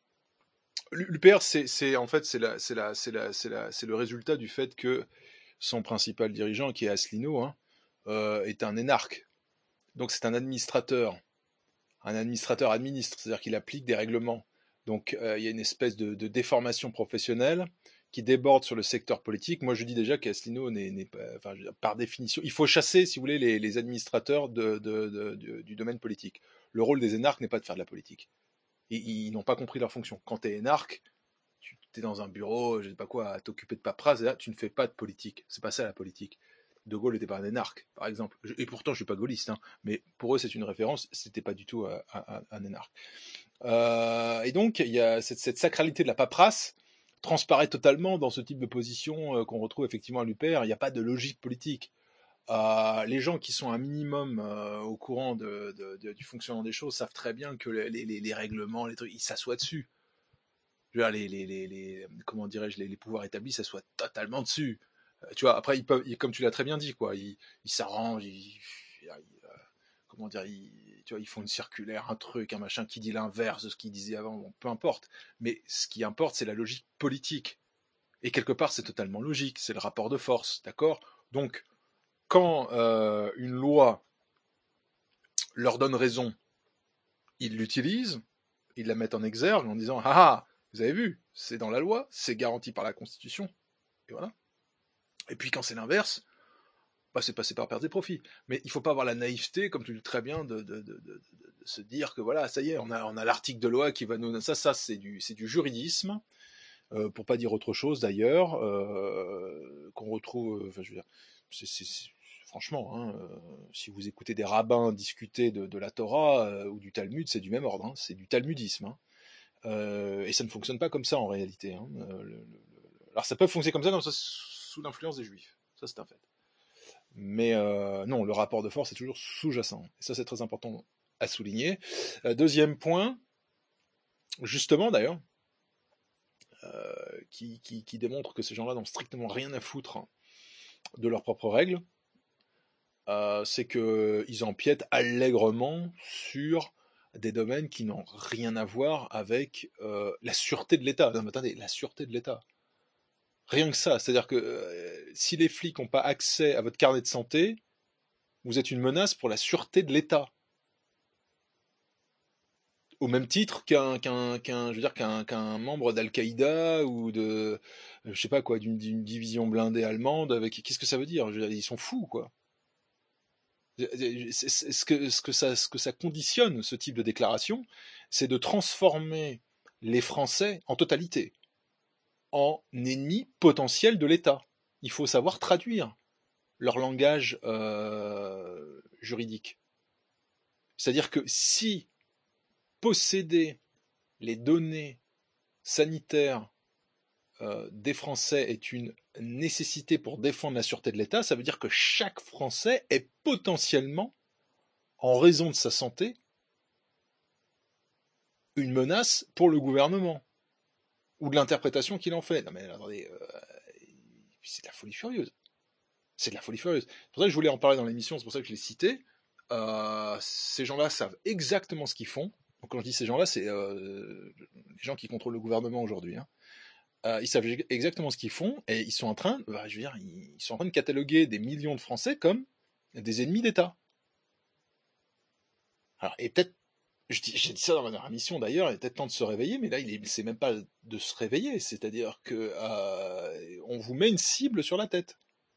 c'est en fait c'est le résultat du fait que son principal dirigeant, qui est Asselineau, hein, est un énarque. Donc c'est un administrateur. Un administrateur administre, c'est-à-dire qu'il applique des règlements. Donc il y a une espèce de déformation professionnelle qui déborde sur le secteur politique. Moi je dis déjà qu'Asselineau n'est pas, enfin, par définition, il faut chasser, si vous voulez, les administrateurs du domaine politique. Le rôle des énarques n'est pas de faire de la politique. Ils n'ont pas compris leur fonction. Quand tu es énarque, tu es dans un bureau, je sais pas quoi, à t'occuper de paperasse, et là, tu ne fais pas de politique. C'est pas ça la politique. De Gaulle n'était pas un énarque, par exemple. Et pourtant, je suis pas gaulliste, hein, mais pour eux, c'est une référence. C'était pas du tout un énarque. Et donc, il y a cette sacralité de la paperasse transparaît totalement dans ce type de position qu'on retrouve effectivement à l'UPR. Il n'y a pas de logique politique. Les gens qui sont un minimum au courant du fonctionnement des choses savent très bien que les règlements, les trucs, ils s'assoient dessus. Je veux dire, comment dirais-je, les pouvoirs établis s'assoient totalement dessus. Tu vois, après, comme tu l'as très bien dit, quoi, ils s'arrangent, comment dire, tu vois, ils font une circulaire, un truc, un machin qui dit l'inverse de ce qu'ils disaient avant, bon, peu importe. Mais ce qui importe, c'est la logique politique. Et quelque part, c'est totalement logique, c'est le rapport de force, d'accord? Donc, quand une loi leur donne raison, ils l'utilisent, ils la mettent en exergue en disant « Ah ah, vous avez vu, c'est dans la loi, c'est garanti par la Constitution. » Et voilà. Et puis quand c'est l'inverse, bah, c'est passé par perte des profits. Mais il ne faut pas avoir la naïveté, comme tu le dis très bien, de se dire que voilà, ça y est, on a l'article de loi qui va nous... Ça c'est du juridisme, pour pas dire autre chose d'ailleurs, qu'on retrouve... Enfin, je veux dire, franchement, hein, si vous écoutez des rabbins discuter de la Torah ou du Talmud, c'est du même ordre, hein, c'est du talmudisme. Hein. Et ça ne fonctionne pas comme ça en réalité. Hein. Alors ça peut fonctionner comme ça sous l'influence des Juifs, ça c'est un fait. Mais non, le rapport de force est toujours sous-jacent. Et ça c'est très important à souligner. Deuxième point, justement d'ailleurs, qui démontre que ces gens-là n'ont strictement rien à foutre de leurs propres règles, c'est qu'ils empiètent allègrement sur des domaines qui n'ont rien à voir avec la sûreté de l'État. Non mais attendez, la sûreté de l'État. Rien que ça, c'est-à-dire que si les flics n'ont pas accès à votre carnet de santé, vous êtes une menace pour la sûreté de l'État. Au même titre qu'un membre d'Al-Qaïda ou de, je sais pas quoi, d'une division blindée allemande. Qu'est-ce que ça veut dire? Ils sont fous, quoi. Ce que ça conditionne, ce type de déclaration, c'est de transformer les Français en totalité, en ennemis potentiels de l'État. Il faut savoir traduire leur langage juridique. C'est-à-dire que si posséder les données sanitaires des Français est une nécessité pour défendre la sûreté de l'État, ça veut dire que chaque Français est potentiellement, en raison de sa santé, une menace pour le gouvernement, ou de l'interprétation qu'il en fait. Non mais attendez, c'est de la folie furieuse. C'est de la folie furieuse. C'est pour ça que je voulais en parler dans l'émission, c'est pour ça que je l'ai cité. Ces gens-là savent exactement ce qu'ils font. Donc quand je dis ces gens-là, c'est les gens qui contrôlent le gouvernement aujourd'hui. Ils savent exactement ce qu'ils font et ils sont en train, ils sont en train de cataloguer des millions de Français comme des ennemis d'État. Alors, et peut-être, j'ai dit ça dans ma dernière émission d'ailleurs, il est peut-être temps de se réveiller, mais là, c'est même pas de se réveiller, c'est-à-dire que on vous met une cible sur la tête.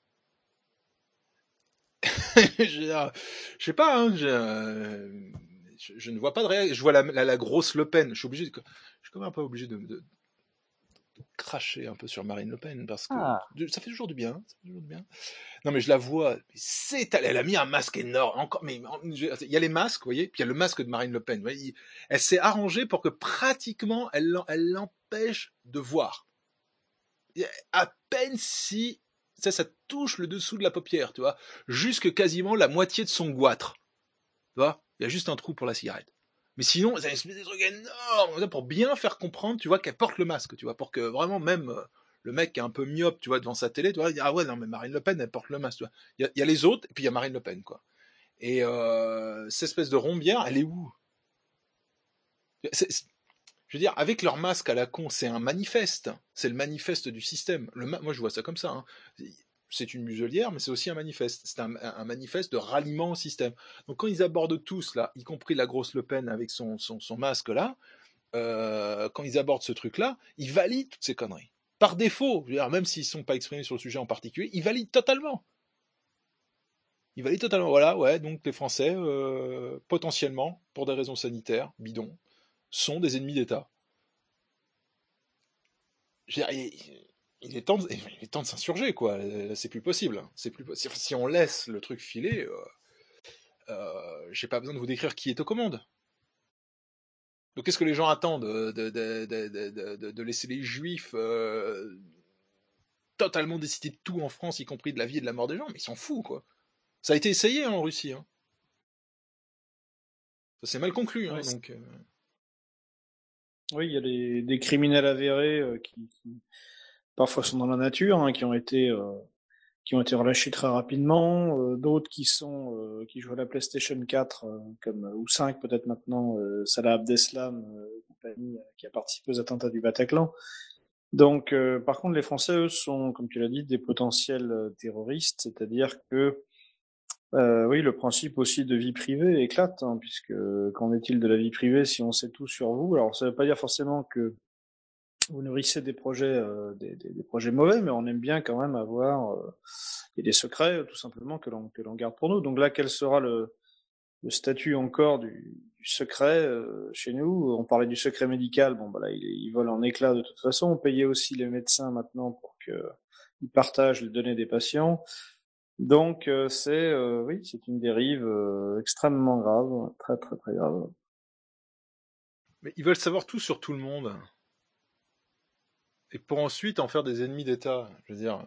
Je sais pas, hein, je ne vois pas de réaction. Je vois la grosse Le Pen. Je suis quand même un peu obligé de cracher un peu sur Marine Le Pen parce que ça fait toujours du bien. Non mais je la vois, elle a mis un masque énorme. Encore, mais il y a les masques, vous voyez, puis il y a le masque de Marine Le Pen. Vous voyez, elle s'est arrangée pour que pratiquement elle l'empêche de voir. À peine si ça touche le dessous de la paupière, tu vois, jusque quasiment la moitié de son goitre. Tu vois, il y a juste un trou pour la cigarette. Mais sinon, c'est des trucs énormes pour bien faire comprendre, tu vois, qu'elle porte le masque, tu vois, pour que vraiment même le mec qui est un peu myope, tu vois, devant sa télé, tu vois, il dit ah ouais non mais Marine Le Pen elle porte le masque, tu vois. Il y a les autres et puis il y a Marine Le Pen quoi. Et cette espèce de rombière, elle est où? Je veux dire, avec leur masque à la con, c'est un manifeste. C'est le manifeste du système. Moi, je vois ça comme ça. Hein. C'est une muselière, mais c'est aussi un manifeste. C'est un manifeste de ralliement au système. Donc, quand ils abordent tous, là, y compris la grosse Le Pen avec son masque là, quand ils abordent ce truc-là, ils valident toutes ces conneries. Par défaut, je veux dire, même s'ils ne sont pas exprimés sur le sujet en particulier, ils valident totalement. Voilà, ouais, donc les Français, potentiellement, pour des raisons sanitaires, bidons, sont des ennemis d'État. Je veux dire, il est temps de s'insurger, quoi. C'est plus possible. Si on laisse le truc filer, j'ai pas besoin de vous décrire qui est aux commandes. Donc qu'est-ce que les gens attendent de laisser les Juifs totalement décider de tout en France, y compris de la vie et de la mort des gens? Mais ils s'en foutent, quoi. Ça a été essayé en Russie. Hein. Ça s'est mal conclu. Hein, donc. Oui, il y a des criminels avérés qui parfois sont dans la nature, hein, qui ont été relâchés très rapidement, d'autres qui jouent à la PlayStation 4 ou 5 peut-être maintenant, Salah Abdeslam, compagnie, qui a participé aux attentats du Bataclan. Donc, par contre, les Français, eux, sont, comme tu l'as dit, des potentiels terroristes, c'est-à-dire que oui, le principe aussi de vie privée éclate, hein, puisque qu'en est-il de la vie privée si on sait tout sur vous? Alors, ça veut pas dire forcément que vous nourrissez des projets, des projets mauvais, mais on aime bien quand même avoir des secrets, tout simplement, que l'on garde pour nous. Donc là, quel sera le statut encore du secret chez nous? On parlait du secret médical, bon, bah là, il vole en éclats de toute façon. On payait aussi les médecins maintenant pour qu'ils partagent les données des patients. Donc oui, c'est une dérive extrêmement grave, très très très grave. Mais ils veulent savoir tout sur tout le monde. Et pour ensuite en faire des ennemis d'État. Je veux dire,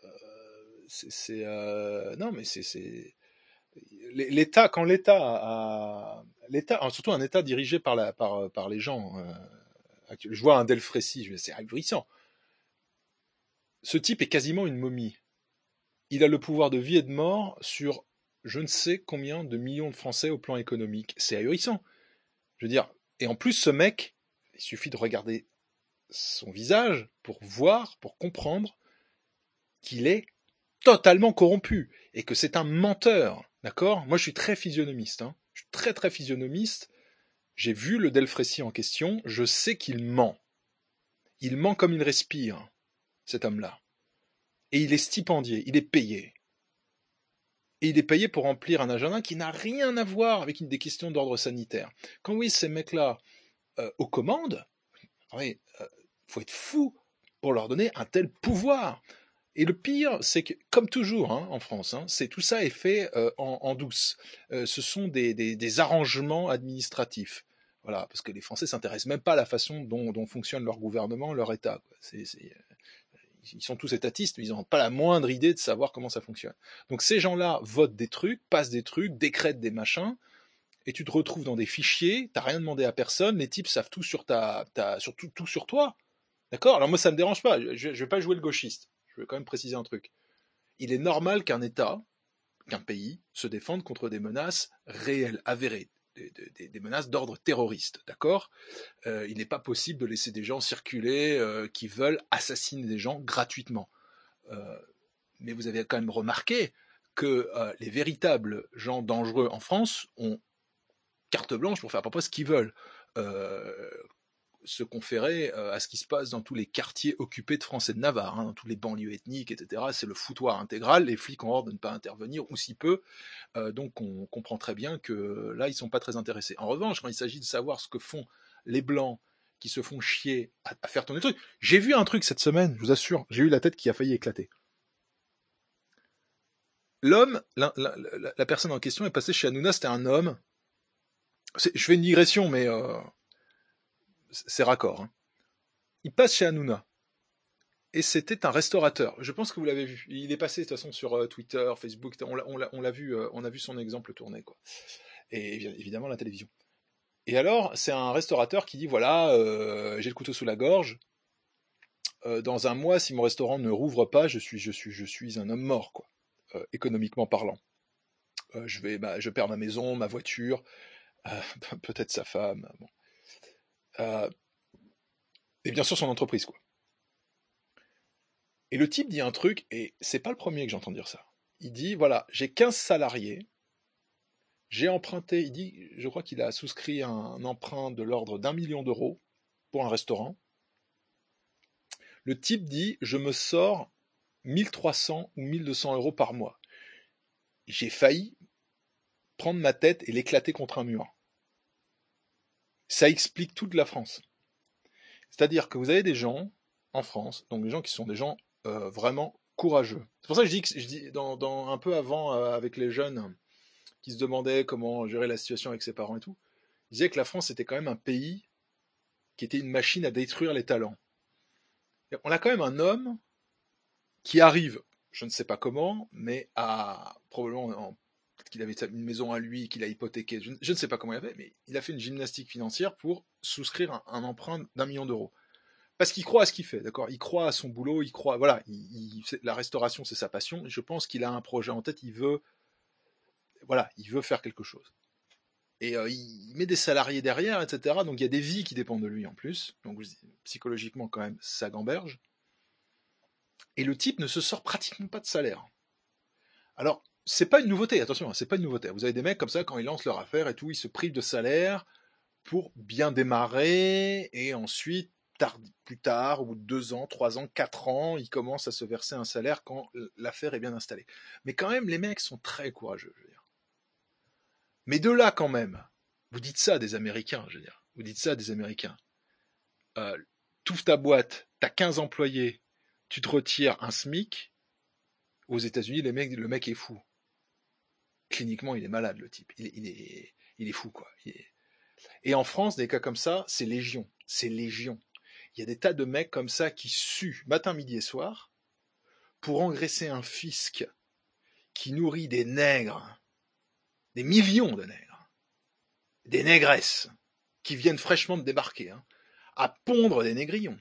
non mais c'est l'État, quand l'État, surtout un État dirigé par les gens. Je vois un Delfrécy, c'est ahurissant. Ce type est quasiment une momie. Il a le pouvoir de vie et de mort sur je ne sais combien de millions de Français au plan économique. C'est ahurissant. Je veux dire, et en plus ce mec, il suffit de regarder son visage pour voir, pour comprendre qu'il est totalement corrompu et que c'est un menteur, d'accord? Moi je suis très physionomiste, hein. Je suis très très physionomiste. J'ai vu le Delfrécy en question, je sais qu'il ment. Il ment comme il respire, cet homme-là. Et il est stipendié, il est payé. Et il est payé pour remplir un agenda qui n'a rien à voir avec des questions d'ordre sanitaire. Quand oui, ces mecs-là aux commandes, faut être fou pour leur donner un tel pouvoir. Et le pire, c'est que, comme toujours en France, tout ça est fait en douce. Ce sont des arrangements administratifs. Voilà, parce que les Français s'intéressent même pas à la façon dont fonctionne leur gouvernement, leur État, quoi. Ils sont tous étatistes, mais ils n'ont pas la moindre idée de savoir comment ça fonctionne. Donc ces gens-là votent des trucs, passent des trucs, décrètent des machins, et tu te retrouves dans des fichiers, t'as rien demandé à personne, les types savent tout sur tout sur toi. D'accord? Alors moi ça me dérange pas, je vais pas jouer le gauchiste. Je vais quand même préciser un truc. Il est normal qu'un État, qu'un pays se défende contre des menaces réelles, avérées, des menaces d'ordre terroriste, d'accord? Il n'est pas possible de laisser des gens circuler qui veulent assassiner des gens gratuitement. Mais vous avez quand même remarqué que les véritables gens dangereux en France ont carte blanche pour faire à peu près ce qu'ils veulent. Se conférer à ce qui se passe dans tous les quartiers occupés de Français de Navarre, dans tous les banlieues ethniques, etc. C'est le foutoir intégral, les flics ont ordre de ne pas intervenir, ou si peu, donc on comprend très bien que là, ils ne sont pas très intéressés. En revanche, quand il s'agit de savoir ce que font les Blancs qui se font chier à faire tourner le truc, j'ai vu un truc cette semaine, je vous assure, j'ai eu la tête qui a failli éclater. L'homme, la personne en question est passée chez Hanouna, c'était un homme. Je fais une digression, mais c'est raccord. Hein. Il passe chez Hanouna. Et c'était un restaurateur. Je pense que vous l'avez vu. Il est passé de toute façon sur Twitter, Facebook. On l'a vu. On a vu son exemple tourner, quoi. Et évidemment la télévision. Et alors, c'est un restaurateur qui dit voilà, j'ai le couteau sous la gorge. Dans un mois, si mon restaurant ne rouvre pas, je suis un homme mort, quoi. Économiquement parlant. Je perds ma maison, ma voiture, peut-être sa femme. Bon. Et bien sûr son entreprise, quoi. Et le type dit un truc, et c'est pas le premier que j'entends dire ça. Il dit, voilà, j'ai 15 salariés, j'ai emprunté, il dit, je crois qu'il a souscrit un emprunt de l'ordre d'1 million d'euros pour un restaurant. Le type dit, je me sors 1300 ou 1200 euros par mois. J'ai failli prendre ma tête et l'éclater contre un mur. Ça explique toute la France. C'est-à-dire que vous avez des gens en France, donc des gens qui sont des gens vraiment courageux. C'est pour ça que je dis dans un peu avant avec les jeunes qui se demandaient comment gérer la situation avec ses parents et tout, je disais que la France était quand même un pays qui était une machine à détruire les talents. On a quand même un homme qui arrive, je ne sais pas comment, mais à probablement peut-être qu'il avait une maison à lui, qu'il a hypothéqué, je ne sais pas comment il a fait, mais il a fait une gymnastique financière pour souscrire un emprunt d'1 million d'euros. Parce qu'il croit à ce qu'il fait, d'accord? Il croit à son boulot, il croit, voilà, la restauration c'est sa passion, et je pense qu'il a un projet en tête, il veut faire quelque chose. Et il met des salariés derrière, etc. Donc il y a des vies qui dépendent de lui en plus, donc psychologiquement quand même, ça gamberge. Et le type ne se sort pratiquement pas de salaire. Alors, c'est pas une nouveauté, attention, c'est pas une nouveauté. Vous avez des mecs comme ça, quand ils lancent leur affaire et tout, ils se privent de salaire pour bien démarrer, et ensuite, plus tard, au bout de 2 ans, 3 ans, 4 ans, ils commencent à se verser un salaire quand l'affaire est bien installée. Mais quand même, les mecs sont très courageux, je veux dire. Mais de là, quand même, vous dites ça à des Américains, je veux dire. Vous dites ça à des Américains. T'ouvres ta boîte, t'as 15 employés, tu te retires un SMIC. Aux États-Unis, le mec est fou. Cliniquement, il est malade, le type. Il est fou, quoi. Et en France, des cas comme ça, c'est légion. C'est légion. Il y a des tas de mecs comme ça qui suent matin, midi et soir pour engraisser un fisc qui nourrit des nègres, des millions de nègres, des négresses qui viennent fraîchement de débarquer, à pondre des négrillons,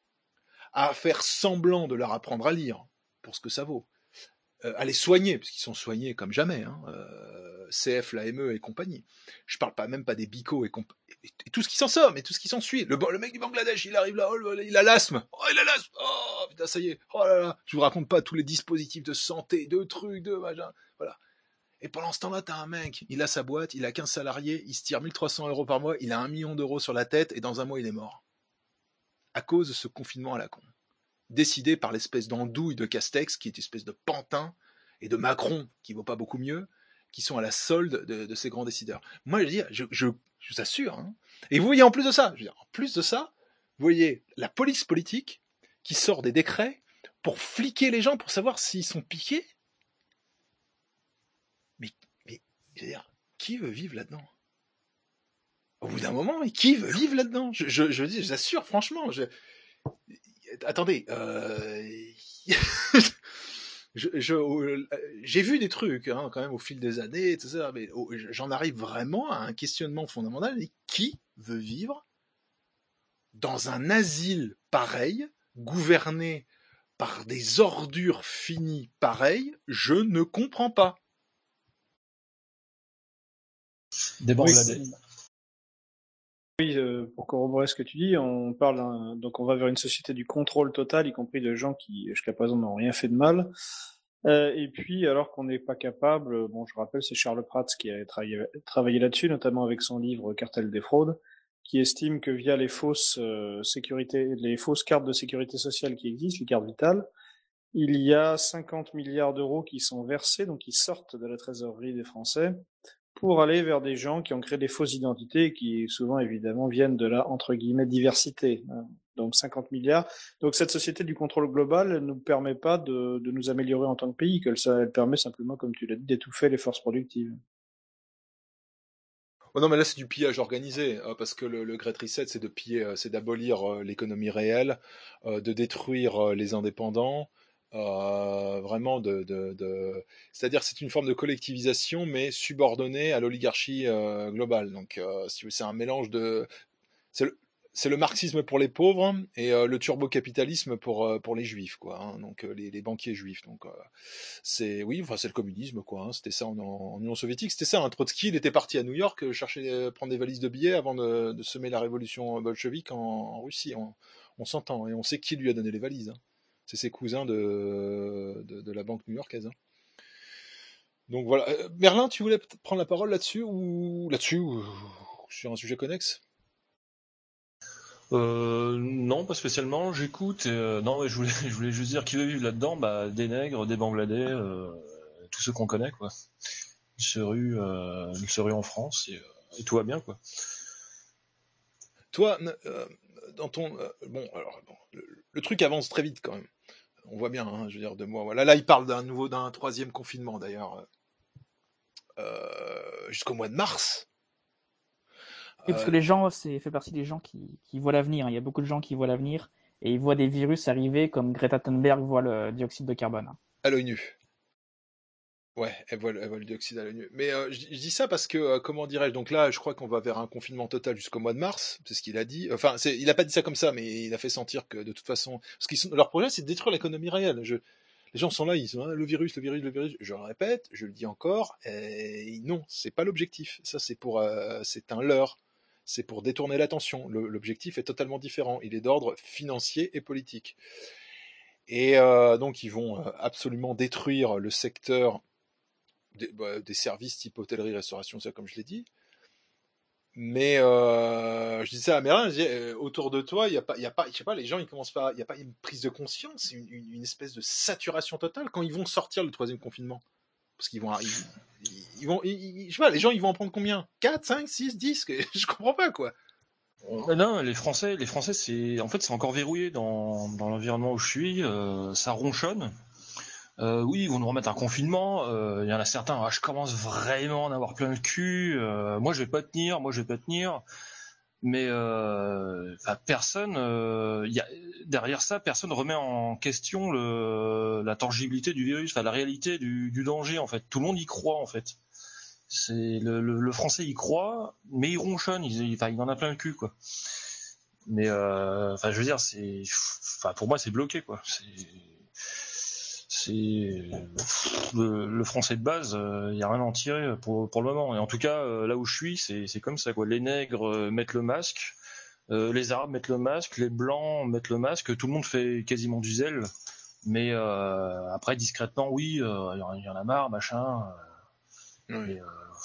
à faire semblant de leur apprendre à lire, pour ce que ça vaut, à les soigner, parce qu'ils sont soignés comme jamais, CF, l'AME et compagnie. Je parle même pas des bicots et tout ce qui s'en sort, mais tout ce qui s'ensuit. Le mec du Bangladesh, il arrive là, il a l'asthme. Oh, il a l'asthme. Oh, putain, ça y est. Oh là là. Je vous raconte pas tous les dispositifs de santé, de trucs, de machin. Voilà. Et pendant ce temps-là, t'as un mec, il a sa boîte, il a 15 salariés, il se tire 1300 euros par mois, il a 1 million d'euros sur la tête, et dans un mois, il est mort. À cause de ce confinement à la con. Décidé par l'espèce d'andouille de Castex, qui est une espèce de pantin, et de Macron, qui vaut pas beaucoup mieux, qui sont à la solde de ces grands décideurs. Moi, je veux dire, je vous assure. Et vous voyez en plus de ça, vous voyez la police politique qui sort des décrets pour fliquer les gens, pour savoir s'ils sont piqués. Mais je veux dire, qui veut vivre là-dedans? Au bout d'un moment, mais qui veut vivre là-dedans? Je dis, j'assure, franchement, attendez, j'ai vu des trucs, hein, quand même, au fil des années, tout ça, mais j'en arrive vraiment à un questionnement fondamental. Et qui veut vivre dans un asile pareil, gouverné par des ordures finies pareilles? Je ne comprends pas. Des Bangladais. Oui, pour corroborer ce que tu dis, on parle donc on va vers une société du contrôle total, y compris de gens qui jusqu'à présent n'ont rien fait de mal. Et puis alors qu'on n'est pas capable, bon, je rappelle, c'est Charles Prats qui a travaillé là-dessus, notamment avec son livre Cartel des fraudes, qui estime que via les fausses les fausses cartes de sécurité sociale qui existent, les cartes vitales, il y a 50 milliards d'euros qui sont versés, donc qui sortent de la trésorerie des Français, pour aller vers des gens qui ont créé des fausses identités qui souvent évidemment viennent de la entre guillemets diversité. Donc 50 milliards. Donc cette société du contrôle global ne nous permet pas de nous améliorer en tant que pays, elle permet simplement, comme tu l'as dit, d'étouffer les forces productives. Oh non, mais là c'est du pillage organisé, parce que le Great Reset, c'est de piller, c'est d'abolir l'économie réelle, de détruire les indépendants. Vraiment c'est-à-dire c'est une forme de collectivisation mais subordonnée à l'oligarchie globale. Donc c'est un mélange c'est le marxisme pour les pauvres et le turbo-capitalisme pour les juifs, quoi, hein, donc les banquiers juifs. Donc c'est le communisme, quoi, hein, c'était ça en Union soviétique, c'était ça, hein. Trotsky, il était parti à New York chercher prendre des valises de billets avant de semer la révolution bolchevique en Russie. On s'entend et on sait qui lui a donné les valises, hein. C'est ses cousins de la banque new-yorkaise. Hein. Donc voilà. Merlin, tu voulais prendre la parole là-dessus ou sur un sujet connexe? Non, pas spécialement. J'écoute. Non, mais je voulais juste dire qui veut vivre là-dedans. Bah, des nègres, des Bangladais, tous ceux qu'on connaît, quoi. Ils se ruent en France et tout va bien, quoi. Toi, dans ton le truc avance très vite quand même. On voit bien, hein, je veux dire, 2 mois. Voilà, là, il parle d'un troisième confinement d'ailleurs, jusqu'au mois de mars. Oui, parce que les gens, fait partie des gens qui voient l'avenir. Il y a beaucoup de gens qui voient l'avenir et ils voient des virus arriver comme Greta Thunberg voit le dioxyde de carbone. À l'œil nu. Ouais, elle voit le dioxyde à l'œil nu. Mais je dis ça parce que, comment dirais-je, donc là, je crois qu'on va vers un confinement total jusqu'au mois de mars, c'est ce qu'il a dit. Enfin, il a pas dit ça comme ça, mais il a fait sentir que de toute façon, leur projet, c'est de détruire l'économie réelle. Les gens sont là, ils sont le virus. Je le répète, je le dis encore. Et non, c'est pas l'objectif. Ça, c'est un leurre. C'est pour détourner l'attention. L'objectif est totalement différent. Il est d'ordre financier et politique. Et donc, ils vont absolument détruire le secteur des services type hôtellerie, restauration, ça, comme je l'ai dit. Mais je disais à Merlin, autour de toi, il y a pas, je sais pas, les gens ils commencent pas, il y a pas une prise de conscience, une espèce de saturation totale quand ils vont sortir le troisième confinement, parce qu'ils vont, je sais pas, les gens ils vont en prendre combien? 4, 5, 6, 10, je comprends pas, quoi. Non, les Français, c'est encore verrouillé dans l'environnement où je suis. Ça ronchonne. Oui, ils vont nous remettre un confinement. Il y en a certains. Je commence vraiment à en avoir plein le cul. Moi, je vais pas tenir. Mais personne. Derrière ça, personne remet en question la tangibilité du virus, la réalité du danger. En fait, tout le monde y croit. En fait, c'est le Français y croit, mais il ronchonne. Il en a plein le cul, quoi. Mais je veux dire, pour moi, c'est bloqué, quoi. C'est le français de base, il y a rien à en tirer pour le moment. Et en tout cas, là où je suis, c'est comme ça, quoi. Les nègres mettent le masque, les arabes mettent le masque, les blancs mettent le masque, tout le monde fait quasiment du zèle. Mais après, discrètement, oui, il y en a marre, machin. Mais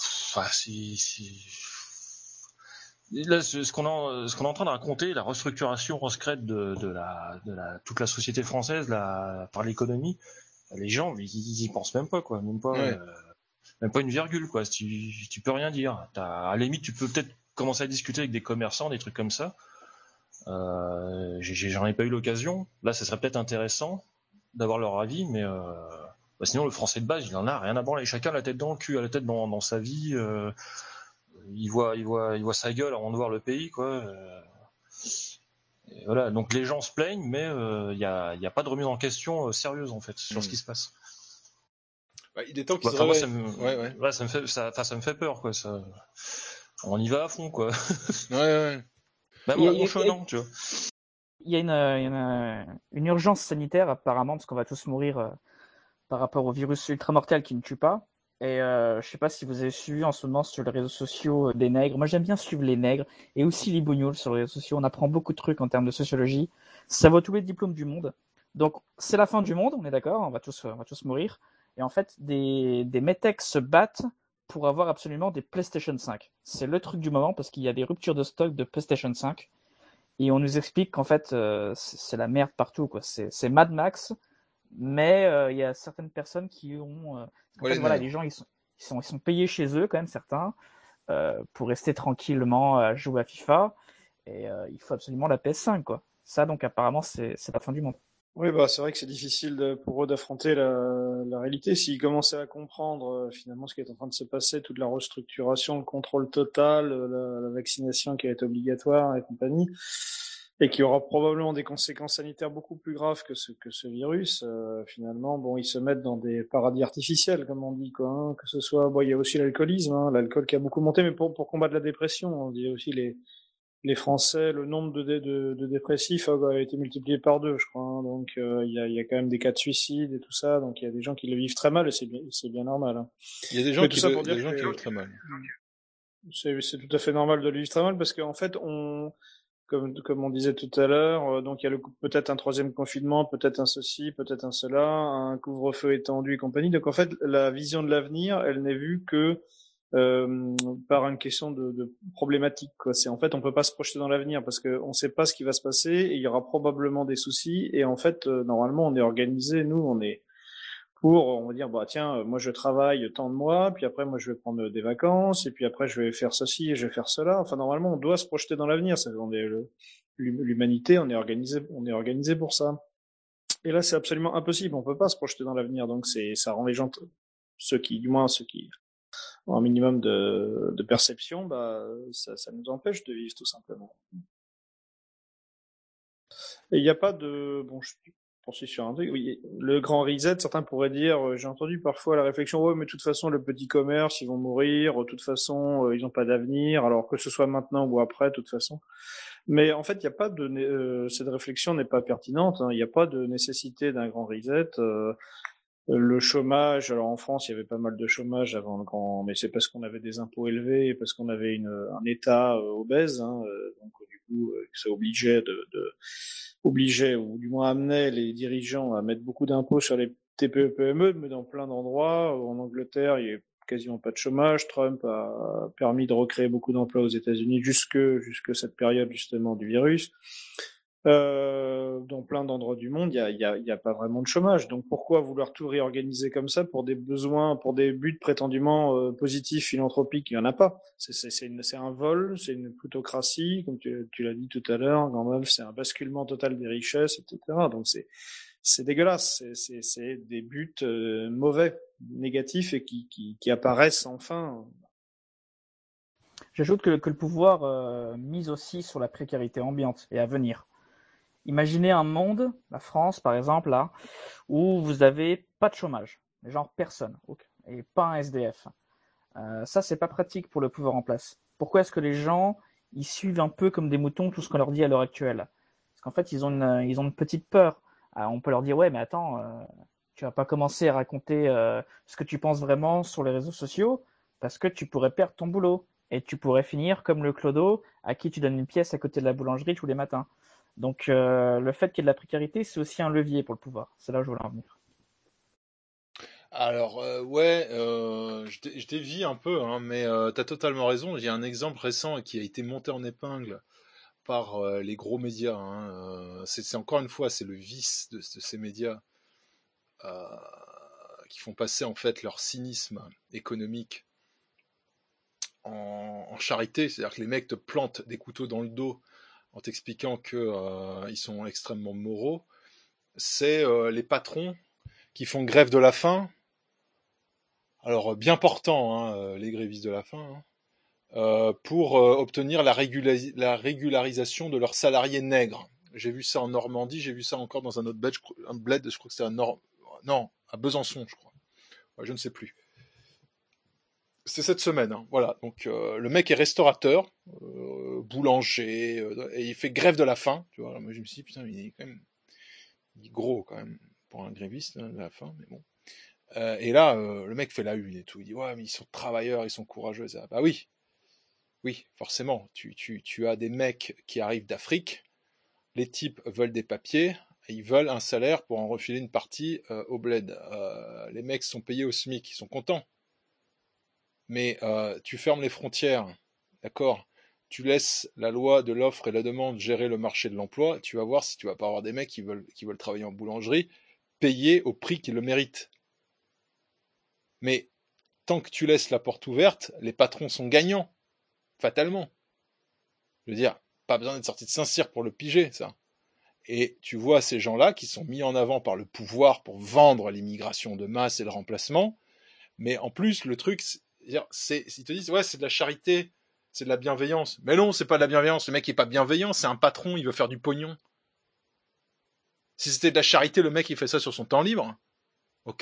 là, ce qu'on est en train de raconter, la restructuration secrète de toute la société française par l'économie, les gens ils y pensent même pas, quoi, même pas une virgule, quoi. Tu peux rien dire. À la limite, tu peux peut-être commencer à discuter avec des commerçants, des trucs comme ça. J'en ai pas eu l'occasion. Là, ça serait peut-être intéressant d'avoir leur avis, mais sinon le français de base, il en a rien à branler. Chacun a la tête dans le cul, a la tête dans sa vie. il voit sa gueule avant de voir le pays, quoi. Et voilà. Donc les gens se plaignent, mais il y a pas de remise en question sérieuse en fait sur ce qui se passe. Bah, il est temps qu'ils se Moi, réveillent. ça me fait peur, quoi. Ça, on y va à fond, quoi. Ouais. Même en ronchonnant, tu vois. Il y a une urgence sanitaire apparemment parce qu'on va tous mourir par rapport au virus ultramortel qui ne tue pas. Et je sais pas si vous avez suivi en ce moment sur les réseaux sociaux des nègres. Moi j'aime bien suivre les nègres et aussi les bougnoules sur les réseaux sociaux. On apprend beaucoup de trucs en termes de sociologie. Ça vaut tous les diplômes du monde. Donc c'est la fin du monde, on est d'accord, on va tous mourir. Et en fait, des métèques se battent pour avoir absolument des PlayStation 5. C'est le truc du moment parce qu'il y a des ruptures de stock de PlayStation 5. Et on nous explique qu'en fait, c'est la merde partout, quoi. C'est Mad Max, mais il y a certaines personnes qui ont... en fait, voilà, les gens, ils sont payés chez eux, quand même, certains, pour rester tranquillement à jouer à FIFA. Et il faut absolument la PS5, quoi. Ça, donc, apparemment, c'est la fin du monde. Oui, c'est vrai que c'est difficile pour eux d'affronter la réalité. S'ils commençaient à comprendre finalement ce qui est en train de se passer, toute la restructuration, le contrôle total, la vaccination qui va être obligatoire et compagnie, et qui aura probablement des conséquences sanitaires beaucoup plus graves que ce virus, finalement, ils se mettent dans des paradis artificiels, comme on dit, quoi. Hein, que ce soit, il y a aussi l'alcoolisme, hein, l'alcool qui a beaucoup monté, mais pour combattre la dépression, on dit aussi les Français, le nombre de dépressifs a été multiplié par 2, je crois. Hein. Donc il y a quand même des cas de suicide et tout ça. Donc il y a des gens qui le vivent très mal et c'est bien normal. Hein. Il y a des gens qui le vivent très mal. C'est tout à fait normal de le vivre très mal parce qu'en fait comme on disait tout à l'heure, donc il y a peut-être un troisième confinement, peut-être un ceci, peut-être un cela, un couvre-feu étendu et compagnie. Donc en fait la vision de l'avenir, elle n'est vue que par une question de problématique, quoi. C'est en fait on peut pas se projeter dans l'avenir parce que on sait pas ce qui va se passer et il y aura probablement des soucis et en fait normalement on est organisé, nous on est on va dire tiens moi je travaille tant de mois puis après moi je vais prendre des vacances et puis après je vais faire ceci et je vais faire cela. Enfin normalement on doit se projeter dans l'avenir, l'humanité on est organisé pour ça. Et là c'est absolument impossible, on peut pas se projeter dans l'avenir, donc ça rend les gens ceux qui ont un minimum de perception, ça nous empêche de vivre tout simplement. Et il n'y a pas de... je poursuis sur un truc. Oui, le grand reset, certains pourraient dire, j'ai entendu parfois la réflexion, ouais, mais de toute façon, le petit commerce, ils vont mourir, de toute façon, ils n'ont pas d'avenir, alors que ce soit maintenant ou après, de toute façon. Mais en fait, il n'y a pas cette réflexion n'est pas pertinente, hein. Il n'y a pas de nécessité d'un grand reset. Le chômage, alors en France, il y avait pas mal de chômage avant le grand, mais c'est parce qu'on avait des impôts élevés et parce qu'on avait un État obèse, hein, donc du coup, ça obligeait ou du moins amenait les dirigeants à mettre beaucoup d'impôts sur les TPE PME, mais dans plein d'endroits. En Angleterre, il y a quasiment pas de chômage. Trump a permis de recréer beaucoup d'emplois aux États-Unis jusque cette période justement du virus. Dans plein d'endroits du monde, il y a pas vraiment de chômage. Donc pourquoi vouloir tout réorganiser comme ça pour des besoins, pour des buts prétendument positifs, philanthropiques? Il y en a pas. C'est un vol, c'est une plutocratie, comme tu l'as dit tout à l'heure, c'est un basculement total des richesses, etc. Donc c'est dégueulasse. C'est des buts mauvais, négatifs et qui apparaissent enfin. J'ajoute que le pouvoir mise aussi sur la précarité ambiante et à venir. Imaginez un monde, la France par exemple, là, où vous avez pas de chômage, genre personne, et pas un SDF. Ça, c'est pas pratique pour le pouvoir en place. Pourquoi est-ce que les gens, ils suivent un peu comme des moutons tout ce qu'on leur dit à l'heure actuelle? Parce qu'en fait, ils ont une petite peur. On peut leur dire, ouais, mais attends, tu vas pas commencer à raconter ce que tu penses vraiment sur les réseaux sociaux, parce que tu pourrais perdre ton boulot. Et tu pourrais finir comme le clodo à qui tu donnes une pièce à côté de la boulangerie tous les matins. Donc le fait qu'il y ait de la précarité, c'est aussi un levier pour le pouvoir. C'est là où je voulais en venir. Alors je dévie un peu, hein, mais tu as totalement raison. Il y a un exemple récent qui a été monté en épingle par les gros médias. Hein. C'est encore une fois, c'est le vice de ces médias qui font passer en fait leur cynisme économique en charité. C'est-à-dire que les mecs te plantent des couteaux dans le dos en t'expliquant qu'ils sont extrêmement moraux. C'est les patrons qui font grève de la faim. Alors bien portant, hein, les grévistes de la faim, hein, pour obtenir la régularisation de leurs salariés nègres. J'ai vu ça en Normandie, j'ai vu ça encore dans un autre bled, je crois que c'était à Besançon, je crois. Ouais, je ne sais plus. C'est cette semaine, hein. Voilà. Donc le mec est restaurateur, boulanger, et il fait grève de la faim. Tu vois, moi je me suis dit putain, il est gros quand même pour un gréviste hein, de la faim, mais bon. Et là, le mec fait la une et tout. Il dit ouais, mais ils sont travailleurs, ils sont courageux. Et ça. Bah oui, forcément. Tu as des mecs qui arrivent d'Afrique. Les types veulent des papiers. Et ils veulent un salaire pour en refiler une partie au bled. Les mecs sont payés au SMIC, ils sont contents. Mais tu fermes les frontières, d'accord ? Tu laisses la loi de l'offre et la demande gérer le marché de l'emploi. Tu vas voir si tu vas pas avoir des mecs qui veulent travailler en boulangerie, payés au prix qu'ils le méritent. Mais tant que tu laisses la porte ouverte, les patrons sont gagnants, fatalement. Je veux dire, pas besoin d'être sorti de Saint-Cyr pour le piger, ça. Et tu vois ces gens-là qui sont mis en avant par le pouvoir pour vendre l'immigration de masse et le remplacement. Mais en plus, le truc, ils te disent, ouais, c'est de la charité, c'est de la bienveillance. Mais non, c'est pas de la bienveillance. Le mec est pas bienveillant, c'est un patron, il veut faire du pognon. Si c'était de la charité, le mec, il fait ça sur son temps libre. Ok.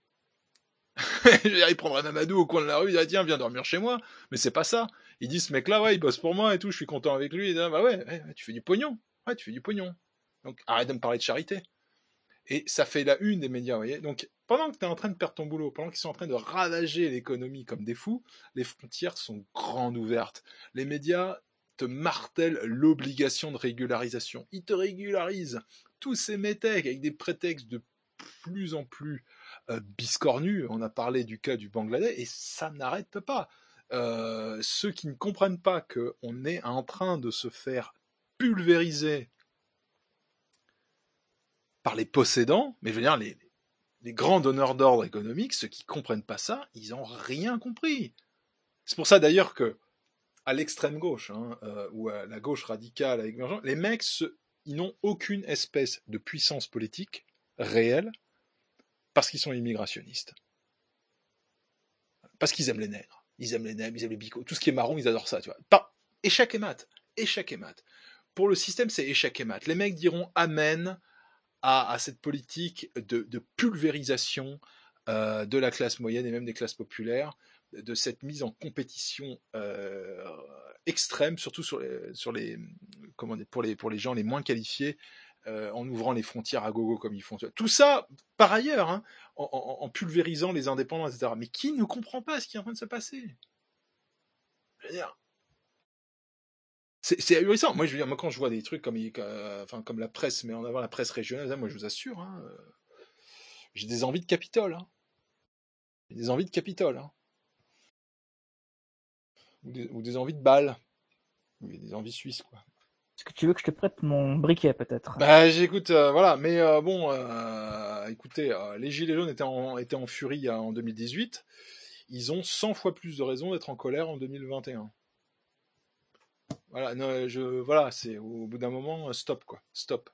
Il prendrait Mamadou au coin de la rue, il dit, tiens, viens dormir chez moi. Mais c'est pas ça. Il dit, ce mec-là, ouais, il bosse pour moi et tout, je suis content avec lui. Il dit, bah ouais, tu fais du pognon. Ouais, tu fais du pognon. Donc, arrête de me parler de charité. Et ça fait la une des médias, vous voyez. Donc, pendant que tu es en train de perdre ton boulot, pendant qu'ils sont en train de ravager l'économie comme des fous, les frontières sont grandes ouvertes. Les médias te martèlent l'obligation de régularisation. Ils te régularisent tous ces métèques avec des prétextes de plus en plus biscornus. On a parlé du cas du Bangladesh et ça n'arrête pas. Ceux qui ne comprennent pas qu'on est en train de se faire pulvériser par les possédants, mais je veux dire, les grands donneurs d'ordre économiques, ceux qui comprennent pas ça, ils n'ont rien compris. C'est pour ça d'ailleurs que, à l'extrême gauche, ou à la gauche radicale avec Mélenchon, les mecs, ils n'ont aucune espèce de puissance politique réelle parce qu'ils sont immigrationnistes. Parce qu'ils aiment les nègres. Ils aiment les nègres, ils aiment les bicots. Tout ce qui est marron, ils adorent ça, tu vois. Échec et mat. Échec et mat. Pour le système, c'est échec et mat. Les mecs diront amen à cette politique de pulvérisation de la classe moyenne et même des classes populaires, de cette mise en compétition extrême, surtout pour les gens les moins qualifiés, en ouvrant les frontières à gogo comme ils font. Tout ça, par ailleurs, hein, en pulvérisant les indépendants, etc. Mais qui ne comprend pas ce qui est en train de se passer ? Je veux dire, c'est ahurissant. Moi, je veux dire, quand je vois des trucs comme la presse, mais en avant la presse régionale, moi, je vous assure, hein, j'ai des envies de Capitole. Hein. J'ai des envies de Capitole. Hein. Ou des envies de balles. Ou des envies suisses, quoi. Est-ce que tu veux que je te prête mon briquet, peut-être ? Bah, j'écoute, voilà. Mais bon, écoutez, les Gilets jaunes étaient en furie en 2018. Ils ont 100 fois plus de raisons d'être en colère en 2021. Voilà, voilà, c'est au bout d'un moment, stop, quoi. Stop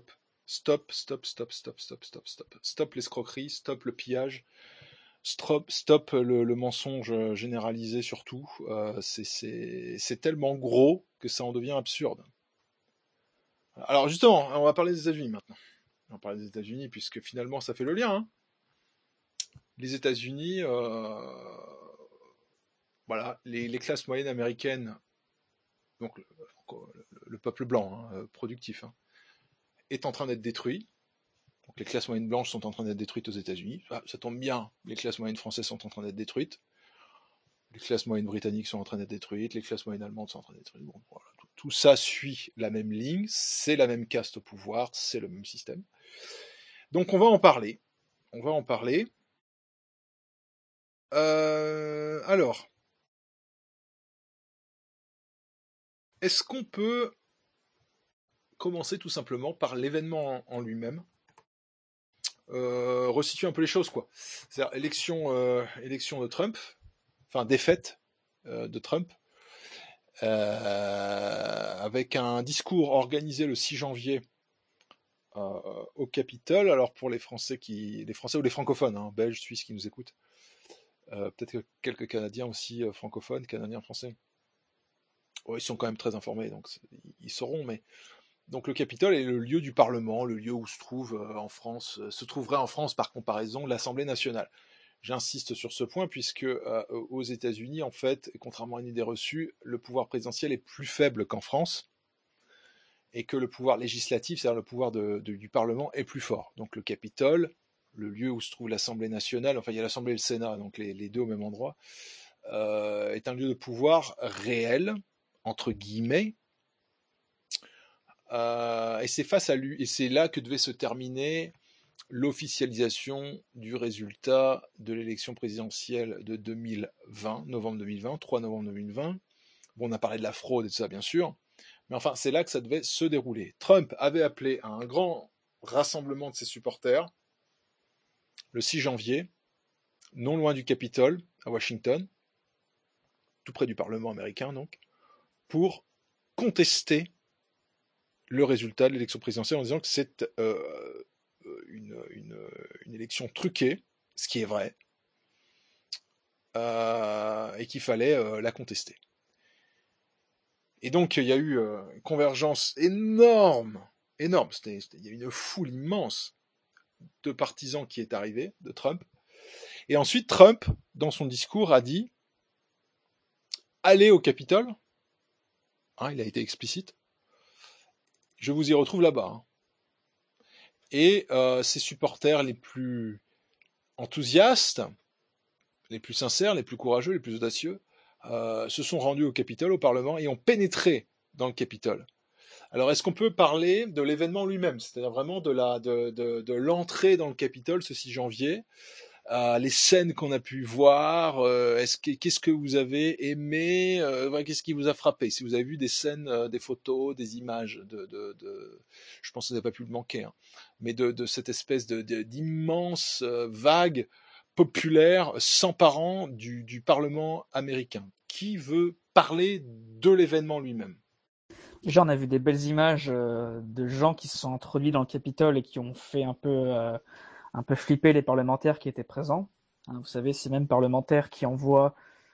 l'escroquerie, stop le pillage, stop le mensonge généralisé surtout. C'est tellement gros que ça en devient absurde. Alors justement, on va parler des États-Unis maintenant. On va parler des États-Unis puisque finalement ça fait le lien. Hein. Les États-Unis, voilà, les classes moyennes américaines, donc le peuple blanc, hein, productif, hein, est en train d'être détruit. Donc les classes moyennes blanches sont en train d'être détruites aux États-Unis. Ça tombe bien, les classes moyennes françaises sont en train d'être détruites. Les classes moyennes britanniques sont en train d'être détruites. Les classes moyennes allemandes sont en train d'être détruites. Bon, voilà. Tout ça suit la même ligne. C'est la même caste au pouvoir. C'est le même système. Donc on va en parler. Alors, est-ce qu'on peut commencer tout simplement par l'événement en lui-même, resituer un peu les choses, quoi. C'est-à-dire élection de Trump, enfin défaite de Trump, avec un discours organisé le 6 janvier au Capitole. Alors pour les Français ou les francophones, hein, Belges, Suisses qui nous écoutent, peut-être que quelques Canadiens aussi francophones, Canadiens, Français, ils sont quand même très informés, donc ils sauront, mais donc le Capitole est le lieu du Parlement, le lieu où se trouverait en France par comparaison l'Assemblée nationale. J'insiste sur ce point puisque aux États-Unis, en fait, contrairement à une idée reçue, le pouvoir présidentiel est plus faible qu'en France et que le pouvoir législatif, c'est-à-dire le pouvoir du Parlement, est plus fort. Donc le Capitole, le lieu où se trouve l'Assemblée nationale, enfin il y a l'Assemblée et le Sénat, donc les deux au même endroit, est un lieu de pouvoir réel, entre guillemets, et c'est face à lui, et c'est là que devait se terminer l'officialisation du résultat de l'élection présidentielle de 2020, novembre 2020, 3 novembre 2020. Bon, on a parlé de la fraude et tout ça, bien sûr, mais enfin, c'est là que ça devait se dérouler. Trump avait appelé à un grand rassemblement de ses supporters le 6 janvier, non loin du Capitole, à Washington, tout près du Parlement américain, donc, pour contester le résultat de l'élection présidentielle en disant que c'est une élection truquée, ce qui est vrai, et qu'il fallait la contester. Et donc il y a eu une convergence énorme, il y a une foule immense de partisans qui est arrivée de Trump. Et ensuite Trump, dans son discours, a dit « Allez au Capitole », il a été explicite, « Je vous y retrouve là-bas ». Et ses supporters les plus enthousiastes, les plus sincères, les plus courageux, les plus audacieux, se sont rendus au Capitole, au Parlement, et ont pénétré dans le Capitole. Alors, est-ce qu'on peut parler de l'événement lui-même, c'est-à-dire vraiment de l'entrée dans le Capitole ce 6 janvier, les scènes qu'on a pu voir, qu'est-ce que vous avez aimé, qu'est-ce qui vous a frappé? Si vous avez vu des scènes, des photos, des images, je pense que ça n'a pas pu le manquer, mais de cette espèce d'immense vague populaire s'emparant du Parlement américain. Qui veut parler de l'événement lui-même? Déjà, on a vu des belles images de gens qui se sont introduits dans le Capitole et qui ont fait un peu flipper les parlementaires qui étaient présents. Vous savez, ces mêmes parlementaires qui envoient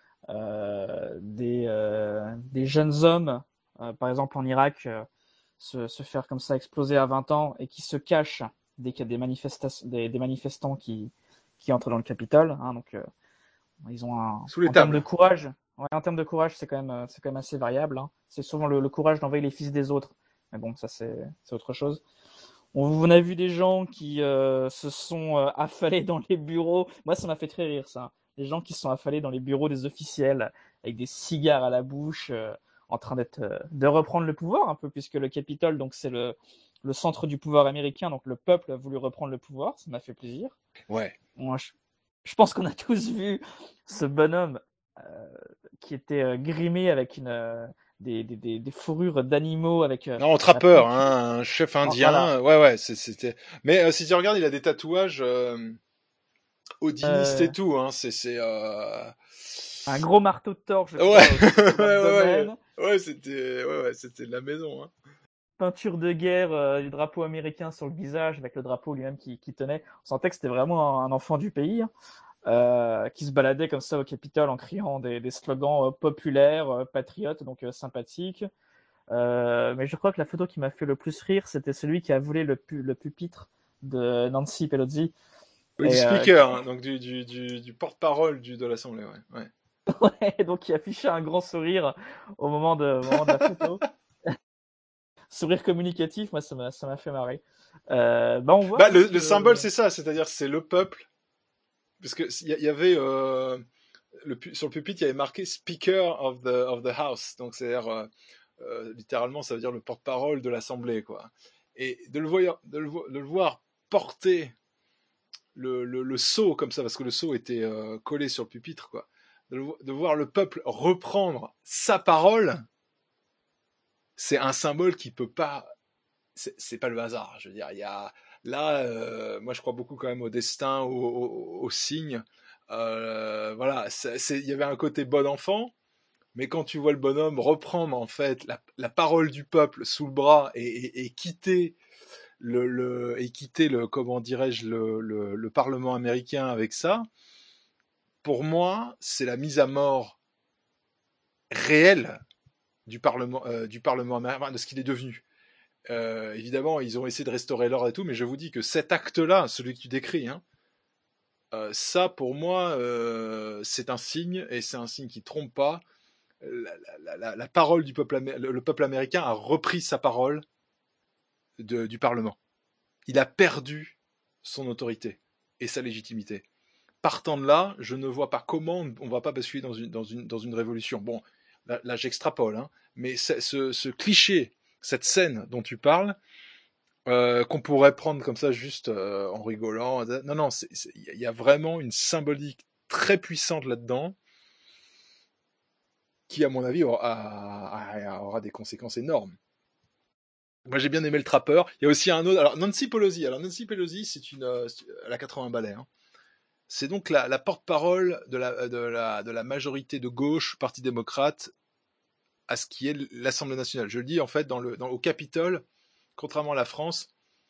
des jeunes hommes, par exemple en Irak, se faire comme ça exploser à 20 ans et qui se cachent dès qu'il y a des manifestants qui entrent dans le Capitole. Donc, ils ont sous les en tables. termes de courage. Ouais, en termes de courage, c'est quand même assez variable. C'est souvent le courage d'envoyer les fils des autres. Mais bon, ça c'est autre chose. On a vu des gens qui se sont affalés dans les bureaux. Moi, ça m'a fait très rire, ça. Des gens qui se sont affalés dans les bureaux des officiels avec des cigares à la bouche, en train de reprendre le pouvoir un peu, puisque le Capitole, donc c'est le centre du pouvoir américain, donc le peuple a voulu reprendre le pouvoir. Ça m'a fait plaisir. Ouais. Moi, je pense qu'on a tous vu ce bonhomme qui était grimé avec des fourrures d'animaux avec non, trappeur, un chef indien. Voilà. Ouais, c'était. Mais si tu regardes, il a des tatouages odinistes et tout. C'est un gros marteau de torche. Ouais, c'était de la maison. Peinture de guerre du drapeau américain sur le visage avec le drapeau lui-même qui tenait. On sentait que c'était vraiment un enfant du pays. Qui se baladait comme ça au Capitole en criant des slogans populaires, patriotes, donc sympathiques. Mais je crois que la photo qui m'a fait le plus rire, c'était celui qui a volé le pupitre de Nancy Pelosi. Oui, du speaker, donc du porte-parole de l'Assemblée, ouais. Ouais, donc il affichait un grand sourire au moment de la photo. Sourire communicatif, moi ça m'a fait marrer. On voit le symbole, c'est ça, c'est-à-dire c'est le peuple. Parce que il y avait sur le pupitre, il y avait marqué Speaker of the House, donc c'est-à-dire littéralement ça veut dire le porte-parole de l'Assemblée, quoi. Et de le voir porter le sceau comme ça, parce que le sceau était collé sur le pupitre, quoi. De voir le peuple reprendre sa parole, c'est un symbole qui peut pas, c'est pas le hasard. Je veux dire, il y a là, moi je crois beaucoup quand même au destin, au signe. Voilà, il y avait un côté bon enfant, mais quand tu vois le bonhomme reprendre en fait la parole du peuple sous le bras et quitter comment dirais-je le Parlement américain avec ça, pour moi c'est la mise à mort réelle du Parlement américain, de ce qu'il est devenu. Évidemment, ils ont essayé de restaurer l'ordre et tout, mais je vous dis que cet acte-là, celui que tu décris, hein, ça, pour moi, c'est un signe, et c'est un signe qui trompe pas. La parole du peuple, le peuple américain a repris sa parole du Parlement. Il a perdu son autorité et sa légitimité. Partant de là, je ne vois pas comment on va pas basculer dans une révolution. Bon, là j'extrapole, hein, mais ce cliché, cette scène dont tu parles, qu'on pourrait prendre comme ça juste en rigolant. Non, il y a vraiment une symbolique très puissante là-dedans qui, à mon avis, aura des conséquences énormes. Moi, j'ai bien aimé le trappeur. Il y a aussi un autre. Alors, Nancy Pelosi. C'est elle a 80 balais. Hein. C'est donc la porte-parole de la majorité de gauche, Parti démocrate, à ce qui est l'Assemblée nationale. Je le dis, en fait, au Capitole, contrairement à la France,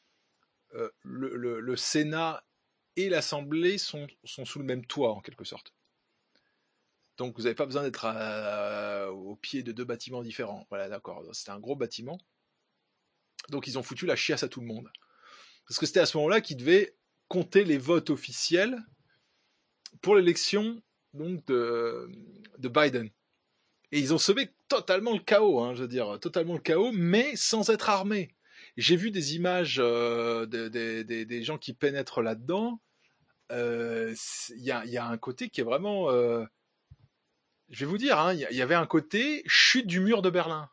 le Sénat et l'Assemblée sont sous le même toit, en quelque sorte. Donc, vous n'avez pas besoin d'être au pied de 2 bâtiments différents. Voilà, d'accord. C'était un gros bâtiment. Donc, ils ont foutu la chiasse à tout le monde. Parce que c'était à ce moment-là qu'ils devaient compter les votes officiels pour l'élection donc de Biden. Et ils ont semé totalement le chaos, hein, je veux dire, totalement le chaos, mais sans être armés. J'ai vu des images des gens qui pénètrent là-dedans. Il y a un côté qui est vraiment... je vais vous dire, hein, il y avait un côté chute du mur de Berlin.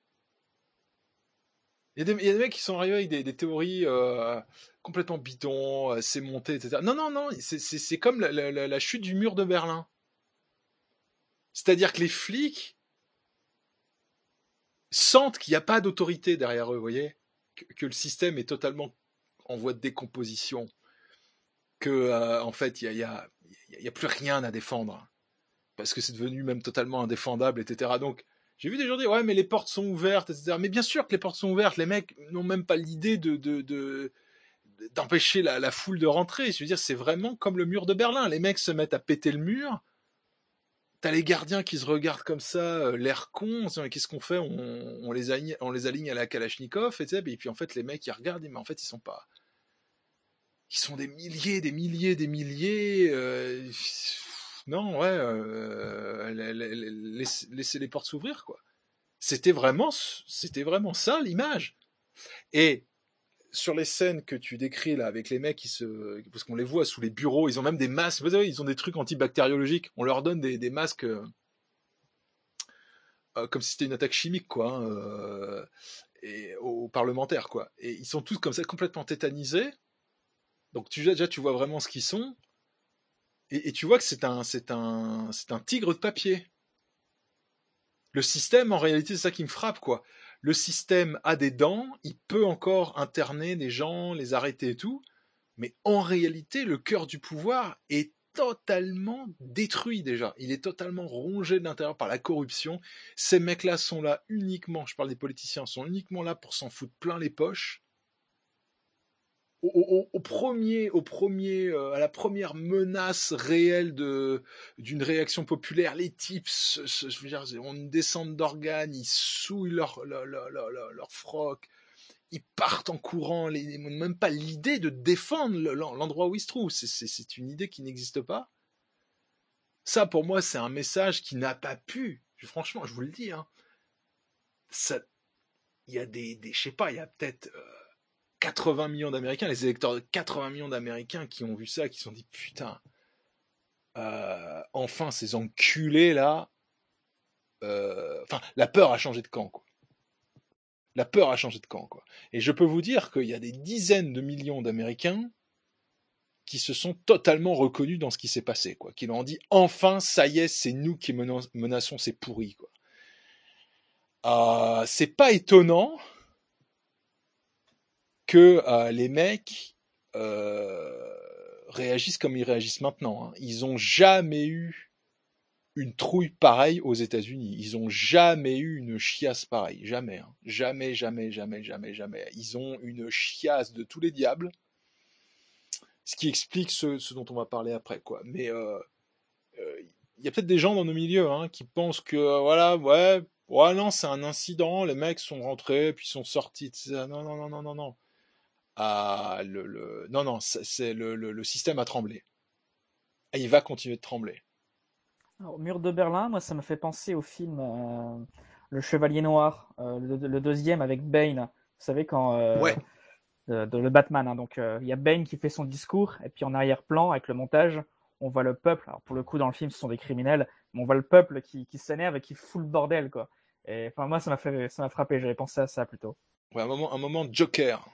Il y a des mecs qui sont arrivés avec des théories complètement bidons, c'est monté, etc. Non, c'est comme la chute du mur de Berlin. C'est-à-dire que les flics sentent qu'il n'y a pas d'autorité derrière eux, vous voyez, que le système est totalement en voie de décomposition, que en fait il y a plus rien à défendre, parce que c'est devenu même totalement indéfendable, etc. Donc j'ai vu des gens dire ouais mais les portes sont ouvertes, etc. Mais bien sûr que les portes sont ouvertes, les mecs n'ont même pas l'idée d'empêcher la foule de rentrer. Je veux dire, c'est vraiment comme le mur de Berlin. Les mecs se mettent à péter le mur. T'as les gardiens qui se regardent comme ça, l'air con, qu'est-ce qu'on fait, on les aligne à la Kalachnikov, etc. Et puis en fait, les mecs, ils regardent, mais en fait, ils sont pas... Ils sont des milliers. Non, ouais, laissez les portes s'ouvrir, quoi. C'était vraiment ça, l'image. Et sur les scènes que tu décris là avec les mecs parce qu'on les voit sous les bureaux, ils ont même des masques, vous savez, ils ont des trucs antibactériologiques, on leur donne des masques comme si c'était une attaque chimique quoi, hein, et aux parlementaires quoi, et ils sont tous comme ça complètement tétanisés. Donc déjà tu vois vraiment ce qu'ils sont, et tu vois que c'est un tigre de papier. Le système en réalité c'est ça qui me frappe quoi. Le système a des dents, il peut encore interner des gens, les arrêter et tout, mais en réalité, le cœur du pouvoir est totalement détruit déjà. Il est totalement rongé de l'intérieur par la corruption. Ces mecs-là sont là uniquement, je parle des politiciens, sont uniquement là pour s'en foutre plein les poches. À la première menace réelle d'une réaction populaire, les types je veux dire, ont une descente d'organes, ils souillent leur froc, ils partent en courant, ils n'ont même pas l'idée de défendre l'endroit où ils se trouvent. C'est une idée qui n'existe pas. Ça, pour moi, c'est un message qui n'a pas pu, franchement, je vous le dis, hein, il y a je sais pas, il y a peut-être 80 millions d'Américains, les électeurs de 80 millions d'Américains qui ont vu ça, qui se sont dit putain, enfin ces enculés là, enfin la peur a changé de camp quoi. La peur a changé de camp quoi. Et je peux vous dire qu'il y a des dizaines de millions d'Américains qui se sont totalement reconnus dans ce qui s'est passé quoi, qui leur ont dit enfin ça y est c'est nous qui menaçons ces pourris quoi. C'est pas étonnant que les mecs réagissent comme ils réagissent maintenant. Hein. Ils ont jamais eu une trouille pareille aux États-Unis. Ils ont jamais eu une chiasse pareille. Jamais. Hein. Jamais. Ils ont une chiasse de tous les diables. Ce qui explique ce dont on va parler après, quoi. Mais y a peut-être des gens dans nos milieux hein, qui pensent que voilà, ouais, Ouais, non, c'est un incident. Les mecs sont rentrés, puis sont sortis. Non, non, non, non, non, non. Non, non, c'est le système a tremblé. Et il va continuer de trembler. Alors, Mur de Berlin, moi, ça me fait penser au film Le Chevalier Noir, le deuxième avec Bane. Vous savez, quand Ouais. le Batman. Hein, donc, il y a Bane qui fait son discours, et puis en arrière-plan, avec le montage, on voit le peuple. Alors, pour le coup, dans le film, ce sont des criminels, mais on voit le peuple qui s'énerve et qui fout le bordel, quoi. Et enfin, moi, ça m'a frappé. J'avais pensé à ça plutôt. Ouais, un moment Joker.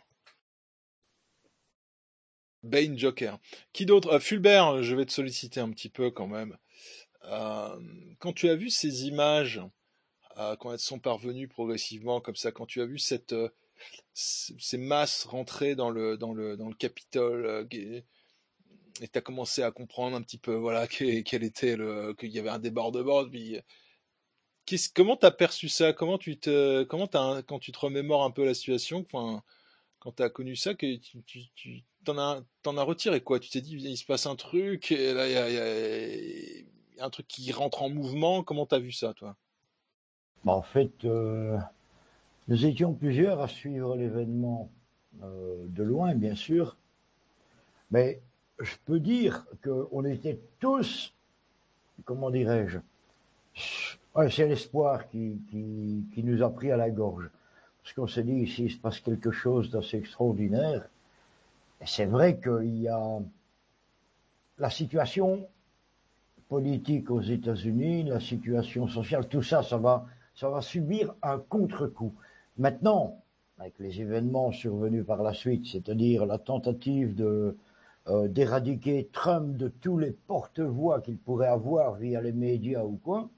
Bane Joker. Qui d'autre? Fulbert, je vais te solliciter un petit peu quand même. Quand tu as vu ces images, quand elles sont parvenues progressivement comme ça, quand tu as vu ces masses rentrer dans le Capitole, et tu as commencé à comprendre un petit peu, voilà, qu'il y avait un débordement, puis comment t'as perçu ça? Quand tu te remémores un peu la situation, enfin, quand t'as connu ça, que tu t'en as retiré quoi? Tu t'es dit, il se passe un truc, et là, il y a un truc qui rentre en mouvement. Comment t'as vu ça, toi? En fait, nous étions plusieurs à suivre l'événement de loin, bien sûr, mais je peux dire qu'on était tous, comment dirais-je, ouais, c'est l'espoir qui nous a pris à la gorge. Parce qu'on s'est dit, ici, il se passe quelque chose d'assez extraordinaire. Et c'est vrai qu'il y a la situation politique aux États-Unis, la situation sociale, tout ça, ça va subir un contre-coup. Maintenant, avec les événements survenus par la suite, c'est-à-dire la tentative d'éradiquer Trump de tous les porte-voix qu'il pourrait avoir via les médias ou quoi,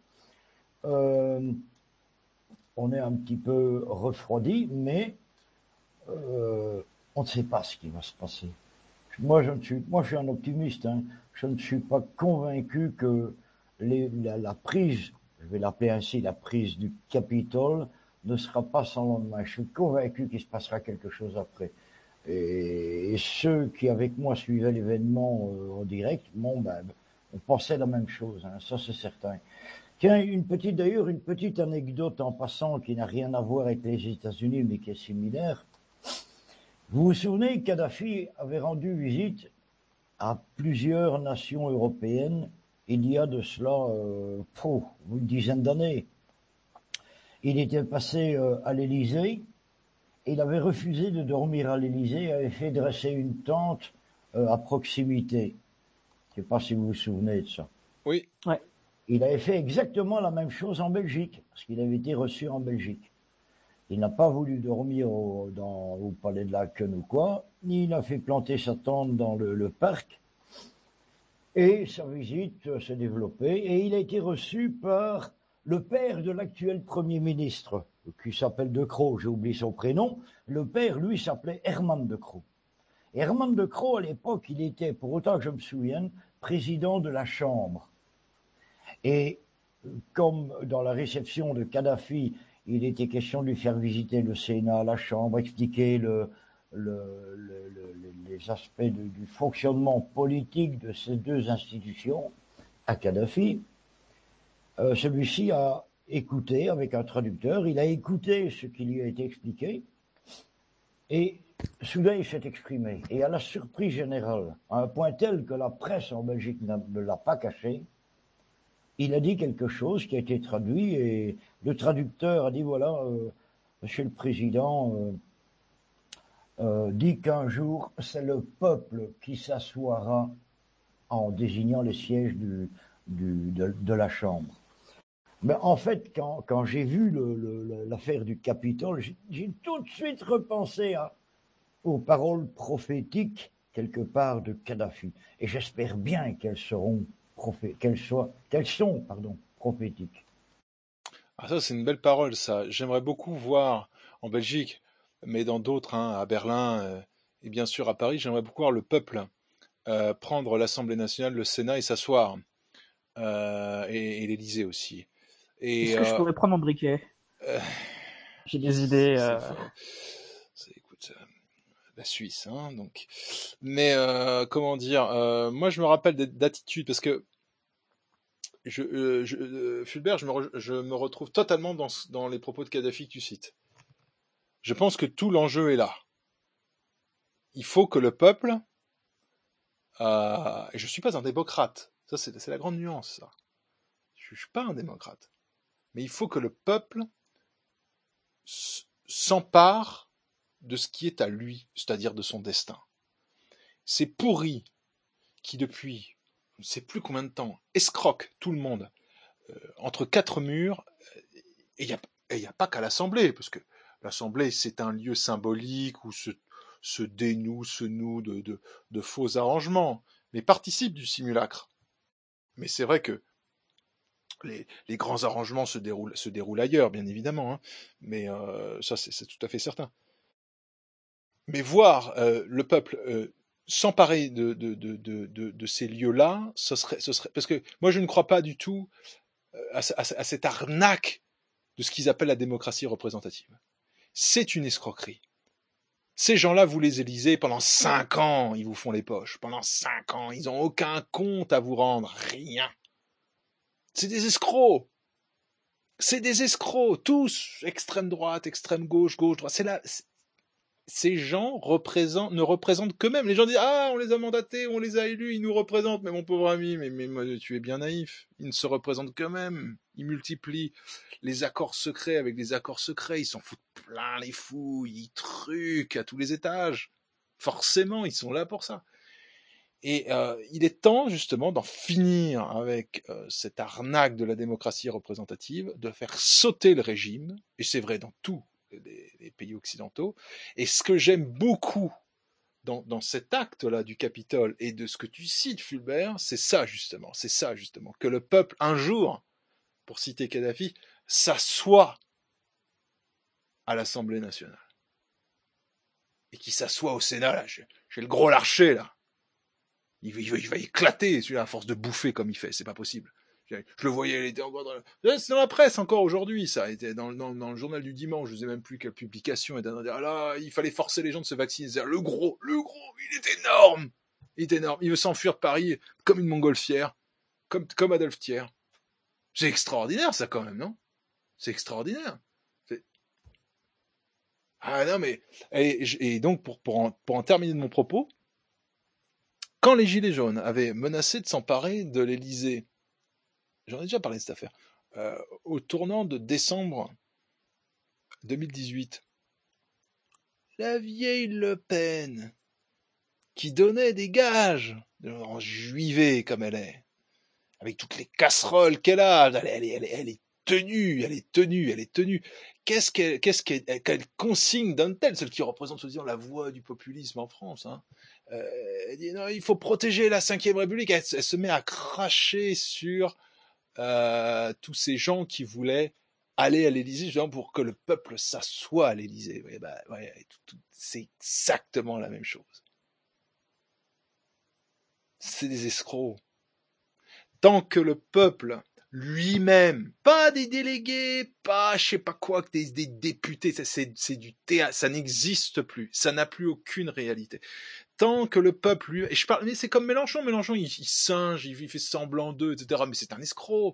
on est un petit peu refroidi, mais on ne sait pas ce qui va se passer. Moi, je suis un optimiste. Hein. Je ne suis pas convaincu que la prise, je vais l'appeler ainsi, la prise du Capitole ne sera pas sans lendemain. Je suis convaincu qu'il se passera quelque chose après. Et ceux qui, avec moi, suivaient l'événement en direct, bon, ben, on pensait la même chose. Hein, ça, c'est certain. Tiens, une petite anecdote en passant qui n'a rien à voir avec les États-Unis, mais qui est similaire. Vous vous souvenez, Kadhafi avait rendu visite à plusieurs nations européennes il y a de cela une dizaine d'années. Il était passé à l'Élysée, et il avait refusé de dormir à l'Élysée et avait fait dresser une tente à proximité. Je ne sais pas si vous vous souvenez de ça. Oui. Ouais. Il avait fait exactement la même chose en Belgique, parce qu'il avait été reçu en Belgique. Il n'a pas voulu dormir au palais de Laken ou quoi, ni il a fait planter sa tente dans le parc. Et sa visite s'est développée, et il a été reçu par le père de l'actuel Premier ministre, qui s'appelle De Croo, j'ai oublié son prénom. Le père, lui, s'appelait Herman De Croo. Herman De Croo, à l'époque, il était, pour autant que je me souvienne, président de la Chambre. Et comme dans la réception de Kadhafi, il était question de lui faire visiter le Sénat, la Chambre, expliquer les aspects du fonctionnement politique de ces deux institutions à Kadhafi. Celui-ci a écouté avec un traducteur, il a écouté ce qui lui a été expliqué, et soudain il s'est exprimé. Et à la surprise générale, à un point tel que la presse en Belgique ne l'a pas caché, il a dit quelque chose qui a été traduit, et le traducteur a dit, voilà, Monsieur le Président dit qu'un jour, c'est le peuple qui s'assoira en désignant les sièges de la Chambre. Mais en fait, quand j'ai vu l'affaire du Capitole, j'ai tout de suite repensé aux paroles prophétiques, quelque part, de Kadhafi. Et j'espère bien qu'elles sont prophétiques. Ah, ça, c'est une belle parole, ça. J'aimerais beaucoup voir en Belgique, mais dans d'autres, hein, à Berlin, et bien sûr à Paris, j'aimerais beaucoup voir le peuple prendre l'Assemblée nationale, le Sénat et s'asseoir, et l'Élysée aussi. Est-ce que je pourrais prendre mon briquet? J'ai des idées. Écoute, la Suisse, hein, donc. Mais comment dire, moi je me rappelle d'attitude, parce que Fulbert, je me retrouve totalement dans les propos de Kadhafi que tu cites. Je pense que tout l'enjeu est là. Il faut que le peuple, et je suis pas un démocrate, ça c'est la grande nuance, ça. Je suis pas un démocrate, mais il faut que le peuple s'empare de ce qui est à lui, c'est-à-dire de son destin. C'est pourri qui depuis, je ne sais plus combien de temps, escroque tout le monde entre quatre murs, et il n'y a pas qu'à l'Assemblée, parce que l'Assemblée c'est un lieu symbolique où se noue de faux arrangements, mais participe du simulacre. Mais c'est vrai que les grands arrangements se déroulent ailleurs, bien évidemment, hein, mais ça c'est tout à fait certain. Mais voir le peuple s'emparer de ces lieux-là, ce serait parce que moi je ne crois pas du tout à cette arnaque de ce qu'ils appellent la démocratie représentative. C'est une escroquerie. Ces gens-là, vous les élisez pendant 5 ans, ils vous font les poches. Pendant 5 ans, ils n'ont aucun compte à vous rendre, rien. C'est des escrocs. C'est des escrocs, tous, extrême droite, extrême gauche, gauche, droite. Ces gens ne représentent qu'eux-mêmes. Les gens disent « Ah, on les a mandatés, on les a élus, ils nous représentent. » Mais mon pauvre ami, mais tu es bien naïf. Ils ne se représentent qu'eux-mêmes. Ils multiplient les accords secrets avec des accords secrets. Ils s'en foutent plein les fouilles. Ils truquent à tous les étages. Forcément, ils sont là pour ça. Et il est temps, justement, d'en finir avec cette arnaque de la démocratie représentative, de faire sauter le régime. Et c'est vrai dans tous les pays occidentaux. Et ce que j'aime beaucoup dans cet acte-là du Capitole et de ce que tu cites, Fulbert, c'est ça justement, que le peuple, un jour, pour citer Kadhafi, s'assoit à l'Assemblée nationale. Et qui s'assoit au Sénat, là, j'ai le gros Larcher, là. Il va éclater, celui-là, à force de bouffer comme il fait, c'est pas possible. Je le voyais, il était encore c'est dans la presse encore aujourd'hui, ça. Il était dans le journal du dimanche, je ne sais même plus quelle publication, et ah là, il fallait forcer les gens de se vacciner. Le gros, il est énorme. Il veut s'enfuir de Paris comme une montgolfière, comme Adolphe Thiers. C'est extraordinaire, ça, quand même, non? C'est extraordinaire. Ah non, mais, et donc, pour en terminer de mon propos, quand les Gilets jaunes avaient menacé de s'emparer de l'Élysée, j'en ai déjà parlé de cette affaire, au tournant de décembre 2018, la vieille Le Pen, qui donnait des gages, en juivée comme elle est, avec toutes les casseroles qu'elle a, elle est tenue. Qu'est-ce qu'elle consigne donne-t-elle, celle qui représente soi-disant la voix du populisme en France, hein? Elle dit non, il faut protéger la Ve République. Elle se met à cracher sur tous ces gens qui voulaient aller à l'Élysée justement pour que le peuple s'assoie à l'Élysée. C'est exactement la même chose. C'est des escrocs. Tant que le peuple lui-même, pas des délégués, pas je sais pas quoi, des députés, c'est du théâtre, ça n'existe plus, ça n'a plus aucune réalité. Tant que le peuple lui, et je parle, mais c'est comme Mélenchon, il singe, il fait semblant d'eux, etc. Mais c'est un escroc.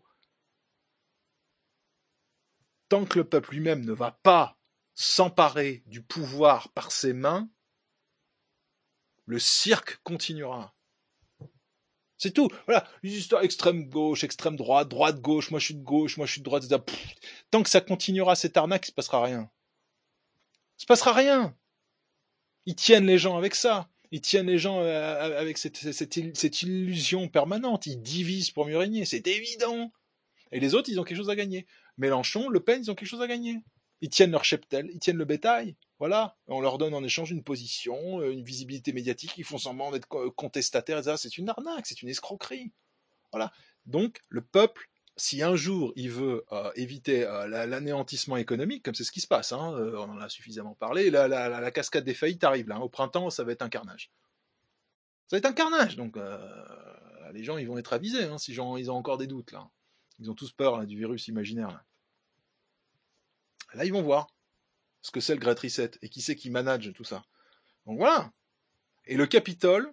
Tant que le peuple lui-même ne va pas s'emparer du pouvoir par ses mains, le cirque continuera. C'est tout. Voilà. Les histoires extrême gauche, extrême droite, droite gauche, moi je suis de gauche, moi je suis de droite, etc. Tant que ça continuera cette arnaque, il se passera rien. Il se passera rien. Ils tiennent les gens avec ça. Ils tiennent les gens avec cette illusion permanente. Ils divisent pour mieux régner. C'est évident. Et les autres, ils ont quelque chose à gagner. Mélenchon, Le Pen, ils ont quelque chose à gagner. Ils tiennent leur cheptel, ils tiennent le bétail. Voilà. On leur donne en échange une position, une visibilité médiatique, ils font semblant d'être contestataires, etc. C'est une arnaque, c'est une escroquerie. Voilà. Donc, le peuple, si un jour il veut éviter l'anéantissement économique, comme c'est ce qui se passe, hein, on en a suffisamment parlé, la cascade des faillites arrive là. Au printemps, ça va être un carnage. Ça va être un carnage. Donc, les gens, ils vont être avisés, hein, si ils ont encore des doutes là. Ils ont tous peur là, du virus imaginaire. Là, ils vont voir ce que c'est le Great Reset et qui c'est qui manage tout ça. Donc voilà. Et le Capitole,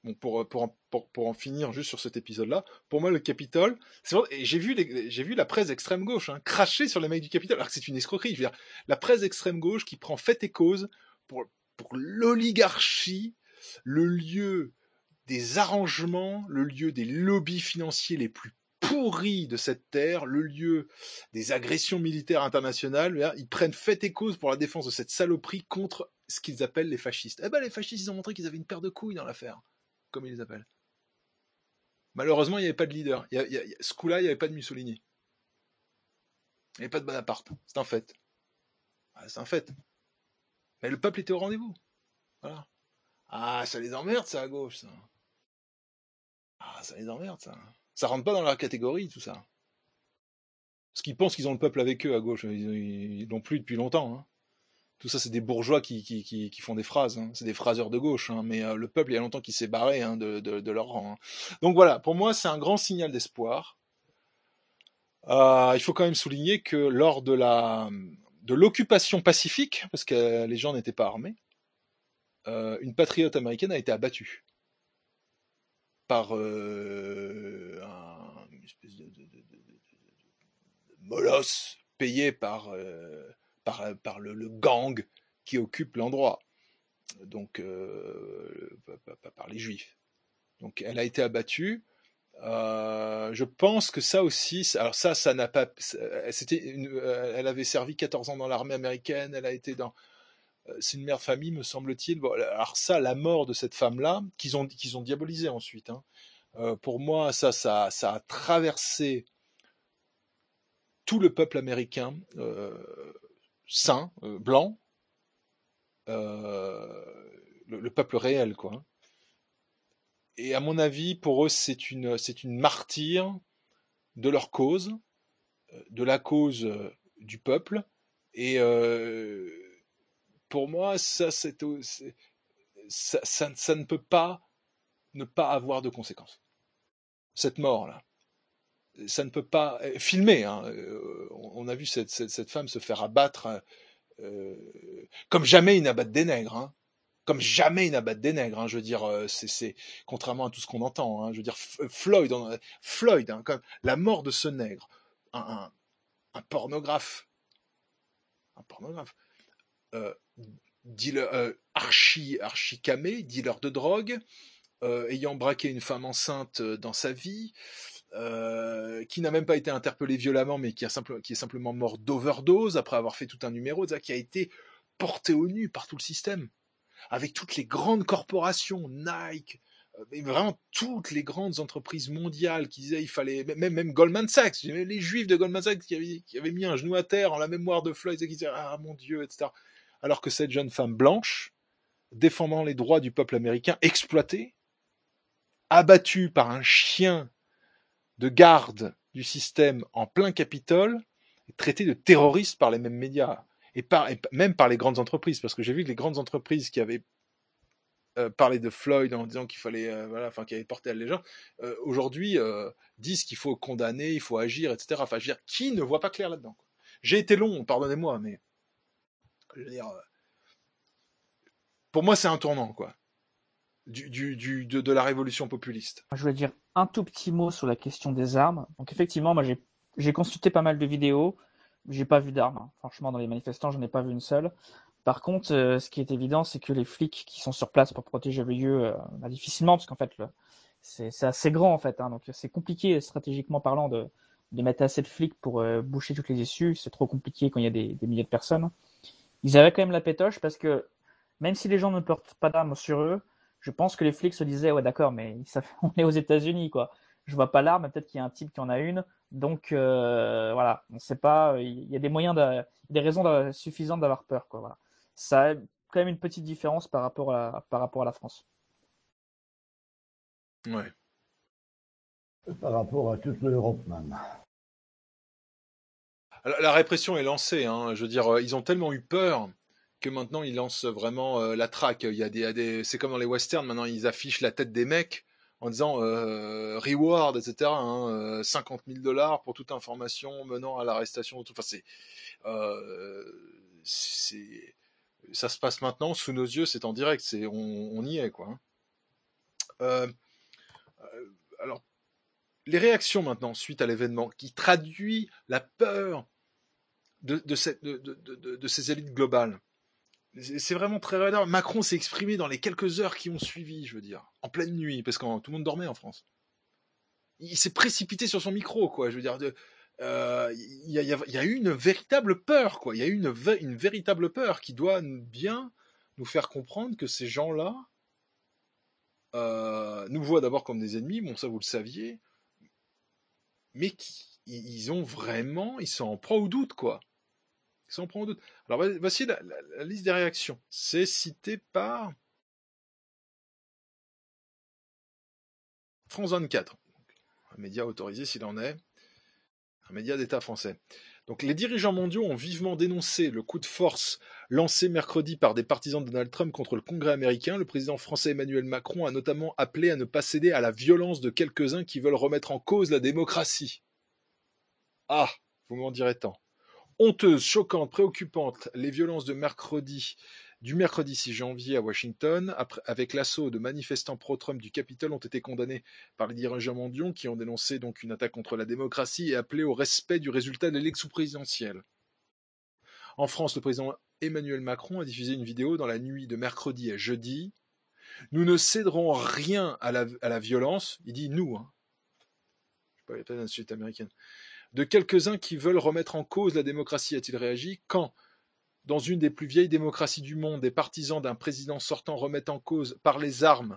bon, pour en finir juste sur cet épisode-là, pour moi, le Capitole, c'est vrai, et j'ai vu la presse extrême gauche cracher sur les mecs du Capitole, alors que c'est une escroquerie. Je veux dire, la presse extrême gauche qui prend fait et cause pour l'oligarchie, le lieu des arrangements, le lieu des lobbies financiers les plus pourris de cette terre, le lieu des agressions militaires internationales. Ils prennent fait et cause pour la défense de cette saloperie contre ce qu'ils appellent les fascistes. Eh ben, les fascistes, ils ont montré qu'ils avaient une paire de couilles dans l'affaire, comme ils les appellent. Malheureusement, il n'y avait pas de leader. Ce coup-là, il n'y avait pas de Mussolini. Il n'y avait pas de Bonaparte. C'est un fait. C'est un fait. Mais le peuple était au rendez-vous. Voilà. Ah, ça les emmerde, ça, à gauche, ça. Ah, ça les emmerde, ça. Ça rentre pas dans leur catégorie, tout ça. Parce qu'ils pensent qu'ils ont le peuple avec eux, à gauche. Ils l'ont plus depuis longtemps. Hein. Tout ça, c'est des bourgeois qui font des phrases. Hein. C'est des phraseurs de gauche. Hein. Mais le peuple, il y a longtemps qu'il s'est barré de leur rang. Hein. Donc voilà, pour moi, c'est un grand signal d'espoir. Il faut quand même souligner que lors de l'occupation pacifique, parce que les gens n'étaient pas armés, une patriote américaine a été abattue par une espèce de molosse payé par le gang qui occupe l'endroit, donc par les Juifs. Donc elle a été abattue. Je pense que ça aussi, alors ça n'a pas, elle avait servi 14 ans dans l'armée américaine, elle a été c'est une mère de famille, me semble-t-il. Bon, alors ça, la mort de cette femme-là, qu'ils ont diabolisé ensuite. Hein. Pour moi, ça a traversé tout le peuple américain, sain, blanc, le peuple réel, quoi. Et à mon avis, pour eux, c'est une martyre de leur cause, de la cause du peuple. Et pour moi, ça ne peut pas ne pas avoir de conséquences. Cette mort-là, ça ne peut pas filmer. Hein. On a vu cette femme se faire abattre comme jamais ils n'abattent des nègres. Hein. Comme jamais ils n'abattent des nègres. Hein. Je veux dire, c'est contrairement à tout ce qu'on entend. Hein. Je veux dire, Floyd, hein, comme la mort de ce nègre, un pornographe, dealer, archi camé, dealer de drogue, ayant braqué une femme enceinte dans sa vie, qui n'a même pas été interpellé violemment, mais qui est simplement mort d'overdose après avoir fait tout un numéro, qui a été porté au nu par tout le système, avec toutes les grandes corporations, Nike, vraiment toutes les grandes entreprises mondiales qui disaient il fallait, même Goldman Sachs, les juifs de Goldman Sachs qui avaient mis un genou à terre en la mémoire de Floyd, qui disaient ah mon Dieu, etc. Alors que cette jeune femme blanche, défendant les droits du peuple américain, exploitée, abattue par un chien de garde du système en plein Capitole, traitée de terroriste par les mêmes médias, et même par les grandes entreprises, parce que j'ai vu que les grandes entreprises qui avaient parlé de Floyd en disant qu'il fallait, qu'il avait porté à légère, aujourd'hui disent qu'il faut condamner, il faut agir, etc. Enfin, je veux dire, qui ne voit pas clair là-dedans, quoi. J'ai été long, pardonnez-moi, mais je veux dire, pour moi, c'est un tournant, quoi, de la révolution populiste. Je voulais dire un tout petit mot sur la question des armes. Donc effectivement, moi j'ai consulté pas mal de vidéos, j'ai pas vu d'armes. Hein. Franchement, dans les manifestants, j'en ai pas vu une seule. Par contre, ce qui est évident, c'est que les flics qui sont sur place pour protéger le lieu, difficilement, parce qu'en fait, c'est assez grand en fait, hein, donc c'est compliqué stratégiquement parlant de mettre assez de flics pour boucher toutes les issues. C'est trop compliqué quand il y a des milliers de personnes. Ils avaient quand même la pétoche parce que même si les gens ne portent pas d'armes sur eux, je pense que les flics se disaient ouais d'accord, mais on est aux États-Unis quoi. Je vois pas l'arme, peut-être qu'il y a un type qui en a une. Donc voilà, on sait pas. Il y a des moyens, des raisons suffisantes d'avoir peur quoi. Voilà. Ça a quand même une petite différence par rapport à la France. Ouais. Par rapport à toute l'Europe même. La répression est lancée. Hein. Je veux dire, ils ont tellement eu peur que maintenant ils lancent vraiment la traque. Il y a c'est comme dans les westerns. Maintenant, ils affichent la tête des mecs en disant reward, etc. Hein, $50,000 pour toute information menant à l'arrestation. Enfin, ça se passe maintenant sous nos yeux. C'est en direct. On y est, quoi. Alors, les réactions maintenant, suite à l'événement, qui traduit la peur de ces élites globales. C'est vraiment très révélateur. Macron s'est exprimé dans les quelques heures qui ont suivi, je veux dire, en pleine nuit, parce que tout le monde dormait en France. Il s'est précipité sur son micro, quoi. Je veux dire, il y a eu une véritable peur, quoi. Il y a eu une véritable peur qui doit bien nous faire comprendre que ces gens-là nous voient d'abord comme des ennemis, bon ça vous le saviez, mais ils sont en proie au doute, quoi. Ils sont en proie au doute. Alors voici la liste des réactions. C'est cité par France 24, un média autorisé s'il en est, un média d'État français. Donc les dirigeants mondiaux ont vivement dénoncé le coup de force lancé mercredi par des partisans de Donald Trump contre le Congrès américain. Le président français Emmanuel Macron a notamment appelé à ne pas céder à la violence de quelques-uns qui veulent remettre en cause la démocratie. Ah, vous m'en direz tant. Honteuses, choquantes, préoccupantes, les violences du mercredi 6 janvier à Washington, avec l'assaut de manifestants pro-Trump du Capitole, ont été condamnées par les dirigeants mondiaux qui ont dénoncé donc une attaque contre la démocratie et appelé au respect du résultat de l'élection présidentielle. En France, le président Emmanuel Macron a diffusé une vidéo dans la nuit de mercredi à jeudi. Nous ne céderons rien à la violence, il dit nous, je ne sais pas une suite américaine, de quelques-uns qui veulent remettre en cause la démocratie, a-t-il réagi, quand, dans une des plus vieilles démocraties du monde, des partisans d'un président sortant remettent en cause par les armes,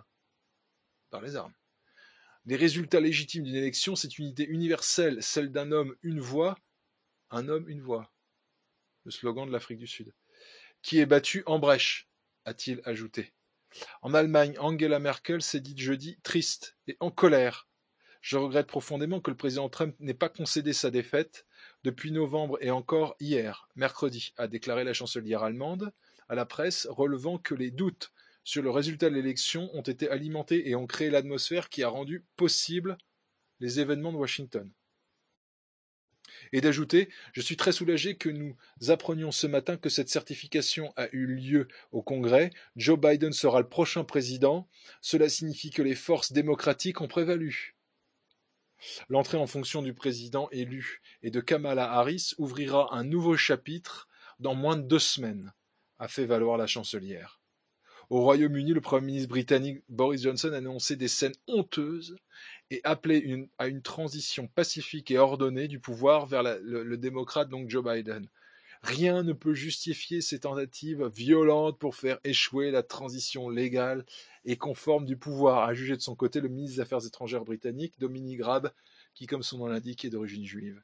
les résultats légitimes d'une élection, c'est une idée universelle, celle d'un homme, une voix, un homme, une voix, le slogan de l'Afrique du Sud, qui est battu en brèche, a-t-il ajouté. En Allemagne, Angela Merkel s'est dite jeudi triste et en colère. Je regrette profondément que le président Trump n'ait pas concédé sa défaite depuis novembre et encore hier, mercredi, a déclaré la chancelière allemande à la presse, relevant que les doutes sur le résultat de l'élection ont été alimentés et ont créé l'atmosphère qui a rendu possible les événements de Washington. Et d'ajouter, je suis très soulagé que nous apprenions ce matin que cette certification a eu lieu au Congrès. Joe Biden sera le prochain président. Cela signifie que les forces démocratiques ont prévalu. L'entrée en fonction du président élu et de Kamala Harris ouvrira un nouveau chapitre dans moins de 2 semaines, a fait valoir la chancelière. Au Royaume-Uni, le Premier ministre britannique Boris Johnson a annoncé des scènes honteuses et appelé à une transition pacifique et ordonnée du pouvoir vers le démocrate donc Joe Biden. Rien ne peut justifier ces tentatives violentes pour faire échouer la transition légale et conforme du pouvoir, a jugé de son côté le ministre des Affaires étrangères britannique, Dominic Raab, qui, comme son nom l'indique, est d'origine juive.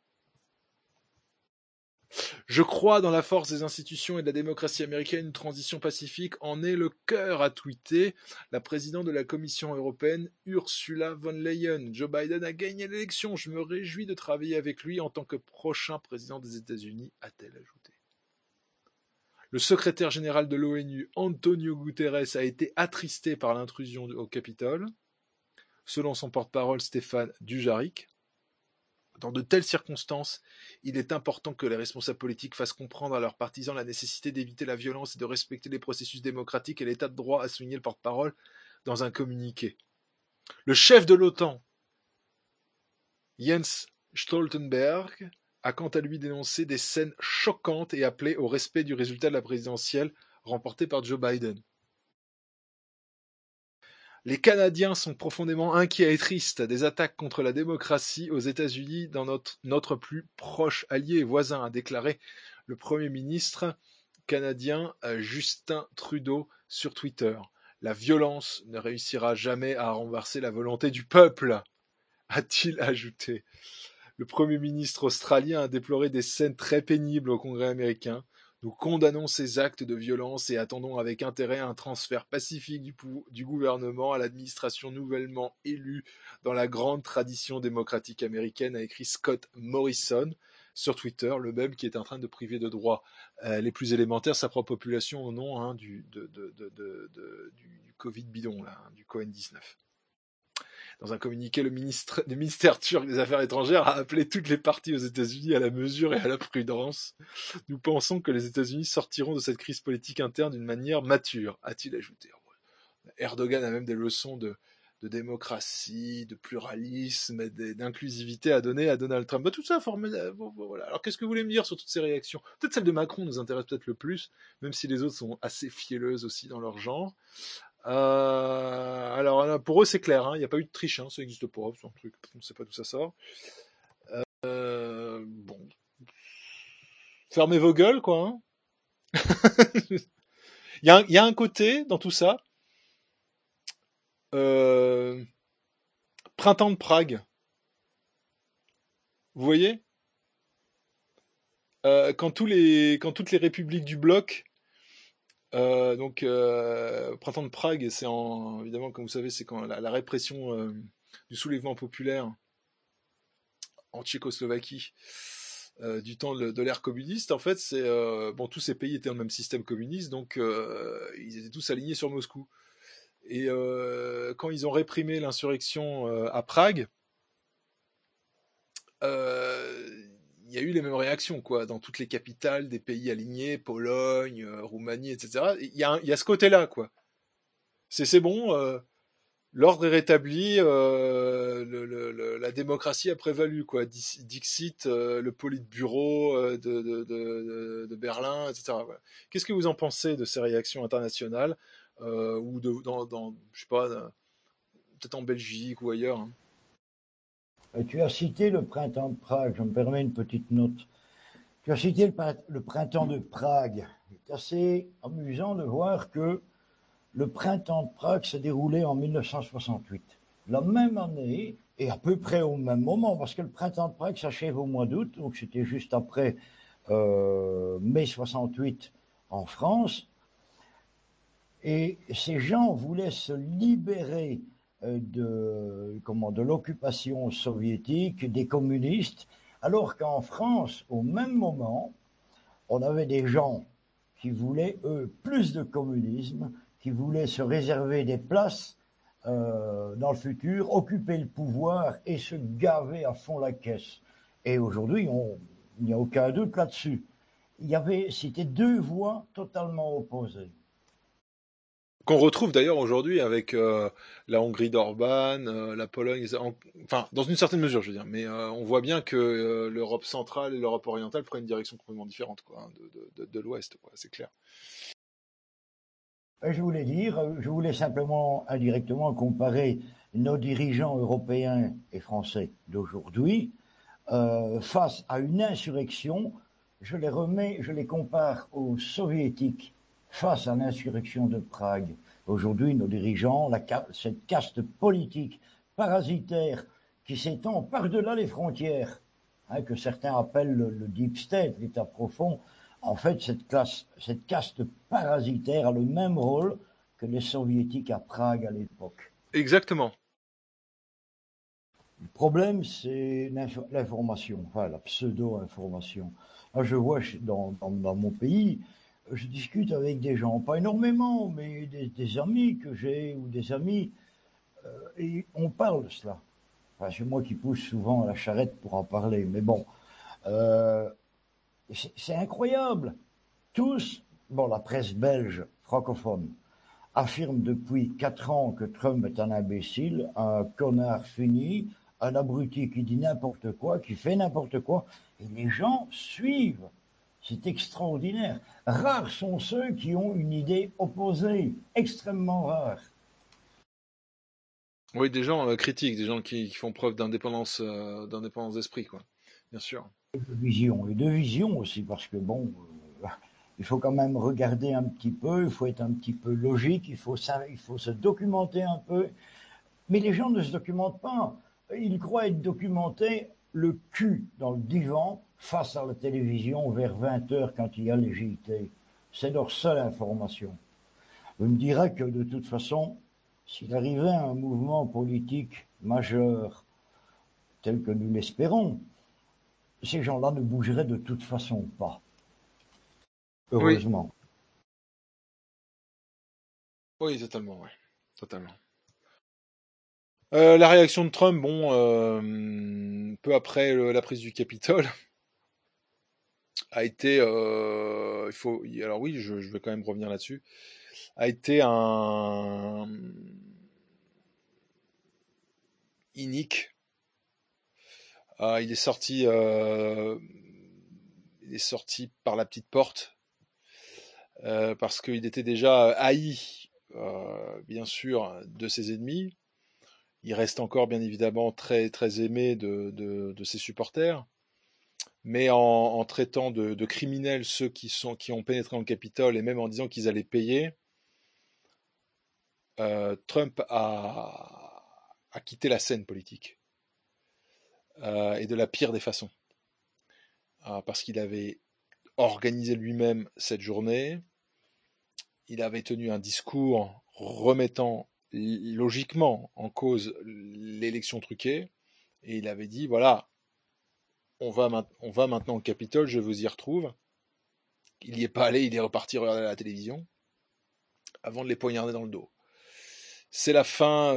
Je crois dans la force des institutions et de la démocratie américaine. Une transition pacifique en est le cœur, a tweeté la présidente de la Commission européenne, Ursula von Leyen. Joe Biden a gagné l'élection. Je me réjouis de travailler avec lui en tant que prochain président des États-Unis, a-t-elle ajouté. Le secrétaire général de l'ONU, Antonio Guterres, a été attristé par l'intrusion au Capitole, selon son porte-parole Stéphane Dujarric. Dans de telles circonstances, il est important que les responsables politiques fassent comprendre à leurs partisans la nécessité d'éviter la violence et de respecter les processus démocratiques et l'état de droit, a souligné le porte-parole dans un communiqué. Le chef de l'OTAN, Jens Stoltenberg, a quant à lui dénoncé des scènes choquantes et appelé au respect du résultat de la présidentielle remporté par Joe Biden. Les Canadiens sont profondément inquiets et tristes des attaques contre la démocratie aux États-Unis dans notre plus proche allié et voisin, a déclaré le Premier ministre canadien Justin Trudeau sur Twitter. La violence ne réussira jamais à renverser la volonté du peuple, a-t-il ajouté. Le Premier ministre australien a déploré des scènes très pénibles au Congrès américain. Nous condamnons ces actes de violence et attendons avec intérêt un transfert pacifique du gouvernement à l'administration nouvellement élue dans la grande tradition démocratique américaine, a écrit Scott Morrison sur Twitter, le même qui est en train de priver de droits les plus élémentaires sa propre population au nom du Covid bidon, du Covid-19. Dans un communiqué, le ministère turc des Affaires étrangères a appelé toutes les parties aux États-Unis à la mesure et à la prudence. Nous pensons que les États-Unis sortiront de cette crise politique interne d'une manière mature, a-t-il ajouté. Erdogan a même des leçons démocratie, de pluralisme, et d'inclusivité à donner à Donald Trump. Bah, tout ça, voilà. Alors, qu'est-ce que vous voulez me dire sur toutes ces réactions? Peut-être celle de Macron nous intéresse peut-être le plus, même si les autres sont assez fielleuses aussi dans leur genre. Alors, pour eux, c'est clair, il n'y a pas eu de triche, ça n'existe pas, c'est un truc, on ne sait pas d'où ça sort. Bon. Fermez vos gueules, quoi. Il y a un côté dans tout ça. Printemps de Prague. Vous voyez, quand toutes les républiques du bloc, Printemps de Prague, c'est évidemment, comme vous savez, c'est quand la répression du soulèvement populaire en Tchécoslovaquie du temps de l'ère communiste. En fait, c'est tous ces pays étaient dans le même système communiste, donc ils étaient tous alignés sur Moscou. Et quand ils ont réprimé l'insurrection à Prague, il y a eu les mêmes réactions, quoi, dans toutes les capitales des pays alignés, Pologne, Roumanie, etc. Il y a ce côté-là, quoi. C'est bon, l'ordre est rétabli, la démocratie a prévalu, quoi. Dixit, le Politburo de Berlin, etc. Voilà. Qu'est-ce que vous en pensez de ces réactions internationales, ou je sais pas, peut-être en Belgique ou ailleurs, Tu as cité le printemps de Prague, je me permets une petite note. Tu as cité le printemps de Prague. C'est assez amusant de voir que le printemps de Prague s'est déroulé en 1968. La même année, et à peu près au même moment, parce que le printemps de Prague s'achève au mois d'août, donc c'était juste après mai 68 en France. Et ces gens voulaient se libérer de l'occupation soviétique, des communistes, alors qu'en France, au même moment, on avait des gens qui voulaient, eux, plus de communisme, qui voulaient se réserver des places dans le futur, occuper le pouvoir et se gaver à fond la caisse. Et aujourd'hui, il n'y a aucun doute là-dessus. C'était deux voies totalement opposées. Qu'on retrouve d'ailleurs aujourd'hui avec la Hongrie d'Orban, la Pologne, enfin dans une certaine mesure, je veux dire, mais on voit bien que l'Europe centrale et l'Europe orientale prennent une direction complètement différente, quoi, de l'Ouest, quoi, c'est clair. Je voulais simplement indirectement comparer nos dirigeants européens et français d'aujourd'hui face à une insurrection. Je les compare aux soviétiques face à l'insurrection de Prague. Aujourd'hui, nos dirigeants, cette caste politique parasitaire qui s'étend par-delà les frontières, que certains appellent le deep state, l'État profond, en fait, cette caste parasitaire a le même rôle que les soviétiques à Prague à l'époque. Exactement. Le problème, c'est l'information, enfin la pseudo-information. Moi, je vois dans mon pays, je discute avec des gens, pas énormément, mais des amis que j'ai ou des amis, et on parle de cela. Enfin, c'est moi qui pousse souvent la charrette pour en parler, mais bon, c'est incroyable. Tous, la presse belge francophone affirme depuis 4 ans que Trump est un imbécile, un connard fini, un abruti qui dit n'importe quoi, qui fait n'importe quoi, et les gens suivent. C'est extraordinaire. Rares sont ceux qui ont une idée opposée, extrêmement rares. Oui, des gens critiques, des gens qui font preuve d'indépendance d'esprit, quoi. Bien sûr. Et de vision aussi, parce que il faut quand même regarder un petit peu, il faut être un petit peu logique, il faut se documenter un peu. Mais les gens ne se documentent pas. Ils croient être documentés le cul dans le divan face à la télévision vers 20h quand il y a les JT. C'est leur seule information. On me dira que de toute façon, s'il arrivait un mouvement politique majeur tel que nous l'espérons, ces gens-là ne bougeraient de toute façon pas. Heureusement. Oui, totalement, ouais. Totalement. La réaction de Trump, peu après la prise du Capitole, a été, alors oui, je vais quand même revenir là-dessus, a été inique. Il est sorti par la petite porte parce qu'il était déjà haï, bien sûr, de ses ennemis. Il reste encore, bien évidemment, très très aimé de ses supporters. Mais en traitant de criminels ceux qui ont pénétré dans le Capitole et même en disant qu'ils allaient payer, Trump a quitté la scène politique et de la pire des façons, parce qu'il avait organisé lui-même cette journée, il avait tenu un discours remettant logiquement en cause l'élection truquée, et il avait dit voilà, on va maintenant au Capitole, je vous y retrouve. Il n'y est pas allé, il est reparti regarder la télévision avant de les poignarder dans le dos. C'est la fin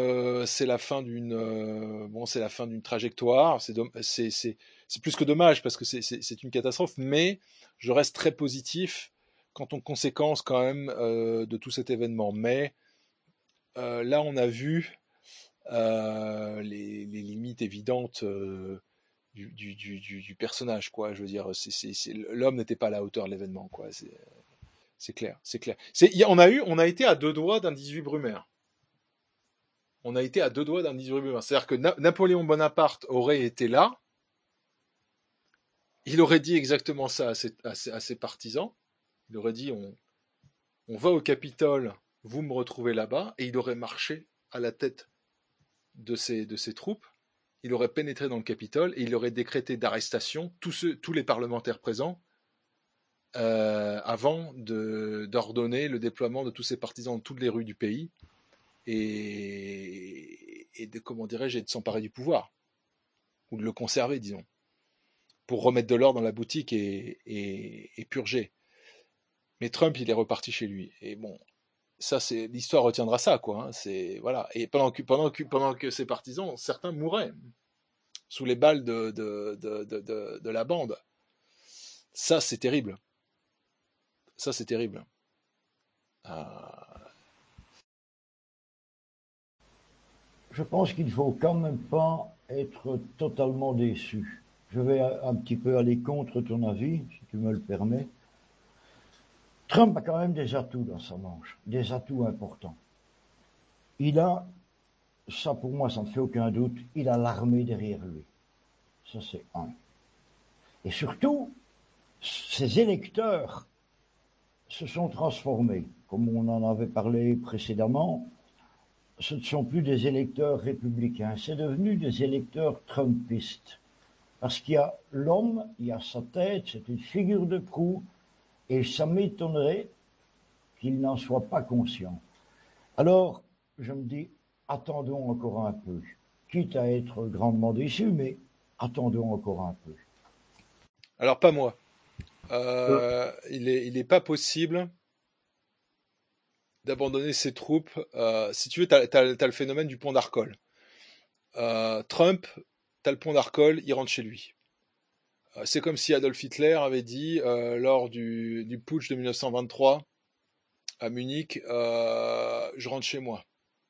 d'une trajectoire. C'est plus que dommage parce que c'est une catastrophe, mais je reste très positif quant aux conséquences quand même de tout cet événement. Mais là, on a vu les limites évidentes du personnage, quoi. Je veux dire, l'homme n'était pas à la hauteur de l'événement, quoi. C'est clair. On a été à 2 doigts d'un 18 Brumaire. C'est-à-dire que Napoléon Bonaparte aurait été là, il aurait dit exactement ça à ses partisans. Il aurait dit on va au Capitole, vous me retrouvez là-bas, et il aurait marché à la tête de ses troupes. Il aurait pénétré dans le Capitole et il aurait décrété d'arrestation tous les parlementaires présents avant d'ordonner le déploiement de tous ses partisans dans toutes les rues du pays et de, comment dirais-je, et de s'emparer du pouvoir, ou de le conserver, disons, pour remettre de l'ordre dans la boutique et purger. Mais Trump, il est reparti chez lui. Et bon, ça, l'histoire retiendra ça, quoi. Hein, voilà. Et pendant que ses partisans, certains mouraient sous les balles de la bande. Ça, c'est terrible. Je pense qu'il ne faut quand même pas être totalement déçu. Je vais un petit peu aller contre ton avis, si tu me le permets. Trump a quand même des atouts dans sa manche, des atouts importants. Il a, ça pour moi, ça ne fait aucun doute, il a l'armée derrière lui. Ça, c'est un. Et surtout, ses électeurs se sont transformés. Comme on en avait parlé précédemment, ce ne sont plus des électeurs républicains, c'est devenu des électeurs trumpistes. Parce qu'il y a l'homme, il y a sa tête, c'est une figure de proue, et ça m'étonnerait qu'il n'en soit pas conscient. Alors, je me dis, attendons encore un peu, quitte à être grandement déçu, mais attendons encore un peu. Alors, pas moi. Il est pas possible d'abandonner ses troupes. Si tu veux, t'as le phénomène du pont d'Arcole. Trump, t'as le pont d'Arcole, il rentre chez lui. C'est comme si Adolf Hitler avait dit lors du putsch de 1923 à Munich, je rentre chez moi.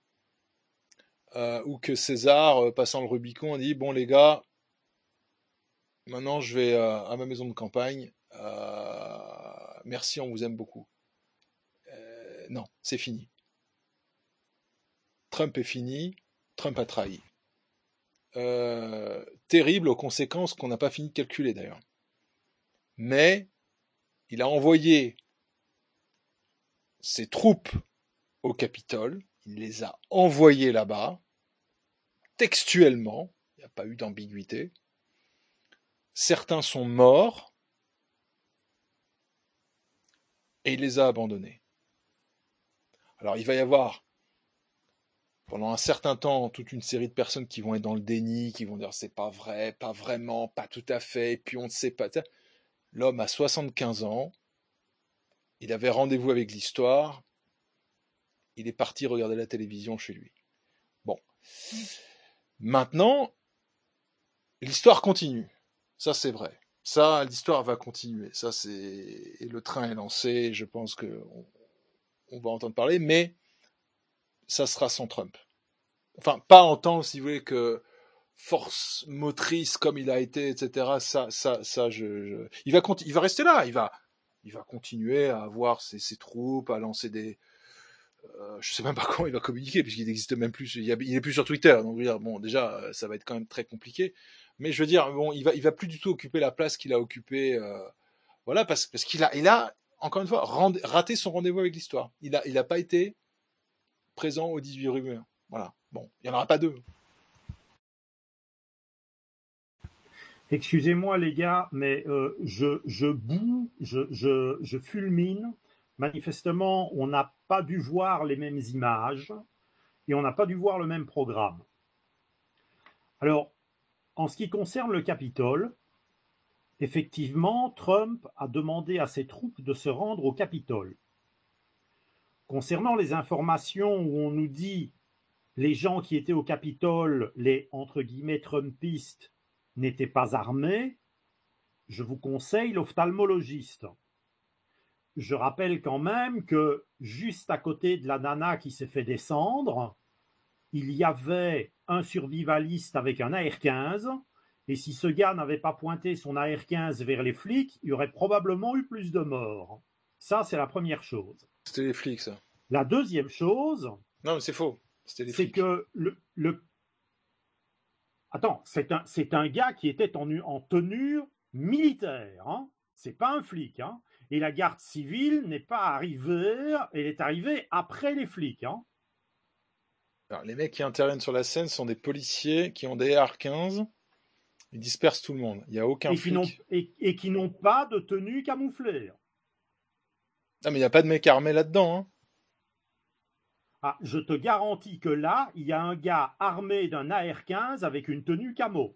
Ou que César, passant le Rubicon, a dit bon les gars, maintenant je vais à ma maison de campagne. Merci, on vous aime beaucoup. Non, c'est fini. Trump est fini. Trump a trahi. Terrible aux conséquences qu'on n'a pas fini de calculer d'ailleurs. Mais il a envoyé ses troupes au Capitole. Il les a envoyées là-bas, textuellement. Il n'y a pas eu d'ambiguïté. Certains sont morts. Et il les a abandonnés. Alors il va y avoir pendant un certain temps toute une série de personnes qui vont être dans le déni, qui vont dire c'est pas vrai, pas vraiment, pas tout à fait, et puis on ne sait pas. L'homme a 75 ans, il avait rendez-vous avec l'histoire, il est parti regarder la télévision chez lui. Bon. Maintenant, l'histoire continue. Ça c'est vrai. Ça, l'histoire va continuer. Ça, et le train est lancé. Je pense qu'on va entendre parler, mais ça sera sans Trump. Enfin, pas en tant, si vous voulez, que force motrice comme il a été, etc. Il va rester là. Il va continuer à avoir ses troupes, à lancer des. Je sais même pas comment il va communiquer puisqu'il n'existe même plus. Il est plus sur Twitter. Donc, je veux dire, bon, déjà, ça va être quand même très compliqué. Mais je veux dire, bon, il va plus du tout occuper la place qu'il a occupée. Voilà, parce qu'il a encore une fois raté son rendez-vous avec l'histoire. Il a pas été présent aux 18 rue Muir. Voilà. Bon, il y en aura pas deux. Excusez-moi les gars, mais je boue, je fulmine. Manifestement, on n'a pas dû voir les mêmes images et on n'a pas dû voir le même programme. Alors, en ce qui concerne le Capitole, effectivement, Trump a demandé à ses troupes de se rendre au Capitole. Concernant les informations où on nous dit les gens qui étaient au Capitole, les entre guillemets Trumpistes, n'étaient pas armés, je vous conseille l'ophtalmologiste. Je rappelle quand même que juste à côté de la nana qui s'est fait descendre, il y avait un survivaliste avec un AR-15, et si ce gars n'avait pas pointé son AR-15 vers les flics, il y aurait probablement eu plus de morts. Ça, c'est la première chose. C'était les flics, ça. La deuxième chose... Non, mais c'est faux. C'était les flics. C'est que Attends, c'est un gars qui était en tenue militaire, hein. C'est pas un flic, hein. Et la garde civile n'est pas arrivée, elle est arrivée après les flics, hein. Alors, les mecs qui interviennent sur la scène sont des policiers qui ont des AR-15, ils dispersent tout le monde. Il n'y a aucun flic. Et qui n'ont pas de tenue camouflée. Ah, mais il n'y a pas de mec armé là-dedans, hein. Ah, je te garantis que là, il y a un gars armé d'un AR-15 avec une tenue camo.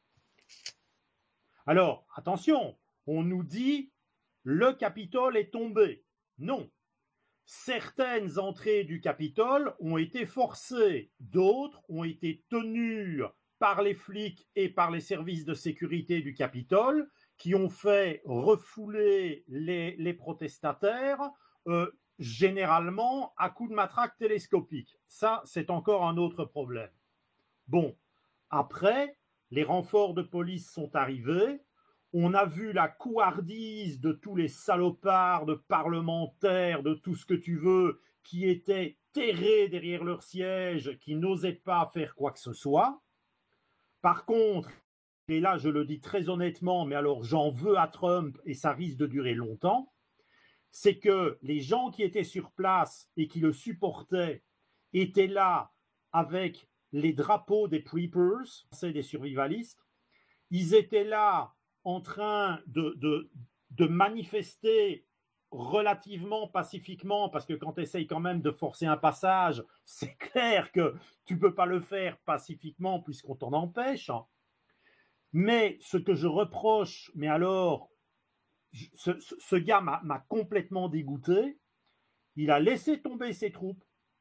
Alors, attention, on nous dit le Capitole est tombé. Non. Certaines entrées du Capitole ont été forcées, d'autres ont été tenues par les flics et par les services de sécurité du Capitole qui ont fait refouler les protestataires généralement à coups de matraque télescopique. Ça, c'est encore un autre problème. Bon, après, les renforts de police sont arrivés. On a vu la couardise de tous les salopards, de parlementaires, de tout ce que tu veux, qui étaient terrés derrière leur siège, qui n'osaient pas faire quoi que ce soit. Par contre, et là je le dis très honnêtement, mais alors j'en veux à Trump et ça risque de durer longtemps, c'est que les gens qui étaient sur place et qui le supportaient étaient là avec les drapeaux des preppers, c'est des survivalistes. Ils étaient là en train de manifester relativement pacifiquement, parce que quand tu essayes quand même de forcer un passage, c'est clair que tu ne peux pas le faire pacifiquement puisqu'on t'en empêche. Mais ce que je reproche, mais alors, ce gars m'a complètement dégoûté. Il a laissé tomber ses troupes.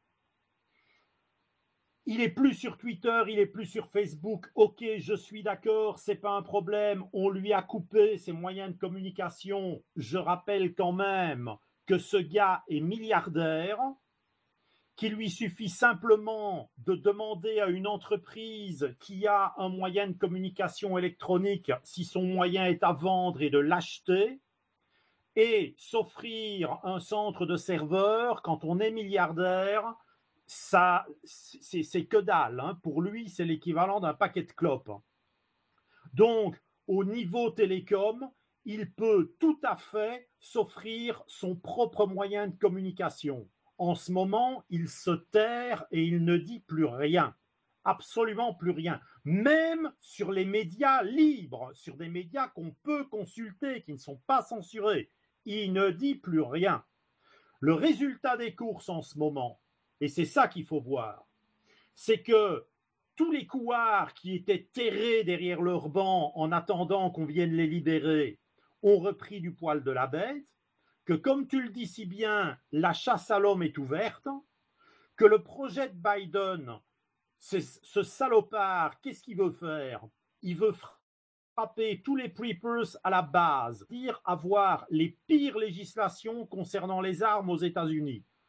Il est plus sur Twitter, il est plus sur Facebook. Ok, je suis d'accord, c'est pas un problème. On lui a coupé ses moyens de communication. Je rappelle quand même que ce gars est milliardaire, qu'il lui suffit simplement de demander à une entreprise qui a un moyen de communication électronique si son moyen est à vendre et de l'acheter, et s'offrir un centre de serveurs. Quand on est milliardaire, ça, c'est que dalle, hein. Pour lui, c'est l'équivalent d'un paquet de clopes. Donc, au niveau télécom, il peut tout à fait s'offrir son propre moyen de communication. En ce moment, il se terre et il ne dit plus rien. Absolument plus rien. Même sur les médias libres, sur des médias qu'on peut consulter, qui ne sont pas censurés, il ne dit plus rien. Le résultat des courses en ce moment, et c'est ça qu'il faut voir, c'est que tous les couards qui étaient terrés derrière leur banc en attendant qu'on vienne les libérer ont repris du poil de la bête, que comme tu le dis si bien, la chasse à l'homme est ouverte, que le projet de Biden, ce salopard, qu'est-ce qu'il veut faire? Il veut frapper tous les preppers à la base, dire avoir les pires législations concernant les armes aux États-Unis.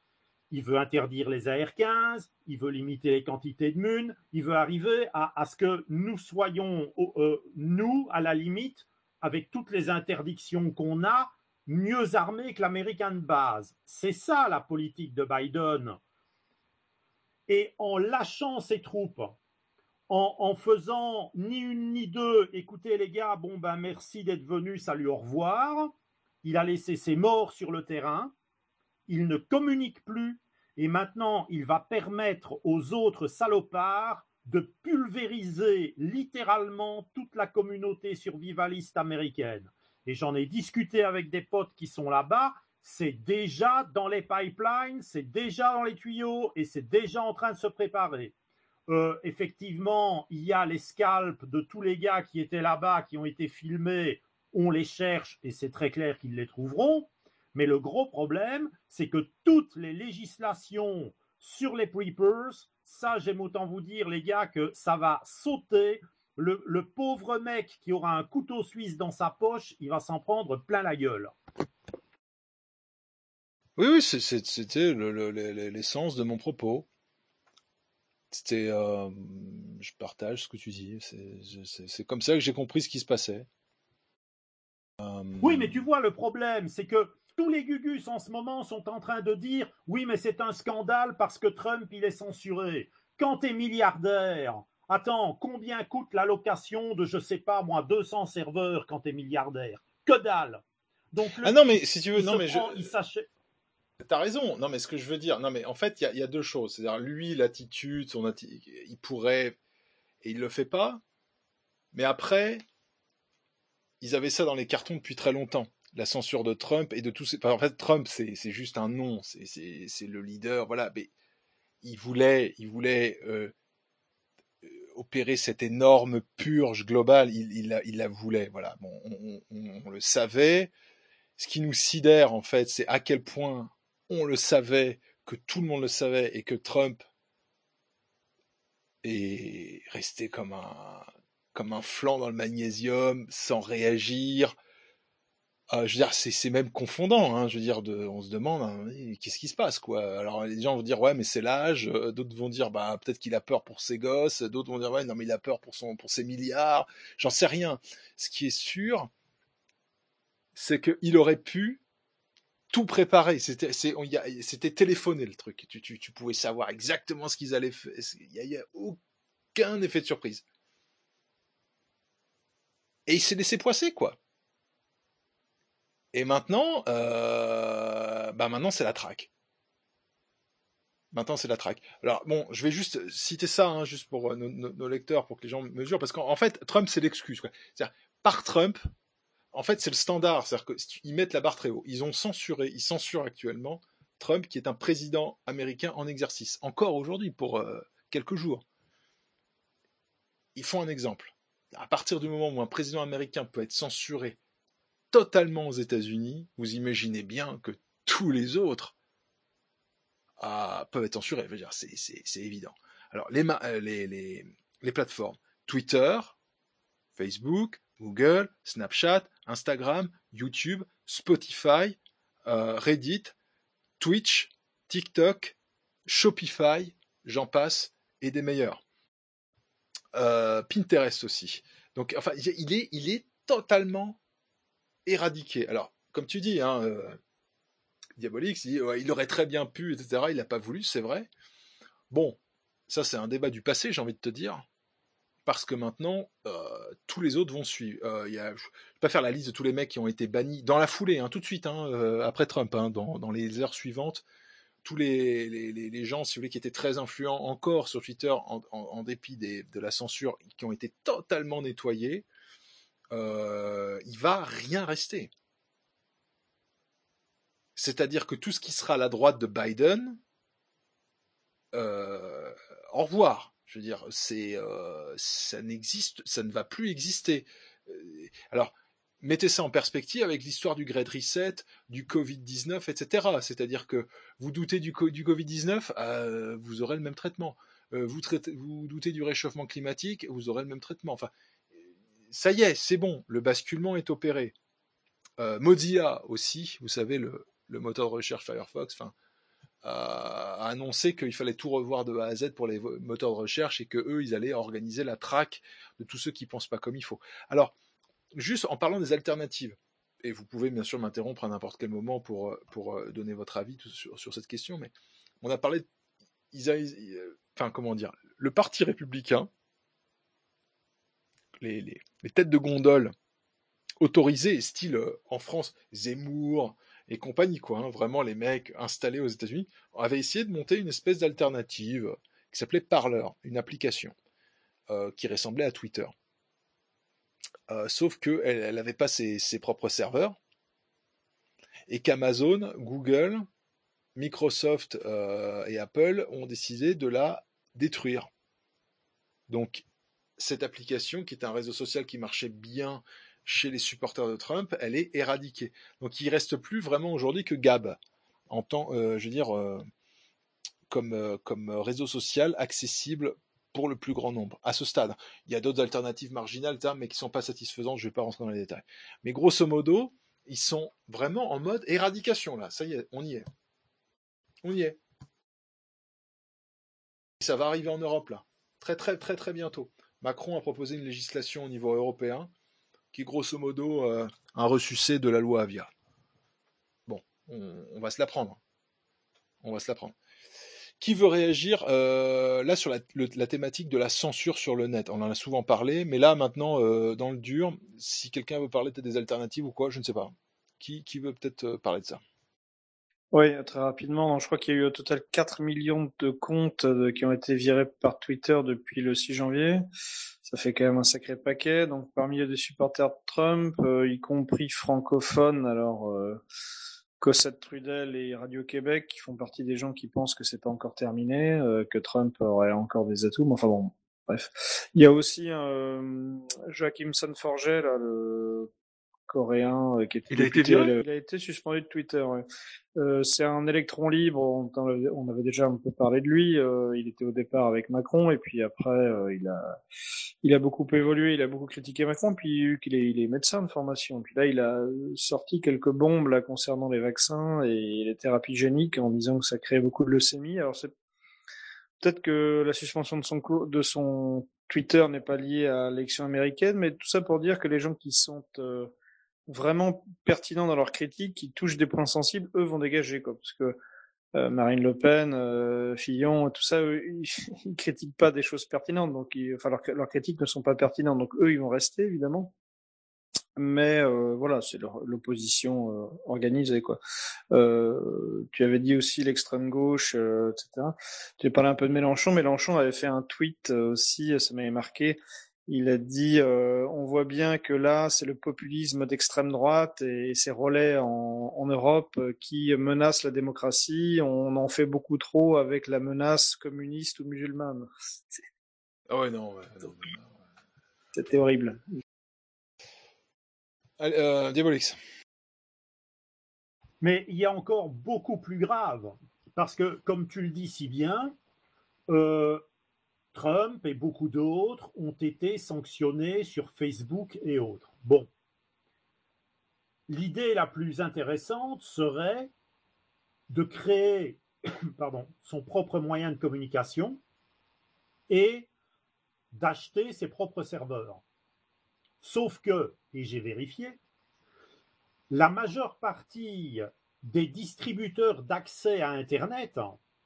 il veut interdire les AR-15, il veut limiter les quantités de mun, il veut arriver à ce que nous soyons, nous, à la limite, avec toutes les interdictions qu'on a, mieux armés que l'American base. C'est ça la politique de Biden. Et en lâchant ses troupes, en faisant ni une ni deux, écoutez les gars, bon ben merci d'être venus, salut, au revoir, il a laissé ses morts sur le terrain, il ne communique plus, et maintenant il va permettre aux autres salopards de pulvériser littéralement toute la communauté survivaliste américaine. Et j'en ai discuté avec des potes qui sont là-bas, c'est déjà dans les pipelines, c'est déjà dans les tuyaux, et c'est déjà en train de se préparer. Effectivement, il y a les scalps de tous les gars qui étaient là-bas, qui ont été filmés, on les cherche, et c'est très clair qu'ils les trouveront. Mais le gros problème, c'est que toutes les législations sur les preppers, ça j'aime autant vous dire les gars que ça va sauter. Le pauvre mec qui aura un couteau suisse dans sa poche, il va s'en prendre plein la gueule. Oui, c'était l'essence de mon propos. C'était, je partage ce que tu dis. C'est comme ça que j'ai compris ce qui se passait. Oui, mais tu vois, le problème, c'est que tous les gugus en ce moment sont en train de dire « Oui, mais c'est un scandale parce que Trump, il est censuré. » Quand t'es milliardaire, attends, combien coûte la location de, je sais pas moi, 200 serveurs quand t'es milliardaire? Que dalle. Donc, ah non, mais si tu veux, non, mais il s'achète. T'as raison. Non, mais ce que je veux dire, non, mais en fait, il y a deux choses. C'est-à-dire, lui, l'attitude, il pourrait, et il le fait pas. Mais après, ils avaient ça dans les cartons depuis très longtemps. La censure de Trump et de tous ces. En fait, Trump, c'est juste un nom. C'est le leader, voilà. Mais il voulait opérer cette énorme purge globale. Il la voulait, voilà. Bon, on le savait. Ce qui nous sidère, en fait, c'est à quel point on le savait, que tout le monde le savait, et que Trump est resté comme un flanc dans le magnésium, sans réagir. Je veux dire, c'est même confondant. Hein, je veux dire, on se demande, hein, qu'est-ce qui se passe, quoi. Alors les gens vont dire, ouais, mais c'est l'âge. D'autres vont dire, bah peut-être qu'il a peur pour ses gosses. D'autres vont dire, ouais, non, mais il a peur pour ses milliards. J'en sais rien. Ce qui est sûr, c'est qu'il aurait pu tout préparer, c'était téléphoné le truc. Tu pouvais savoir exactement ce qu'ils allaient faire. Il y a aucun effet de surprise. Et il s'est laissé poisser, quoi. Et maintenant, maintenant c'est la traque. Maintenant c'est la traque. Alors bon, je vais juste citer ça, hein, juste pour nos lecteurs, pour que les gens mesurent, parce qu'en fait, Trump c'est l'excuse, quoi. C'est-à-dire, par Trump. En fait, c'est le standard, c'est-à-dire qu'ils mettent la barre très haut. Ils censurent actuellement Trump, qui est un président américain en exercice, encore aujourd'hui, pour quelques jours. Ils font un exemple. À partir du moment où un président américain peut être censuré totalement aux États-Unis, vous imaginez bien que tous les autres peuvent être censurés. Je veux dire, c'est évident. Alors, les plateformes Twitter, Facebook, Google, Snapchat, Instagram, YouTube, Spotify, Reddit, Twitch, TikTok, Shopify, j'en passe, et des meilleurs. Pinterest aussi. Donc, enfin, il est totalement éradiqué. Alors, comme tu dis, hein, Diabolix, il aurait très bien pu, etc. Il n'a pas voulu, c'est vrai. Bon, ça c'est un débat du passé, j'ai envie de te dire. Parce que maintenant, tous les autres vont suivre. Je ne vais pas faire la liste de tous les mecs qui ont été bannis dans la foulée, hein, tout de suite, hein, après Trump, hein, dans les heures suivantes. Tous les gens, si vous voulez, qui étaient très influents encore sur Twitter, en dépit de la censure, qui ont été totalement nettoyés, il va rien rester. C'est-à-dire que tout ce qui sera à la droite de Biden, au revoir. Je veux dire, ça ne va plus exister. Alors, mettez ça en perspective avec l'histoire du Great Reset, du Covid-19, etc. C'est-à-dire que vous doutez du Covid-19, vous aurez le même traitement. Vous doutez du réchauffement climatique, vous aurez le même traitement. Enfin, ça y est, c'est bon, le basculement est opéré. Mozilla aussi, vous savez, le moteur de recherche Firefox, enfin, a annoncé qu'il fallait tout revoir de A à Z pour les moteurs de recherche et que eux, ils allaient organiser la traque de tous ceux qui pensent pas comme il faut. Alors, juste en parlant des alternatives, et vous pouvez bien sûr m'interrompre à n'importe quel moment pour donner votre avis sur cette question, mais on a parlé, comment dire, le parti républicain, les têtes de gondole autorisées, style en France, Zemmour et compagnie, quoi, hein, vraiment les mecs installés aux États-Unis, avaient essayé de monter une espèce d'alternative qui s'appelait Parler, une application qui ressemblait à Twitter. Sauf qu'elle n'avait pas ses propres serveurs et qu'Amazon, Google, Microsoft et Apple ont décidé de la détruire. Donc, cette application, qui est un réseau social qui marchait bien chez les supporters de Trump, elle est éradiquée. Donc, il ne reste plus vraiment aujourd'hui que Gab, comme réseau social accessible pour le plus grand nombre, à ce stade. Il y a d'autres alternatives marginales, mais qui ne sont pas satisfaisantes, je ne vais pas rentrer dans les détails. Mais grosso modo, ils sont vraiment en mode éradication, là. Ça y est, on y est. On y est. Et ça va arriver en Europe, là. Très, très, très, très bientôt. Macron a proposé une législation au niveau européen qui est grosso modo un ressucé de la loi Avia. Bon, on va se la prendre. On va se la prendre. Qui veut réagir là sur la thématique de la censure sur le net? On en a souvent parlé, mais là maintenant, dans le dur, si quelqu'un veut parler peut-être des alternatives ou quoi, je ne sais pas. Qui veut peut-être parler de ça? Oui, très rapidement. Je crois qu'il y a eu au total 4 millions de comptes qui ont été virés par Twitter depuis le 6 janvier. Ça fait quand même un sacré paquet. Donc, parmi les supporters de Trump, y compris francophones, alors Cosette Trudel et Radio-Québec, qui font partie des gens qui pensent que c'est pas encore terminé, que Trump aurait encore des atouts. Mais enfin bon, bref. Il y a aussi Joachim Son-Forget, là, le coréen qui était député, il a été suspendu de Twitter. Ouais. C'est un électron libre, on avait déjà un peu parlé de lui, il était au départ avec Macron et puis après il a beaucoup évolué, il a beaucoup critiqué Macron, puis il est médecin de formation. Puis là il a sorti quelques bombes là concernant les vaccins et les thérapies géniques en disant que ça crée beaucoup de leucémie. Alors c'est peut-être que la suspension de son Twitter n'est pas liée à l'élection américaine, mais tout ça pour dire que les gens qui sont vraiment pertinents dans leurs critiques, qui touchent des points sensibles, eux vont dégager, quoi. Parce que Marine Le Pen, Fillon, tout ça, eux, ils critiquent pas des choses pertinentes, donc leurs critiques ne sont pas pertinentes, donc eux ils vont rester évidemment. Mais voilà, c'est l'opposition organisée, quoi. Tu avais dit aussi l'extrême gauche, etc. Tu as parlé un peu de Mélenchon. Mélenchon avait fait un tweet aussi, ça m'avait marqué. Il a dit on voit bien que là c'est le populisme d'extrême droite et ses relais en Europe qui menacent la démocratie. On en fait beaucoup trop avec la menace communiste ou musulmane. Ah ouais, non. C'était horrible. Diabolix. Mais il y a encore beaucoup plus grave, parce que, comme tu le dis si bien, Trump et beaucoup d'autres ont été sanctionnés sur Facebook et autres. Bon. L'idée la plus intéressante serait de créer son propre moyen de communication et d'acheter ses propres serveurs. Sauf que, et j'ai vérifié, la majeure partie des distributeurs d'accès à Internet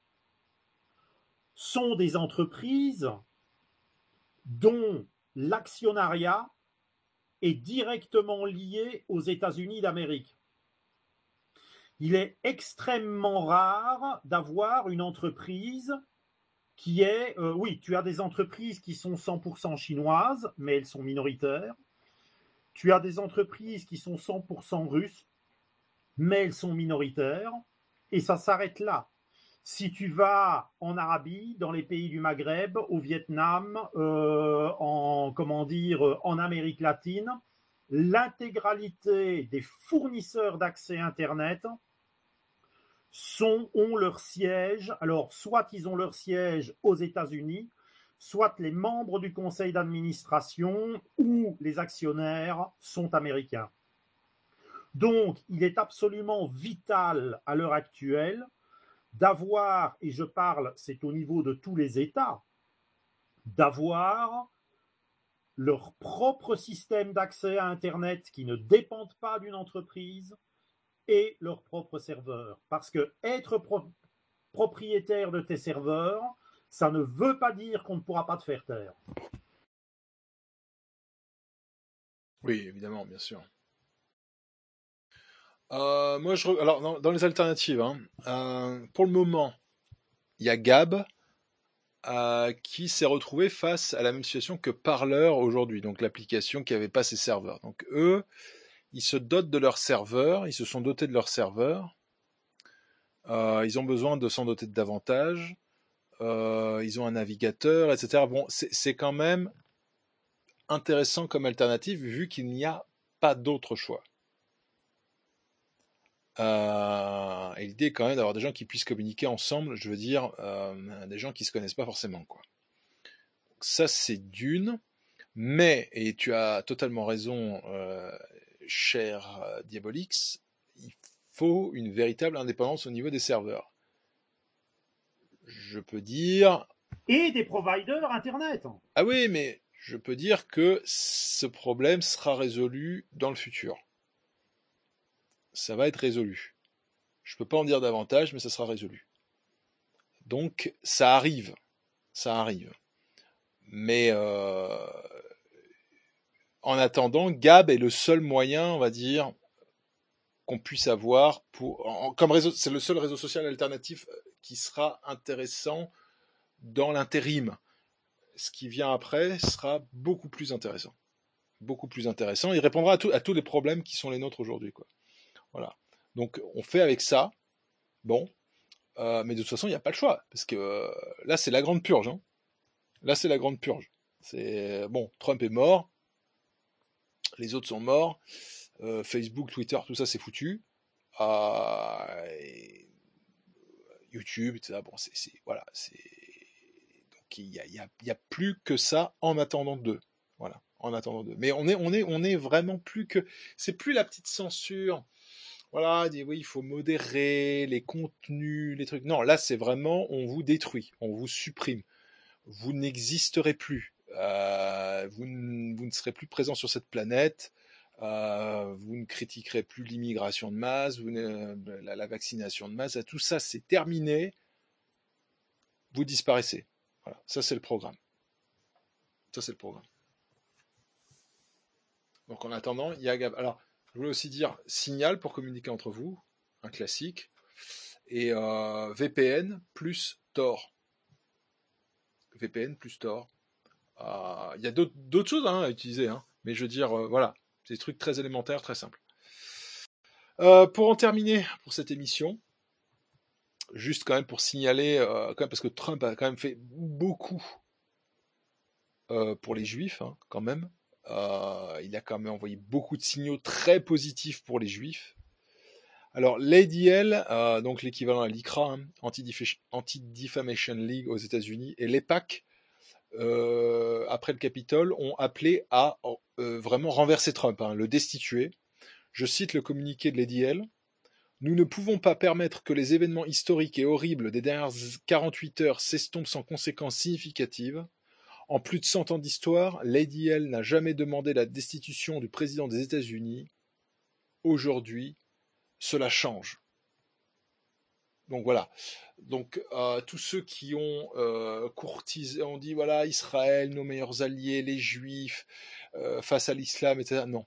sont des entreprises dont l'actionnariat est directement lié aux États-Unis d'Amérique. Il est extrêmement rare d'avoir une entreprise qui est... oui, tu as des entreprises qui sont 100% chinoises, mais elles sont minoritaires. Tu as des entreprises qui sont 100% russes, mais elles sont minoritaires. Et ça s'arrête là. Si tu vas en Arabie, dans les pays du Maghreb, au Vietnam, en Amérique latine, l'intégralité des fournisseurs d'accès Internet ont leur siège. Alors, soit ils ont leur siège aux États-Unis, soit les membres du conseil d'administration ou les actionnaires sont américains. Donc, il est absolument vital à l'heure actuelle d'avoir, et je parle, c'est au niveau de tous les États, d'avoir leur propre système d'accès à Internet qui ne dépendent pas d'une entreprise et leur propre serveur. Parce que être propriétaire de tes serveurs, ça ne veut pas dire qu'on ne pourra pas te faire taire. Oui, évidemment, bien sûr. Moi, alors dans les alternatives, pour le moment, il y a Gab qui s'est retrouvé face à la même situation que Parler aujourd'hui, donc l'application qui n'avait pas ses serveurs. Donc eux, ils se dotent de leurs serveurs, ils se sont dotés de leurs serveurs, ils ont besoin de s'en doter de davantage, ils ont un navigateur, etc. Bon, c'est quand même intéressant comme alternative vu qu'il n'y a pas d'autre choix. Et l'idée est quand même d'avoir des gens qui puissent communiquer ensemble, je veux dire, des gens qui se connaissent pas forcément, quoi. Donc ça, c'est d'une. Mais, et tu as totalement raison, cher Diabolix, il faut une véritable indépendance au niveau des serveurs. Je peux dire... Et des providers Internet. Ah oui, mais je peux dire que ce problème sera résolu dans le futur. Ça va être résolu. Je peux pas en dire davantage, mais ça sera résolu. Donc, ça arrive. Ça arrive. Mais en attendant, Gab est le seul moyen, on va dire, qu'on puisse avoir comme réseau. C'est le seul réseau social alternatif qui sera intéressant dans l'intérim. Ce qui vient après sera beaucoup plus intéressant. Beaucoup plus intéressant. Il répondra à tous les problèmes qui sont les nôtres aujourd'hui, quoi. Voilà. Donc, on fait avec ça. Bon. Mais de toute façon, il n'y a pas le choix. Parce que là, c'est la grande purge. Hein. Là, c'est la grande purge. C'est bon, Trump est mort. Les autres sont morts. Facebook, Twitter, tout ça, c'est foutu. YouTube, etc. Bon, voilà. Donc, il y a plus que ça en attendant d'eux. Voilà. En attendant d'eux. Mais on est vraiment plus que... C'est plus la petite censure. Voilà, oui, il faut modérer les contenus, les trucs. Non, là, c'est vraiment, on vous détruit, on vous supprime. Vous n'existerez plus. Vous ne serez plus présent sur cette planète. Vous ne critiquerez plus l'immigration de masse, la vaccination de masse. Tout ça, c'est terminé. Vous disparaissez. Voilà, ça, c'est le programme. Ça, c'est le programme. Donc, en attendant, il y a... Alors, je voulais aussi dire Signal pour communiquer entre vous, un classique, et VPN plus Tor. VPN plus Tor. Il y a d'autres choses à utiliser, mais je veux dire, voilà, c'est des trucs très élémentaires, très simples. Pour en terminer pour cette émission, juste quand même pour signaler, quand même, parce que Trump a quand même fait beaucoup pour les Juifs, quand même. Il a quand même envoyé beaucoup de signaux très positifs pour les Juifs. Alors, l'ADL, donc l'équivalent à l'ICRA, Anti-Defamation League aux États-Unis, et l'EPAC, après le Capitole, ont appelé à vraiment renverser Trump, le destituer. Je cite le communiqué de l'ADL. « Nous ne pouvons pas permettre que les événements historiques et horribles des dernières 48 heures s'estompent sans conséquences significatives. En plus de 100 ans d'histoire, l'ADL n'a jamais demandé la destitution du président des États-Unis. Aujourd'hui, cela change. » Donc voilà. Donc tous ceux qui ont courtisé, ont dit voilà, Israël, nos meilleurs alliés, les Juifs, face à l'islam, etc. Non.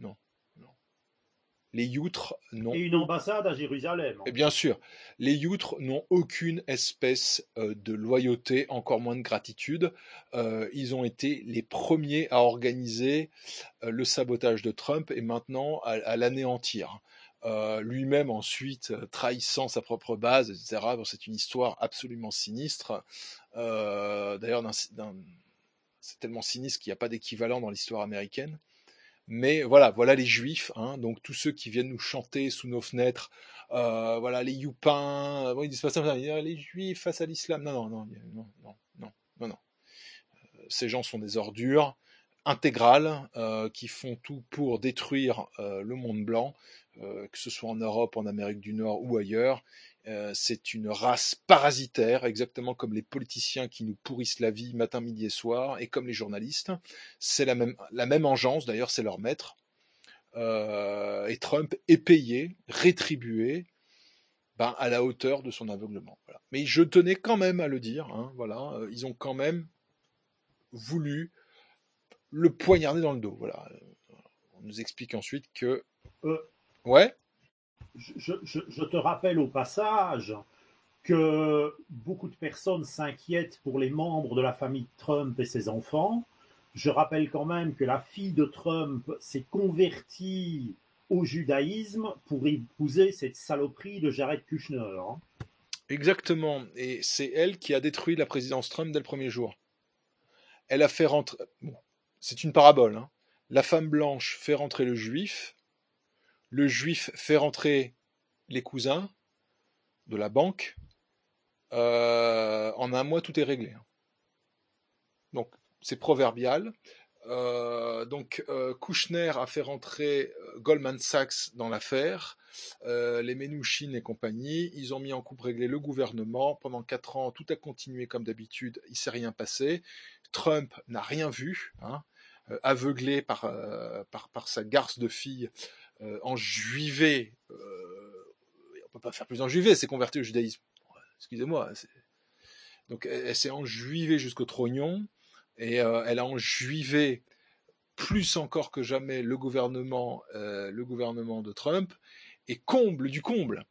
Les Youtres n'ont... Et une ambassade à Jérusalem. Et bien sûr, les Youtres n'ont aucune espèce de loyauté, encore moins de gratitude. Ils ont été les premiers à organiser le sabotage de Trump et maintenant à l'anéantir. Lui-même ensuite trahissant sa propre base, etc. Bon, c'est une histoire absolument sinistre. D'ailleurs, c'est tellement sinistre qu'il n'y a pas d'équivalent dans l'histoire américaine. Mais voilà les Juifs, donc tous ceux qui viennent nous chanter sous nos fenêtres, voilà les youpins, ils disent pas ça, les Juifs face à l'islam. Non. Ces gens sont des ordures. intégrales qui font tout pour détruire le monde blanc, que ce soit en Europe, en Amérique du Nord ou ailleurs. C'est une race parasitaire, exactement comme les politiciens qui nous pourrissent la vie matin, midi et soir, et comme les journalistes. C'est la même engeance, d'ailleurs, c'est leur maître. Et Trump est payé, rétribué, à la hauteur de son aveuglement. Voilà. Mais je tenais quand même à le dire. Voilà, ils ont quand même voulu le poignarder dans le dos. Voilà. On nous explique ensuite que... Ouais. Je te rappelle au passage que beaucoup de personnes s'inquiètent pour les membres de la famille Trump et ses enfants. Je rappelle quand même que la fille de Trump s'est convertie au judaïsme pour épouser cette saloperie de Jared Kushner. Exactement. Et c'est elle qui a détruit la présidence Trump dès le premier jour. Elle a fait rentrer... Bon, c'est une parabole. La femme blanche fait rentrer le juif fait rentrer les cousins de la banque. En un mois, tout est réglé. Donc, c'est proverbial. Kushner a fait rentrer Goldman Sachs dans l'affaire, les Mnuchin et compagnie. Ils ont mis en coupe réglée le gouvernement. Pendant 4 ans, tout a continué comme d'habitude. Il ne s'est rien passé. Trump n'a rien vu, aveuglé par sa garce de fille enjuivée. On ne peut pas faire plus enjuivée, c'est converti au judaïsme. Excusez-moi. Donc elle s'est enjuivée jusqu'au trognon. Et elle a enjuivé plus encore que jamais le gouvernement de Trump. Et comble du comble,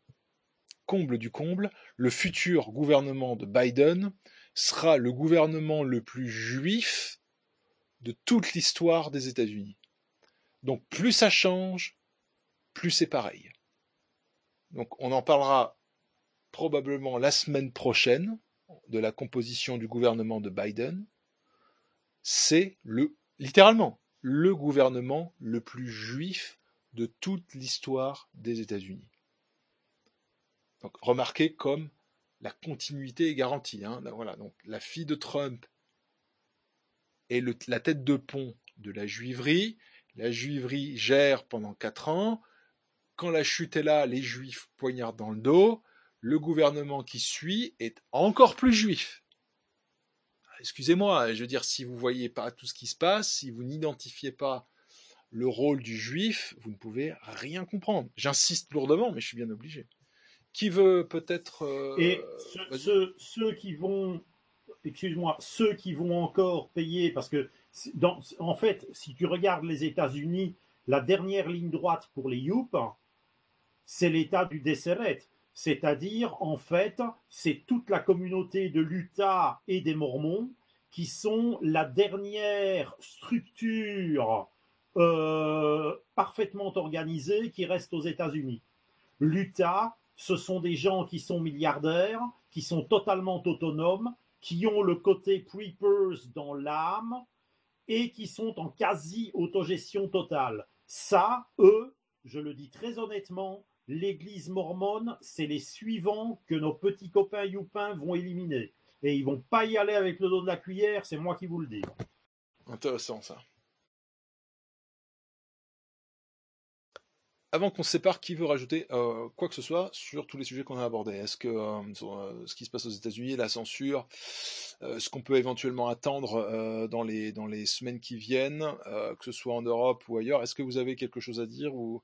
le futur gouvernement de Biden sera le gouvernement le plus juif de toute l'histoire des États-Unis. Donc plus ça change, plus c'est pareil. Donc on en parlera probablement la semaine prochaine de la composition du gouvernement de Biden. C'est littéralement le gouvernement le plus juif de toute l'histoire des États-Unis. Donc, remarquez comme la continuité est garantie. Voilà, donc la fille de Trump est la tête de pont de la juiverie. La juiverie gère pendant 4 ans. Quand la chute est là, les juifs poignardent dans le dos. Le gouvernement qui suit est encore plus juif. Excusez-moi, je veux dire, si vous ne voyez pas tout ce qui se passe, si vous n'identifiez pas le rôle du juif, vous ne pouvez rien comprendre. J'insiste lourdement, mais je suis bien obligé. Qui veut peut-être... Et ceux qui vont encore payer, parce que, en fait, si tu regardes les États-Unis, la dernière ligne droite pour les Youp, c'est l'État du Deseret. C'est-à-dire, en fait, c'est toute la communauté de l'Utah et des Mormons qui sont la dernière structure parfaitement organisée qui reste aux États-Unis. L'Utah, ce sont des gens qui sont milliardaires, qui sont totalement autonomes, qui ont le côté preppers dans l'âme et qui sont en quasi-autogestion totale. Ça, eux, je le dis très honnêtement, l'Église mormone, c'est les suivants que nos petits copains youpins vont éliminer. Et ils vont pas y aller avec le dos de la cuillère, c'est moi qui vous le dis. Intéressant, ça. Avant qu'on se sépare, qui veut rajouter quoi que ce soit sur tous les sujets qu'on a abordés? Est-ce que ce qui se passe aux États-Unis, la censure, ce qu'on peut éventuellement attendre dans les semaines qui viennent, que ce soit en Europe ou ailleurs, est-ce que vous avez quelque chose à dire ou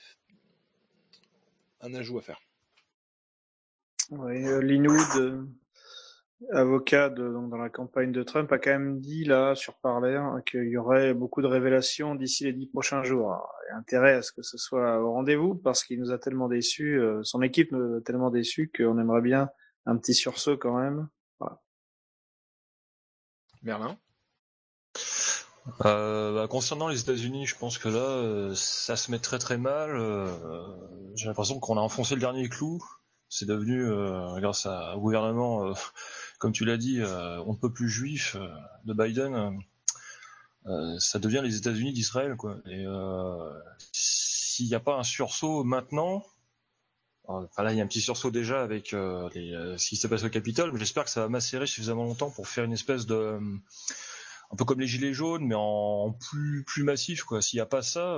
un ajout à faire? Oui, Linwood, avocat dans la campagne de Trump, a quand même dit là sur Parler qu'il y aurait beaucoup de révélations d'ici les 10 prochains jours. Alors, il y a intérêt à ce que ce soit au rendez-vous parce qu'il nous a tellement déçus, son équipe nous a tellement déçus qu'on aimerait bien un petit sursaut quand même. Voilà. Merlin? Concernant les États-Unis, je pense que là, ça se met très très mal. J'ai l'impression qu'on a enfoncé le dernier clou. C'est devenu, grâce au gouvernement, comme tu l'as dit, on ne peut plus juif de Biden. Ça devient les États-Unis d'Israël, quoi. Et s'il n'y a pas un sursaut maintenant, enfin là il y a un petit sursaut déjà avec ce qui s'est passé au Capitole, mais j'espère que ça va macérer suffisamment longtemps pour faire une espèce de un peu comme les gilets jaunes, mais en plus massif, quoi. S'il n'y a pas ça,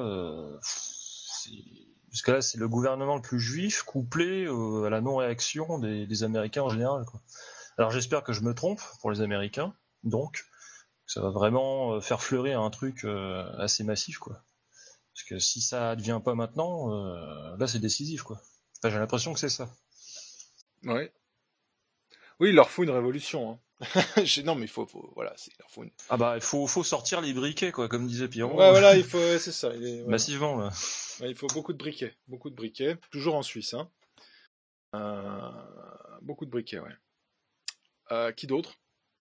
jusqu'à là, c'est le gouvernement le plus juif couplé à la non-réaction des Américains en général, quoi. Alors j'espère que je me trompe pour les Américains, donc ça va vraiment faire fleurir un truc assez massif, quoi. Parce que si ça advient pas maintenant, là c'est décisif, quoi. Enfin, j'ai l'impression que c'est ça. Ouais. Oui, il leur faut une révolution. Hein. Non, mais voilà, il leur faut une. Ah bah, il faut sortir les briquets, quoi, comme disait Pierrot. Ouais, voilà, il faut, c'est ça. Voilà. Massivement, là. Ouais, il faut beaucoup de briquets, toujours en Suisse, hein. Beaucoup de briquets, ouais. Qui d'autre?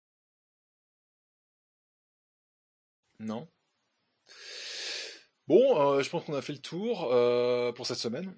Non. Bon, je pense qu'on a fait le tour pour cette semaine.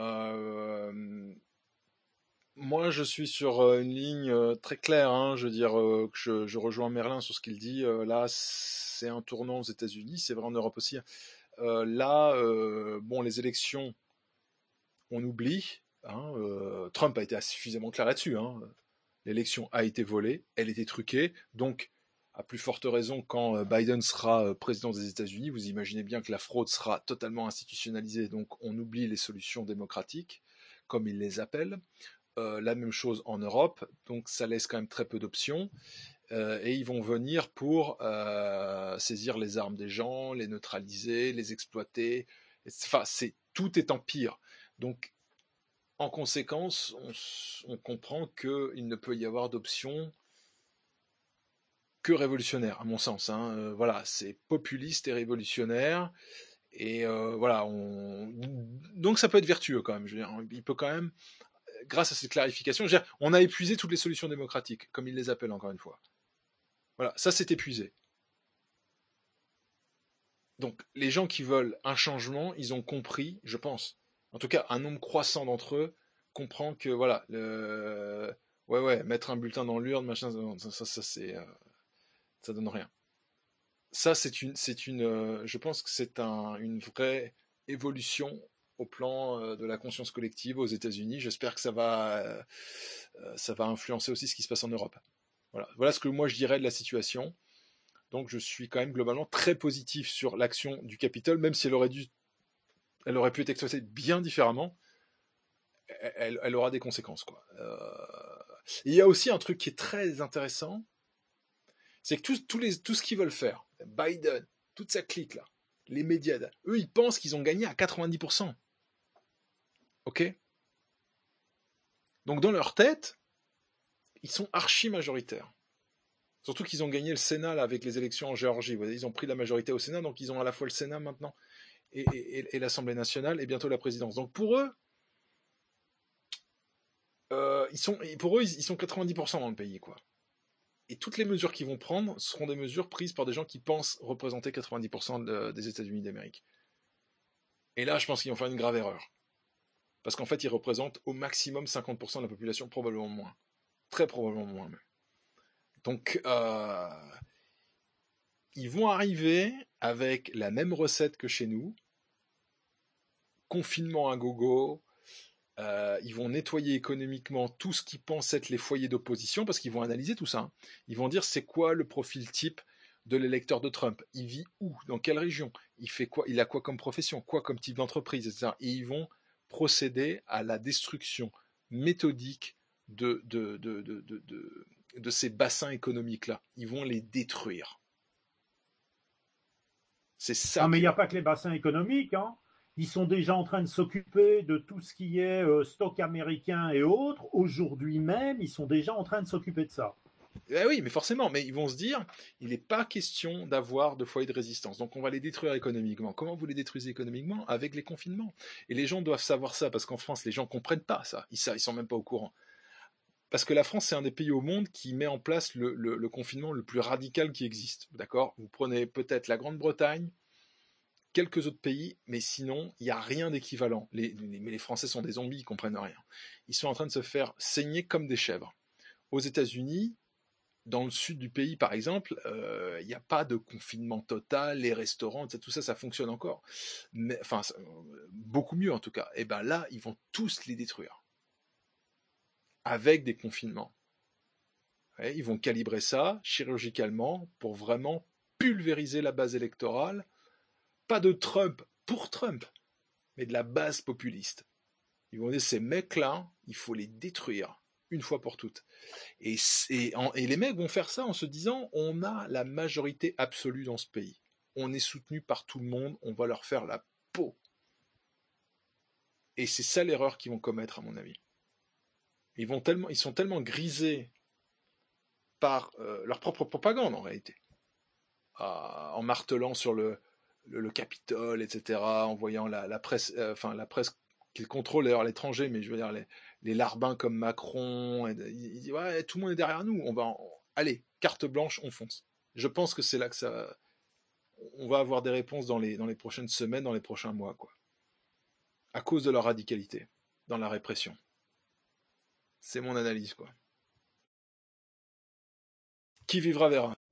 Moi, je suis sur une ligne très claire. Hein, je veux dire que je rejoins Merlin sur ce qu'il dit. Là, c'est un tournant aux États-Unis, c'est vrai en Europe aussi. Là, bon, les élections, on oublie. Hein, Trump a été suffisamment clair là-dessus. Hein. L'élection a été volée, elle était truquée. Donc, à plus forte raison, quand Biden sera président des États-Unis, vous imaginez bien que la fraude sera totalement institutionnalisée. Donc, on oublie les solutions démocratiques, comme ils les appellent. La même chose en Europe, donc ça laisse quand même très peu d'options. Et ils vont venir pour saisir les armes des gens, les neutraliser, les exploiter. Enfin, tout est en pire. Donc, en conséquence, on comprend qu'il ne peut y avoir d'option que révolutionnaire, à mon sens. Hein. Voilà, c'est populiste et révolutionnaire. Et voilà, donc ça peut être vertueux quand même. Je veux dire, il peut quand même, grâce à cette clarification, je veux dire, on a épuisé toutes les solutions démocratiques, comme ils les appellent encore une fois. Voilà, ça c'est épuisé. Donc les gens qui veulent un changement, ils ont compris, je pense. En tout cas, un nombre croissant d'entre eux comprend que voilà, mettre un bulletin dans l'urne, machin, ça donne rien. Ça, je pense que c'est une vraie évolution au plan de la conscience collective aux États-Unis. J'espère que ça va influencer aussi ce qui se passe en Europe. Voilà ce que moi je dirais de la situation. Donc je suis quand même globalement très positif sur l'action du Capitole, même si elle aurait pu être exploitée bien différemment. Elle aura des conséquences, quoi. Il y a aussi un truc qui est très intéressant, c'est que tout ce qu'ils veulent faire, Biden, toute sa clique là, les médias, eux ils pensent qu'ils ont gagné à 90%. Ok ? Donc dans leur tête, ils sont archi majoritaires. Surtout qu'ils ont gagné le Sénat là, avec les élections en Géorgie. Vous voyez, ils ont pris la majorité au Sénat, donc ils ont à la fois le Sénat maintenant et l'Assemblée nationale et bientôt la présidence. Donc pour eux, ils sont 90% dans le pays, quoi. Et toutes les mesures qu'ils vont prendre seront des mesures prises par des gens qui pensent représenter 90% des États-Unis d'Amérique. Et là, je pense qu'ils vont faire une grave erreur. Parce qu'en fait, ils représentent au maximum 50% de la population, probablement moins. Très probablement moins, même. Donc, ils vont arriver avec la même recette que chez nous. Confinement à gogo. Ils vont nettoyer économiquement tout ce qu'ils pensent être les foyers d'opposition, parce qu'ils vont analyser tout ça. Hein. Ils vont dire c'est quoi le profil type de l'électeur de Trump. Il vit où? Dans quelle région? Il fait quoi? Il a quoi comme profession? Quoi comme type d'entreprise, etc. Et ils vont procéder à la destruction méthodique de ces bassins économiques-là. Ils vont les détruire. C'est ça. Ah, mais il n'y a pas que les bassins économiques, hein. Ils sont déjà en train de s'occuper de tout ce qui est stock américain et autres. Aujourd'hui même, ils sont déjà en train de s'occuper de ça. Eh oui, mais forcément, mais ils vont se dire, il n'est pas question d'avoir de foyers de résistance, donc on va les détruire économiquement. Comment vous les détruisez économiquement? Avec les confinements. Et les gens doivent savoir ça, parce qu'en France, les gens ne comprennent pas ça. Ils sont même pas au courant. Parce que la France, c'est un des pays au monde qui met en place le confinement le plus radical qui existe. D'accord? Vous prenez peut-être la Grande-Bretagne, quelques autres pays, mais sinon, il n'y a rien d'équivalent. Mais les Français sont des zombies, ils ne comprennent rien. Ils sont en train de se faire saigner comme des chèvres. Aux États-Unis, dans le sud du pays, par exemple, il n'y a pas de confinement total, les restaurants, tout ça, ça fonctionne encore. Mais, enfin, beaucoup mieux en tout cas. Et bien là, ils vont tous les détruire. Avec des confinements. Ouais, ils vont calibrer ça chirurgicalement pour vraiment pulvériser la base électorale, pas de Trump pour Trump, mais de la base populiste. Ils vont dire, ces mecs-là, il faut les détruire, une fois pour toutes. Et les mecs vont faire ça en se disant, on a la majorité absolue dans ce pays. On est soutenu par tout le monde, on va leur faire la peau. Et c'est ça l'erreur qu'ils vont commettre, à mon avis. Ils sont tellement grisés par leur propre propagande, en réalité. En martelant sur le Capitole, etc., en voyant la presse, la presse qu'ils contrôlent d'ailleurs à l'étranger, mais je veux dire les larbins comme Macron, ils disent ouais, tout le monde est derrière nous, allez, carte blanche, on fonce. Je pense que c'est là que on va avoir des réponses dans les prochaines semaines, dans les prochains mois, quoi. À cause de leur radicalité dans la répression. C'est mon analyse, quoi. Qui vivra verra.